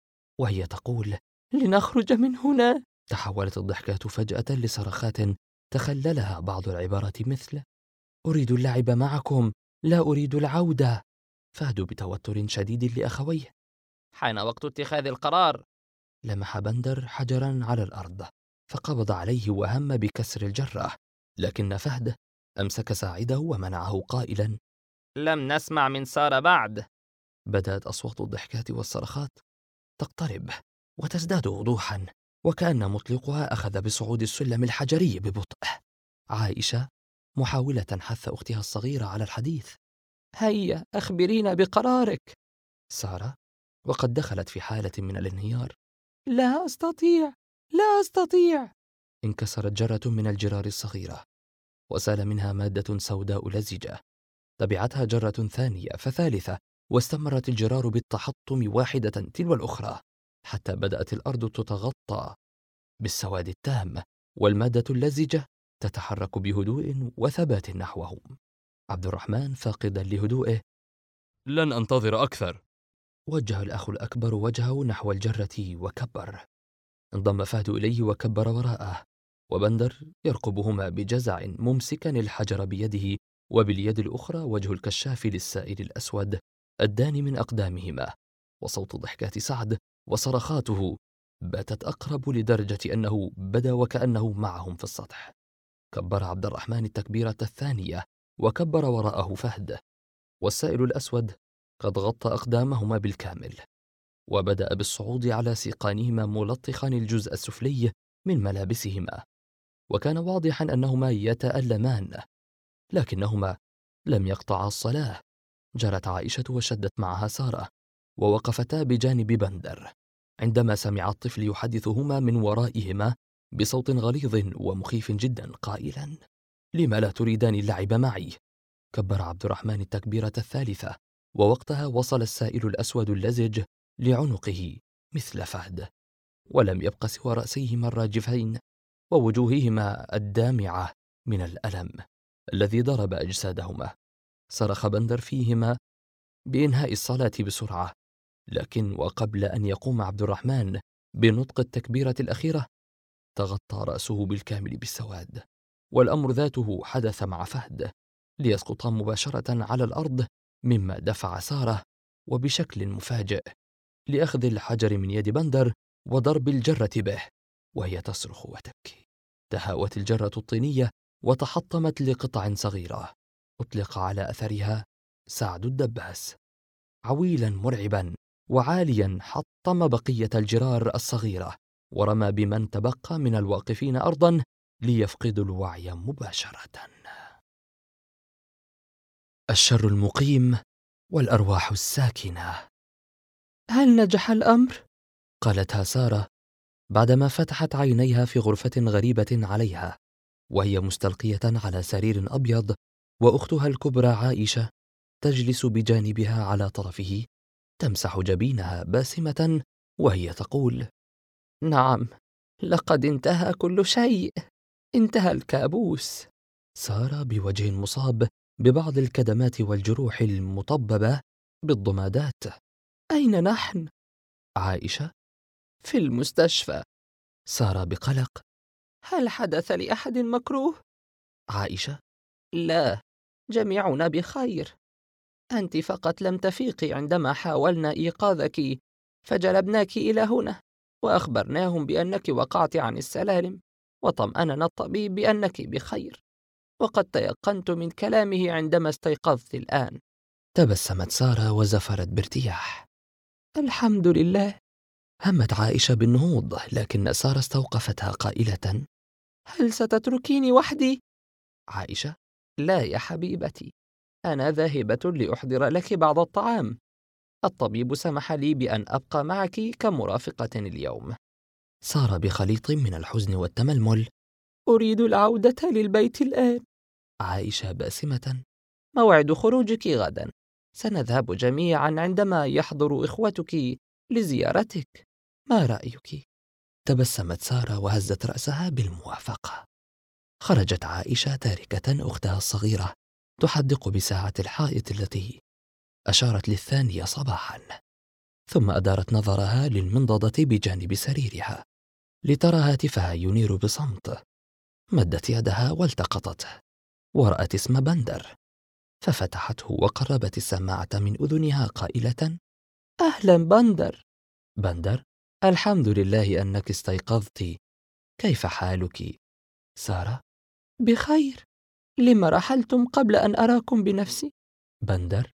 وهي تقول: لنخرج من هنا. تحولت الضحكات فجأة لصرخات تخللها بعض العبارات مثل: أريد اللعب معكم، لا أريد العودة. فهد بتوتر شديد لأخويه: حان وقت اتخاذ القرار. لمح بندر حجرا على الأرض فقبض عليه وهم بكسر الجرة، لكن فهد أمسك ساعده ومنعه قائلا: لم نسمع من سارة بعد. بدأت أصوات الضحكات والصرخات تقترب وتزداد وضوحا، وكأن مطلقها أخذ بصعود السلم الحجري ببطء. عائشة محاولة حث أختها الصغيرة على الحديث: هيا أخبرينا بقرارك. سارة وقد دخلت في حالة من الانهيار: لا أستطيع، لا أستطيع. انكسرت جرة من الجرار الصغيرة وسال منها مادة سوداء لزجة، تبعتها جرة ثانية فثالثة، واستمرت الجرار بالتحطم واحدة تلو الأخرى حتى بدأت الأرض تتغطى بالسواد التام، والمادة اللزجة تتحرك بهدوء وثبات نحوهم. عبد الرحمن فاقدا لهدوئه: لن أنتظر أكثر. وجه الأخ الأكبر وجهه نحو الجرة وكبر. انضم فهد إليه وكبر وراءه، وبندر يرقبهما بجزع ممسكا الحجر بيده، وباليد الأخرى وجه الكشاف للسائل الأسود الداني من أقدامهما. وصوت ضحكات سعد وصرخاته باتت أقرب لدرجة أنه بدا وكأنه معهم في السطح. كبر عبد الرحمن التكبيرة الثانية وكبر وراءه فهد، والسائل الأسود قد غطى أقدامهما بالكامل، وبدأ بالصعود على سيقانهما ملطخا الجزء السفلي من ملابسهما، وكان واضحا أنهما يتألمان، لكنهما لم يقطعا الصلاة. جرت عائشة وشدت معها سارة، ووقفتا بجانب بندر عندما سمع الطفل يحدثهما من ورائهما بصوت غليظ ومخيف جدا قائلا: لم لا تريدان اللعب معي؟ كبر عبد الرحمن التكبيرة الثالثة، ووقتها وصل السائل الأسود اللزج لعنقه مثل فهد، ولم يبق سوى رأسيهما الراجفين ووجوههما الدامعة من الألم الذي ضرب أجسادهما. صرخ بندر فيهما بإنهاء الصلاة بسرعة، لكن وقبل أن يقوم عبد الرحمن بنطق التكبيرة الأخيرة تغطى رأسه بالكامل بالسواد. والأمر ذاته حدث مع فهد، ليسقط مباشرة على الأرض، مما دفع سارة وبشكل مفاجئ لأخذ الحجر من يد بندر وضرب الجرة به وهي تصرخ وتبكي. تهاوت الجرة الطينية وتحطمت لقطع صغيرة. أطلق على أثرها سعد الدباس عويلا مرعبا وعاليا، حطم بقية الجرار الصغيرة ورمى بمن تبقى من الواقفين أرضا ليفقدوا الوعي مباشرة. الشر المقيم والأرواح الساكنة. هل نجح الأمر؟ قالتها سارة بعدما فتحت عينيها في غرفة غريبة عليها، وهي مستلقية على سرير أبيض، وأختها الكبرى عائشة تجلس بجانبها على طرفه تمسح جبينها باسمة وهي تقول: نعم، لقد انتهى كل شيء، انتهى الكابوس. سارة بوجه مصاب ببعض الكدمات والجروح المطببة بالضمادات: أين نحن؟ عائشة في المستشفى. سارة بقلق. هل حدث لأحد مكروه؟ عائشة: لا، جميعنا بخير. أنت فقط لم تفيقي عندما حاولنا إيقاظك، فجلبناك إلى هنا وأخبرناهم بأنك وقعت عن السلالم، وطمأننا الطبيب بأنك بخير، وقد تيقنت من كلامه عندما استيقظت الآن. تبسمت سارة وزفرت بارتياح. الحمد لله. همت عائشة بالنهوض، لكن سارة استوقفتها قائلة: هل ستتركيني وحدي؟ عائشة: لا يا حبيبتي، أنا ذاهبة لأحضر لك بعض الطعام. الطبيب سمح لي بأن أبقى معك كمرافقة اليوم. سارة بخليط من الحزن والتململ: أريد العودة للبيت الآن. عائشة باسمة: موعد خروجك غدا، سنذهب جميعا عندما يحضر إخوتك لزيارتك. ما رأيك؟ تبسمت سارة وهزت رأسها بالموافقة. خرجت عائشة تاركة أختها الصغيرة تحدق بساعة الحائط التي أشارت للثانية صباحا، ثم أدارت نظرها للمنضدة بجانب سريرها لترى هاتفها ينير بصمت. مدت يدها والتقطته ورأت اسم بندر، ففتحته وقربت السماعة من أذنها قائلة: أهلا بندر. بندر: الحمد لله أنك استيقظت، كيف حالك؟ سارة: بخير. لما رحلتم قبل أن أراكم بنفسي؟ بندر: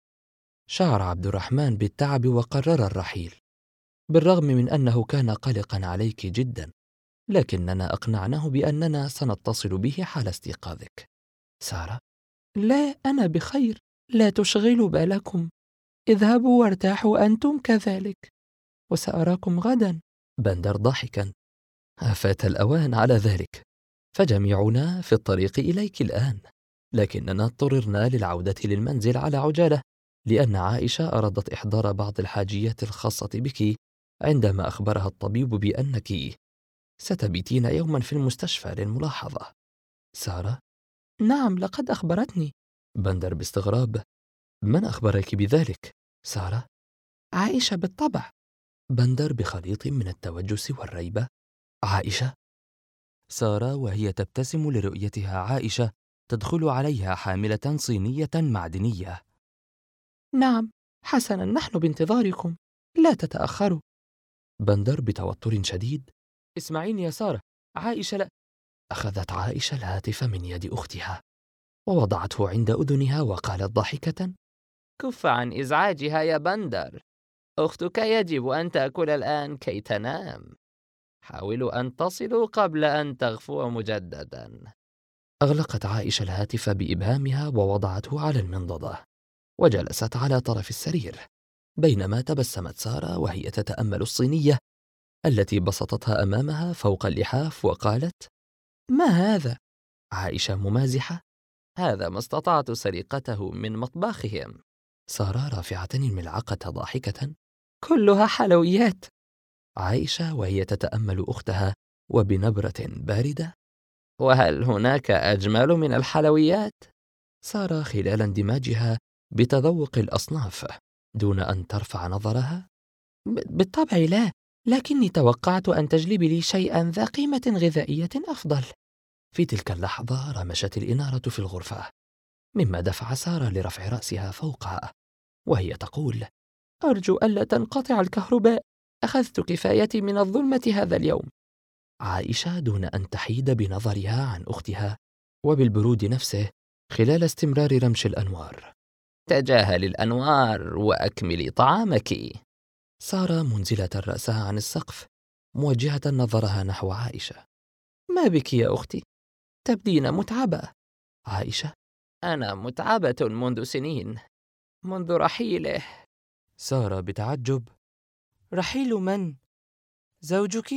شعر عبد الرحمن بالتعب وقرر الرحيل، بالرغم من أنه كان قلقا عليك جدا، لكننا أقنعناه بأننا سنتصل به حال استيقاظك. سارة: لا، أنا بخير، لا تشغلوا بالكم. اذهبوا وارتاحوا أنتم كذلك، وسأراكم غدا. بندر ضاحكا: فات الأوان على ذلك، فجميعنا في الطريق إليك الآن، لكننا اضطررنا للعودة للمنزل على عجالة، لأن عائشة أرادت إحضار بعض الحاجيات الخاصة بك عندما أخبرها الطبيب بأنك ستبيتين يوما في المستشفى للملاحظة. سارة: نعم، لقد أخبرتني. بندر باستغراب: من أخبرك بذلك؟ سارة: عائشة بالطبع. بندر بخليط من التوجس والريبة: عائشة؟ سارة وهي تبتسم لرؤيتها عائشة تدخل عليها حاملة صينية معدنية. نعم، حسنا، نحن بانتظاركم، لا تتأخروا. بندر بتوتر شديد: اسمعيني يا سارة، عائشة لا. أخذت عائشة الهاتف من يد أختها ووضعته عند أذنها وقالت ضاحكة: كف عن إزعاجها يا بندر، أختك يجب أن تأكل الآن كي تنام. حاولوا أن تصلوا قبل أن تغفو مجددا. أغلقت عائشة الهاتف بإبهامها ووضعته على المنضدة، وجلست على طرف السرير، بينما تبسمت سارة وهي تتأمل الصينية التي بسطتها أمامها فوق اللحاف وقالت: ما هذا؟ عائشة ممازحة: هذا ما استطعت سرقته من مطبخهم. سارة رافعة الملعقة ضاحكة: كلها حلويات. عائشة وهي تتأمل أختها وبنبرة باردة: وهل هناك أجمل من الحلويات؟ سارة خلال اندماجها بتذوق الأصناف دون أن ترفع نظرها: بالطبع لا، لكني توقعت أن تجلبي لي شيئا ذا قيمة غذائية أفضل. في تلك اللحظة رمشت الإنارة في الغرفة، مما دفع سارة لرفع رأسها فوقها وهي تقول: أرجو ألا تنقطع الكهرباء، أخذت كفايتي من الظلمة هذا اليوم. عائشة دون أن تحيد بنظرها عن أختها وبالبرود نفسه خلال استمرار رمش الأنوار: تجاهل الأنوار وأكملي طعامك. سارة منزلة رأسها عن السقف موجهة نظرها نحو عائشة: ما بك يا أختي؟ تبدين متعبة. عائشة: أنا متعبة منذ سنين، منذ رحيله. سارة بتعجب: رحيل من؟ زوجك؟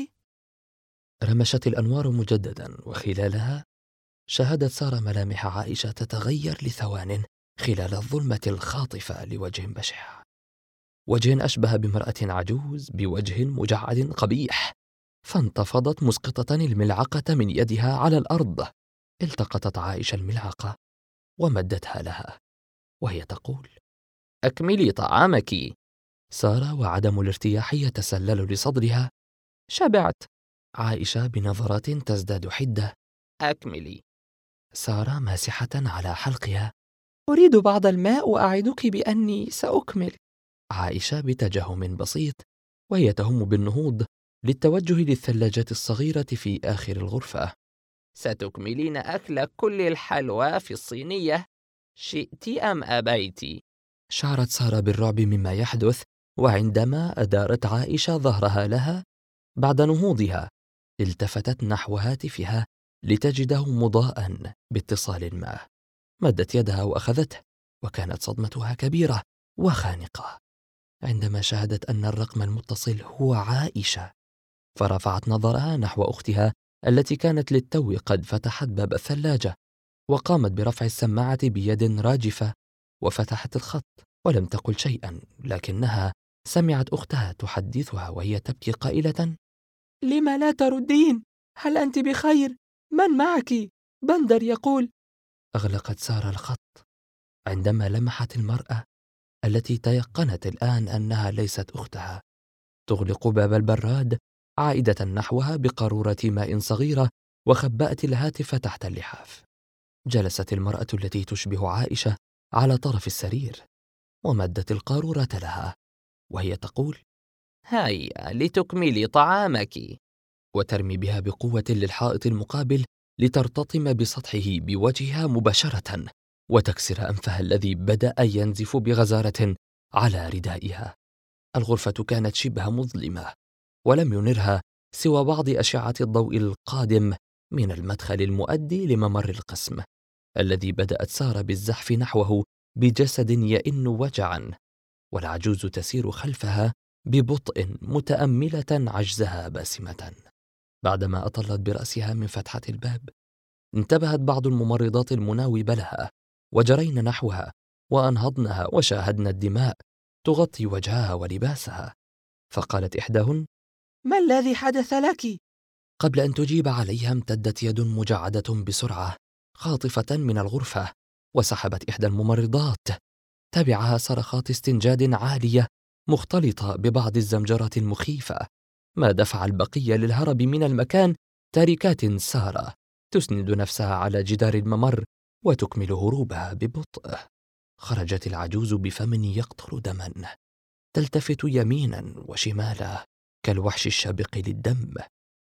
رمشت الأنوار مجددا، وخلالها شاهدت سارة ملامح عائشة تتغير لثوان خلال الظلمة الخاطفة لوجه بشع، وجه أشبه بامرأة عجوز بوجه مجعد قبيح. فانتفضت مسقطة الملعقة من يدها على الأرض. التقطت عائشة الملعقة ومدتها لها وهي تقول: أكملي طعامك. سارة وعدم الارتياح يتسلل لصدرها شبعت. عائشة بنظرات تزداد حدة. أكملي. سارة ماسحة على حلقها. أريد بعض الماء وأعدك بأني سأكمل. عائشة بتجهم بسيط وهي تهم بالنهوض للتوجه للثلاجة الصغيرة في آخر الغرفة. ستكملين أكل كل الحلوى في الصينية شئت أم أبيت. شعرت سارة بالرعب مما يحدث، وعندما أدارت عائشة ظهرها لها بعد نهوضها التفتت نحو هاتفها لتجده مضاء باتصال ما. مدت يدها وأخذته، وكانت صدمتها كبيرة وخانقة عندما شاهدت أن الرقم المتصل هو عائشة. فرفعت نظرها نحو أختها التي كانت للتو قد فتحت باب الثلاجة، وقامت برفع السماعة بيد راجفة وفتحت الخط، ولم تقل شيئا، لكنها سمعت أختها تحدثها وهي تبكي قائلة: لم لا تردين؟ هل أنت بخير؟ من معك؟ بندر يقول. أغلقت سارة الخط عندما لمحت المرأة التي تيقنت الآن أنها ليست أختها تغلق باب البراد عائدة نحوها بقارورة ماء صغيرة، وخبأت الهاتف تحت اللحاف. جلست المرأة التي تشبه عائشة على طرف السرير ومدت القارورة لها وهي تقول: هيا لتكملي طعامك. وترمي بها بقوة للحائط المقابل لترتطم بسطحه بوجهها مباشرة وتكسر أنفها الذي بدأ ينزف بغزارة على ردائها. الغرفة كانت شبه مظلمة، ولم ينرها سوى بعض أشعة الضوء القادم من المدخل المؤدي لممر القسم، الذي بدأت سارة بالزحف نحوه بجسد يئن وجعا، والعجوز تسير خلفها ببطء متأملة عجزها باسمة. بعدما أطلت برأسها من فتحة الباب، انتبهت بعض الممرضات المناوبة لها وجرين نحوها وأنهضنها وشاهدن الدماء تغطي وجهها ولباسها. فقالت إحداهن: ما الذي حدث لك؟ قبل أن تجيب عليها امتدت يد مجعدة بسرعة خاطفة من الغرفة وسحبت إحدى الممرضات. تبعها صرخات استنجاد عالية مختلطة ببعض الزمجرات المخيفة، ما دفع البقية للهرب من المكان، تاركات سارة تسند نفسها على جدار الممر وتكمل هروبها ببطء. خرجت العجوز بفم يقطر دما، تلتفت يمينا وشمالا كالوحش الشابق للدم،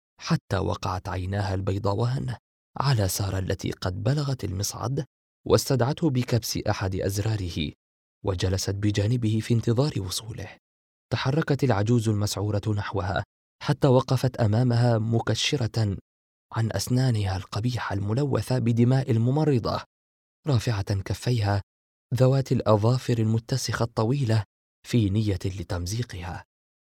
حتى وقعت عيناها البيضاوان على سارة التي قد بلغت المصعد واستدعته بكبس أحد أزراره وجلست بجانبه في انتظار وصوله. تحركت العجوز المسعورة نحوها حتى وقفت أمامها مكشرة عن أسنانها القبيحة الملوثة بدماء الممرضة، رافعة كفيها ذوات الأظافر المتسخة الطويلة في نية لتمزيقها.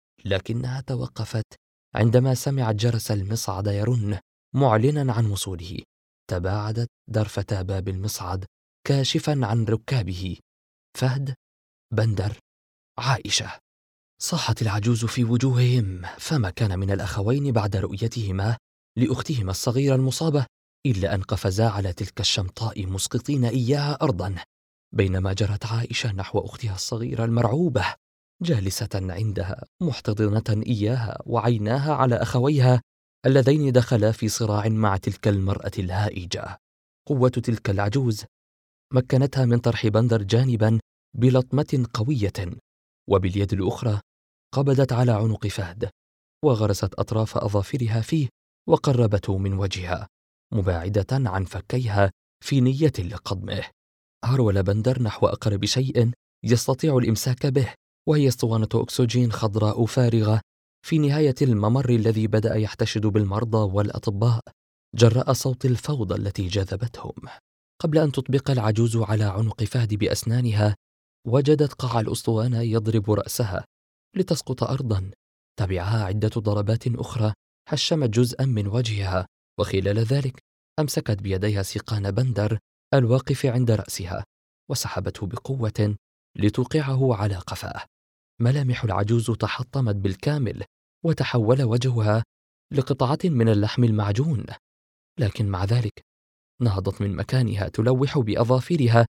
لكنها توقفت عندما سمعت جرس المصعد يرن معلنا عن وصوله. تباعدت درفة باب المصعد كاشفا عن ركابه: فهد، بندر، عائشة. صاحت العجوز في وجوههم، فما كان من الأخوين بعد رؤيتهما لأختهما الصغيرة المصابة إلا أن قفزا على تلك الشمطاء مسقطين إياها أرضا، بينما جرت عائشة نحو أختها الصغيرة المرعوبة جالسة عندها محتضنة إياها وعيناها على أخويها اللذين دخلا في صراع مع تلك المرأة الهائجة. قوة تلك العجوز مكنتها من طرح بندر جانبا بلطمة قوية، وباليد الأخرى قبضت على عنق فهد وغرست أطراف أظافرها فيه وقربته من وجهها مباعدة عن فكيها في نية لقضمه. هرول بندر نحو أقرب شيء يستطيع الإمساك به، وهي اسطوانة أكسجين خضراء فارغة في نهاية الممر الذي بدأ يحتشد بالمرضى والأطباء جراء صوت الفوضى التي جذبتهم. قبل أن تطبق العجوز على عنق فهد بأسنانها، وجدت قاع الأسطوانة يضرب رأسها لتسقط أرضا. تبعها عدة ضربات أخرى هشمت جزءا من وجهها، وخلال ذلك أمسكت بيديها سيقان بندر الواقف عند رأسها وسحبته بقوة لتوقعه على قفاه. ملامح العجوز تحطمت بالكامل وتحول وجهها لقطعة من اللحم المعجون، لكن مع ذلك نهضت من مكانها تلوح بأظافرها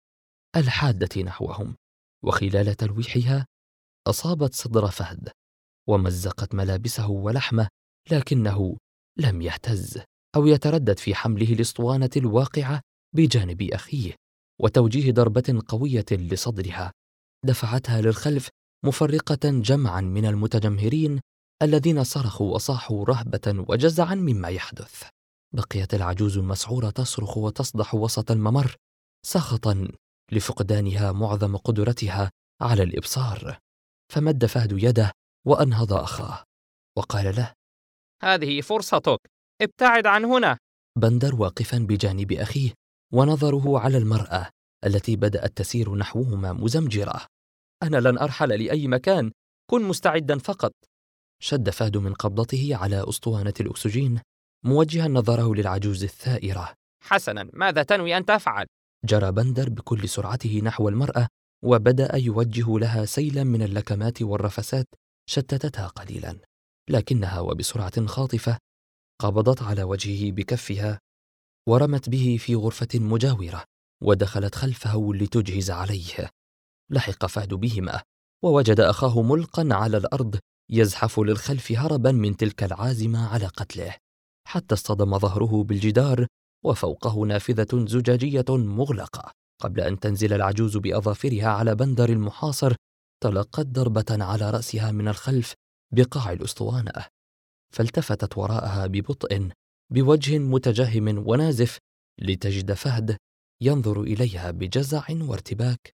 الحادة نحوهم، وخلال تلويحها أصابت صدر فهد ومزقت ملابسه ولحمه لكنه لم يهتز أو يتردد في حمله الأسطوانة الواقعة بجانب أخيه وتوجيه ضربة قوية لصدرها دفعتها للخلف، مفرقة جمعا من المتجمهرين الذين صرخوا وصاحوا رهبة وجزعا مما يحدث. بقيت العجوز المسعورة تصرخ وتصدح وسط الممر سخطا لفقدانها معظم قدرتها على الإبصار. فمد فهد يده وأنهض أخاه وقال له: هذه فرصتك، ابتعد عن هنا. بندر واقفا بجانب أخيه ونظره على المرأة التي بدأت تسير نحوهما مزمجرة. أنا لن أرحل لأي مكان، كن مستعدا فقط. شد فهد من قبضته على أسطوانة الأكسجين موجها نظره للعجوز الثائرة. حسنا، ماذا تنوي أن تفعل؟ جرى بندر بكل سرعته نحو المرأة وبدأ يوجه لها سيلا من اللكمات والرفسات شتتتها قليلا، لكنها وبسرعة خاطفة قبضت على وجهه بكفها ورمت به في غرفة مجاورة ودخلت خلفه لتجهز عليه. لحق فهد بهما ووجد أخاه ملقا على الأرض يزحف للخلف هربا من تلك العازمة على قتله، حتى اصطدم ظهره بالجدار وفوقه نافذة زجاجية مغلقة. قبل أن تنزل العجوز بأظافرها على بندر المحاصر تلقت ضربة على رأسها من الخلف بقاع الأسطوانة، فالتفتت وراءها ببطء بوجه متجهم ونازف لتجد فهد ينظر إليها بجزع وارتباك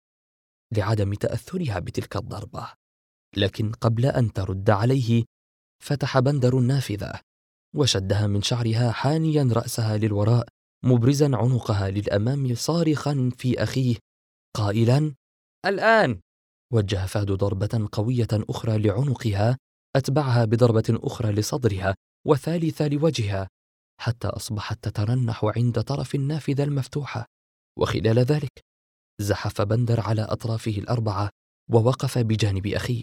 لعدم تأثرها بتلك الضربة. لكن قبل أن ترد عليه فتح بندر النافذة وشدها من شعرها حانيا رأسها للوراء مبرزا عنقها للأمام صارخا في أخيه قائلا: الآن. وجه فهد ضربة قوية أخرى لعنقها أتبعها بضربة أخرى لصدرها وثالثة لوجهها حتى أصبحت تترنح عند طرف النافذة المفتوحة. وخلال ذلك زحف بندر على أطرافه الأربعة ووقف بجانب أخيه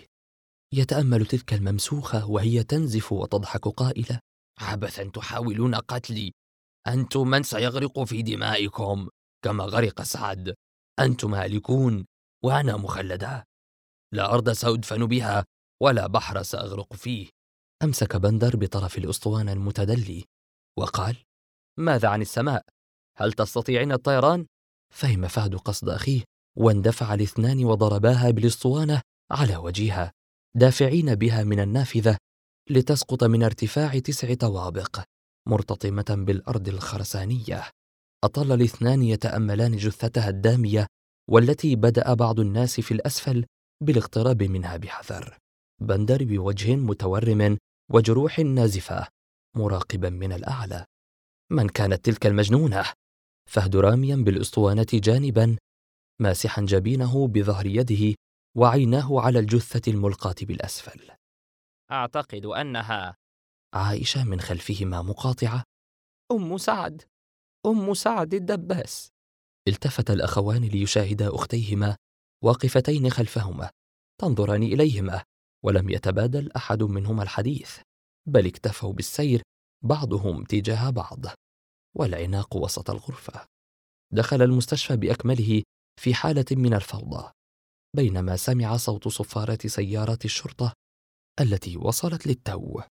يتأمل تلك الممسوخة وهي تنزف وتضحك قائلة: عبثا تحاولون قتلي، أنتم من سيغرق في دمائكم كما غرق سعد. أنتم هالكون وأنا مخلدة، لا أرض سأدفن بها ولا بحر سأغرق فيه. أمسك بندر بطرف الأسطوانة المتدلي وقال: ماذا عن السماء؟ هل تستطيعين الطيران؟ فهم فهد قصد أخيه واندفع الاثنان وضرباها بالأسطوانة على وجهها دافعين بها من النافذة لتسقط من ارتفاع 9 طوابق مرتطمة بالأرض الخرسانية. أطل الاثنان يتأملان جثتها الدامية والتي بدأ بعض الناس في الأسفل بالاقتراب منها بحذر. بندر بوجه متورم وجروح نازفة مراقبا من الأعلى: من كانت تلك المجنونة؟ فهد راميا بالأسطوانة جانبا ماسحا جبينه بظهر يده وعيناه على الجثة الملقاة بالأسفل. أعتقد أنها عائشة من خلفهما مقاطعة: أم سعد، أم سعد الدباس. التفت الأخوان ليشاهدا أختيهما واقفتين خلفهما تنظران إليهما، ولم يتبادل أحد منهما الحديث، بل اكتفوا بالسير بعضهم تجاه بعض والعناق وسط الغرفة. دخل المستشفى بأكمله في حالة من الفوضى بينما سمع صوت صفارات سيارات الشرطة التي وصلت للتو.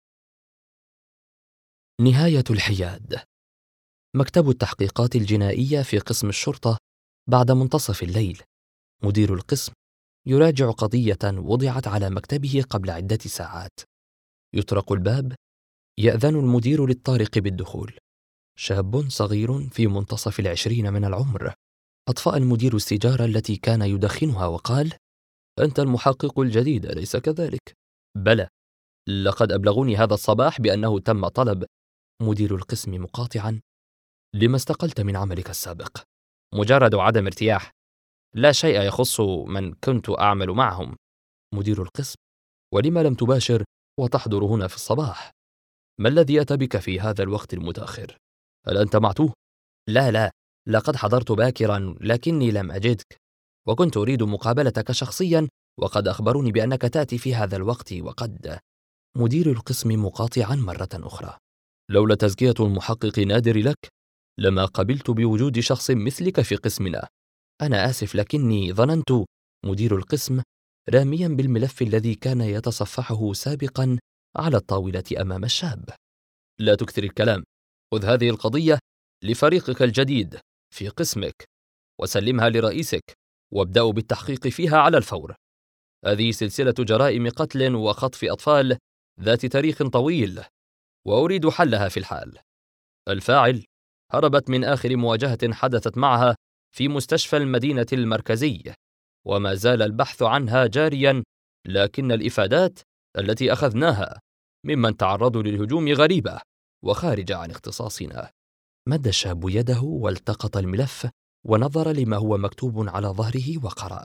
نهاية الحياد. مكتب التحقيقات الجنائية في قسم الشرطة بعد منتصف الليل. مدير القسم يراجع قضية وضعت على مكتبه قبل عدة ساعات. يطرق الباب، يأذن المدير للطارق بالدخول. شاب صغير في منتصف 20 من العمر. أطفأ المدير السيجارة التي كان يدخنها وقال: أنت المحقق الجديد أليس كذلك؟ بلى، لقد أبلغوني هذا الصباح بأنه تم طلب. مدير القسم مقاطعا: لما استقلت من عملك السابق؟ مجرد عدم ارتياح، لا شيء يخص من كنت أعمل معهم. مدير القسم: ولما لم تباشر وتحضر هنا في الصباح؟ ما الذي أتى بك في هذا الوقت المتأخر؟ هل أنت معتوه؟ لا، لقد حضرت باكرا لكني لم أجدك، وكنت أريد مقابلتك شخصيا وقد أخبروني بأنك تأتي في هذا الوقت وقد. مدير القسم مقاطعا مرة أخرى: لولا تزكية المحقق نادر لك لما قبلت بوجود شخص مثلك في قسمنا. أنا آسف لكني ظننت. مدير القسم راميا بالملف الذي كان يتصفحه سابقا على الطاولة أمام الشاب. لا تكثر الكلام، خذ هذه القضية لفريقك الجديد في قسمك وسلمها لرئيسك، وابدأوا بالتحقيق فيها على الفور. هذه سلسلة جرائم قتل وخطف أطفال ذات تاريخ طويل، وأريد حلها في الحال. الفاعل هربت من آخر مواجهة حدثت معها في مستشفى المدينة المركزي، وما زال البحث عنها جاريا، لكن الإفادات التي أخذناها ممن تعرضوا للهجوم غريبة وخارجة عن اختصاصنا. مد الشاب يده والتقط الملف ونظر لما هو مكتوب على ظهره وقرأ: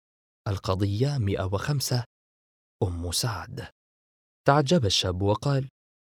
القضية 105 أم سعد. تعجب الشاب وقال: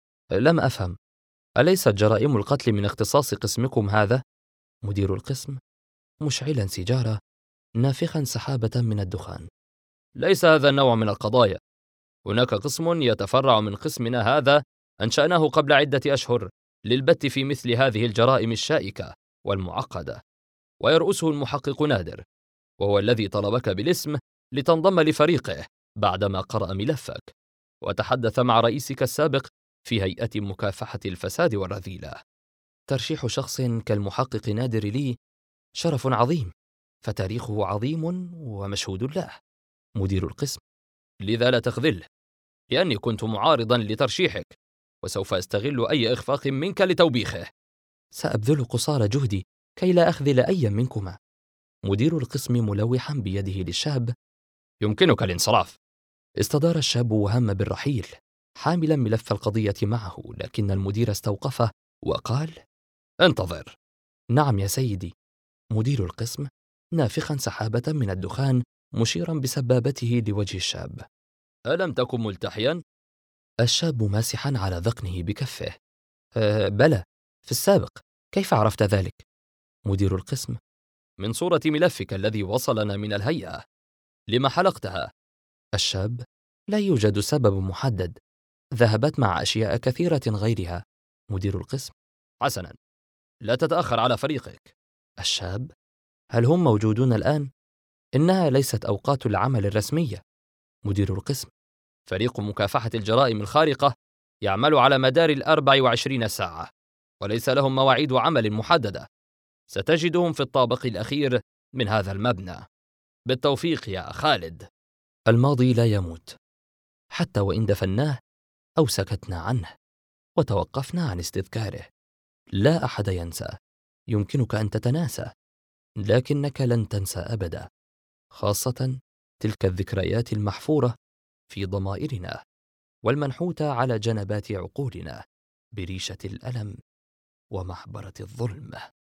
لم أفهم، أليست جرائم القتل من اختصاص قسمكم هذا؟ مدير القسم مشعلا سيجارة نافخا سحابة من الدخان: ليس هذا النوع من القضايا. هناك قسم يتفرع من قسمنا هذا أنشأناه قبل عدة أشهر للبت في مثل هذه الجرائم الشائكة والمعقدة، ويرأسه المحقق نادر، وهو الذي طلبك بالاسم لتنضم لفريقه بعدما قرأ ملفك وتحدث مع رئيسك السابق في هيئة مكافحة الفساد والرذيلة. ترشيح شخص كالمحقق نادر لي شرف عظيم، فتاريخه عظيم ومشهود له. مدير القسم: لذا لا تخذله، لأني كنت معارضا لترشيحك، وسوف أستغل أي إخفاق منك لتوبيخه. سأبذل قصارى جهدي كي لا أخذل أي منكما. مدير القسم ملوحا بيده للشاب: يمكنك الانصراف. استدار الشاب وهم بالرحيل حاملا ملف القضية معه، لكن المدير استوقفه وقال: انتظر. نعم يا سيدي. مدير القسم نافخا سحابة من الدخان مشيرا بسبابته لوجه الشاب: ألم تكن ملتحيا؟ الشاب ماسحا على ذقنه بكفه: بلى، في السابق. كيف عرفت ذلك؟ مدير القسم: من صورة ملفك الذي وصلنا من الهيئة. لما حلقتها؟ الشاب: لا يوجد سبب محدد، ذهبت مع أشياء كثيرة غيرها. مدير القسم: حسنا، لا تتأخر على فريقك. الشاب: هل هم موجودون الآن؟ إنها ليست أوقات العمل الرسمية. مدير القسم: فريق مكافحة الجرائم الخارقة يعمل على مدار 24 ساعة، وليس لهم مواعيد عمل محددة. ستجدهم في الطابق الأخير من هذا المبنى. بالتوفيق يا خالد. الماضي لا يموت، حتى وإن دفناه أو سكتنا عنه وتوقفنا عن استذكاره. لا أحد ينسى. يمكنك أن تتناسى، لكنك لن تنسى أبدا، خاصة تلك الذكريات المحفورة في ضمائرنا والمنحوتة على جنبات عقولنا بريشة الألم ومحبرة الظلم.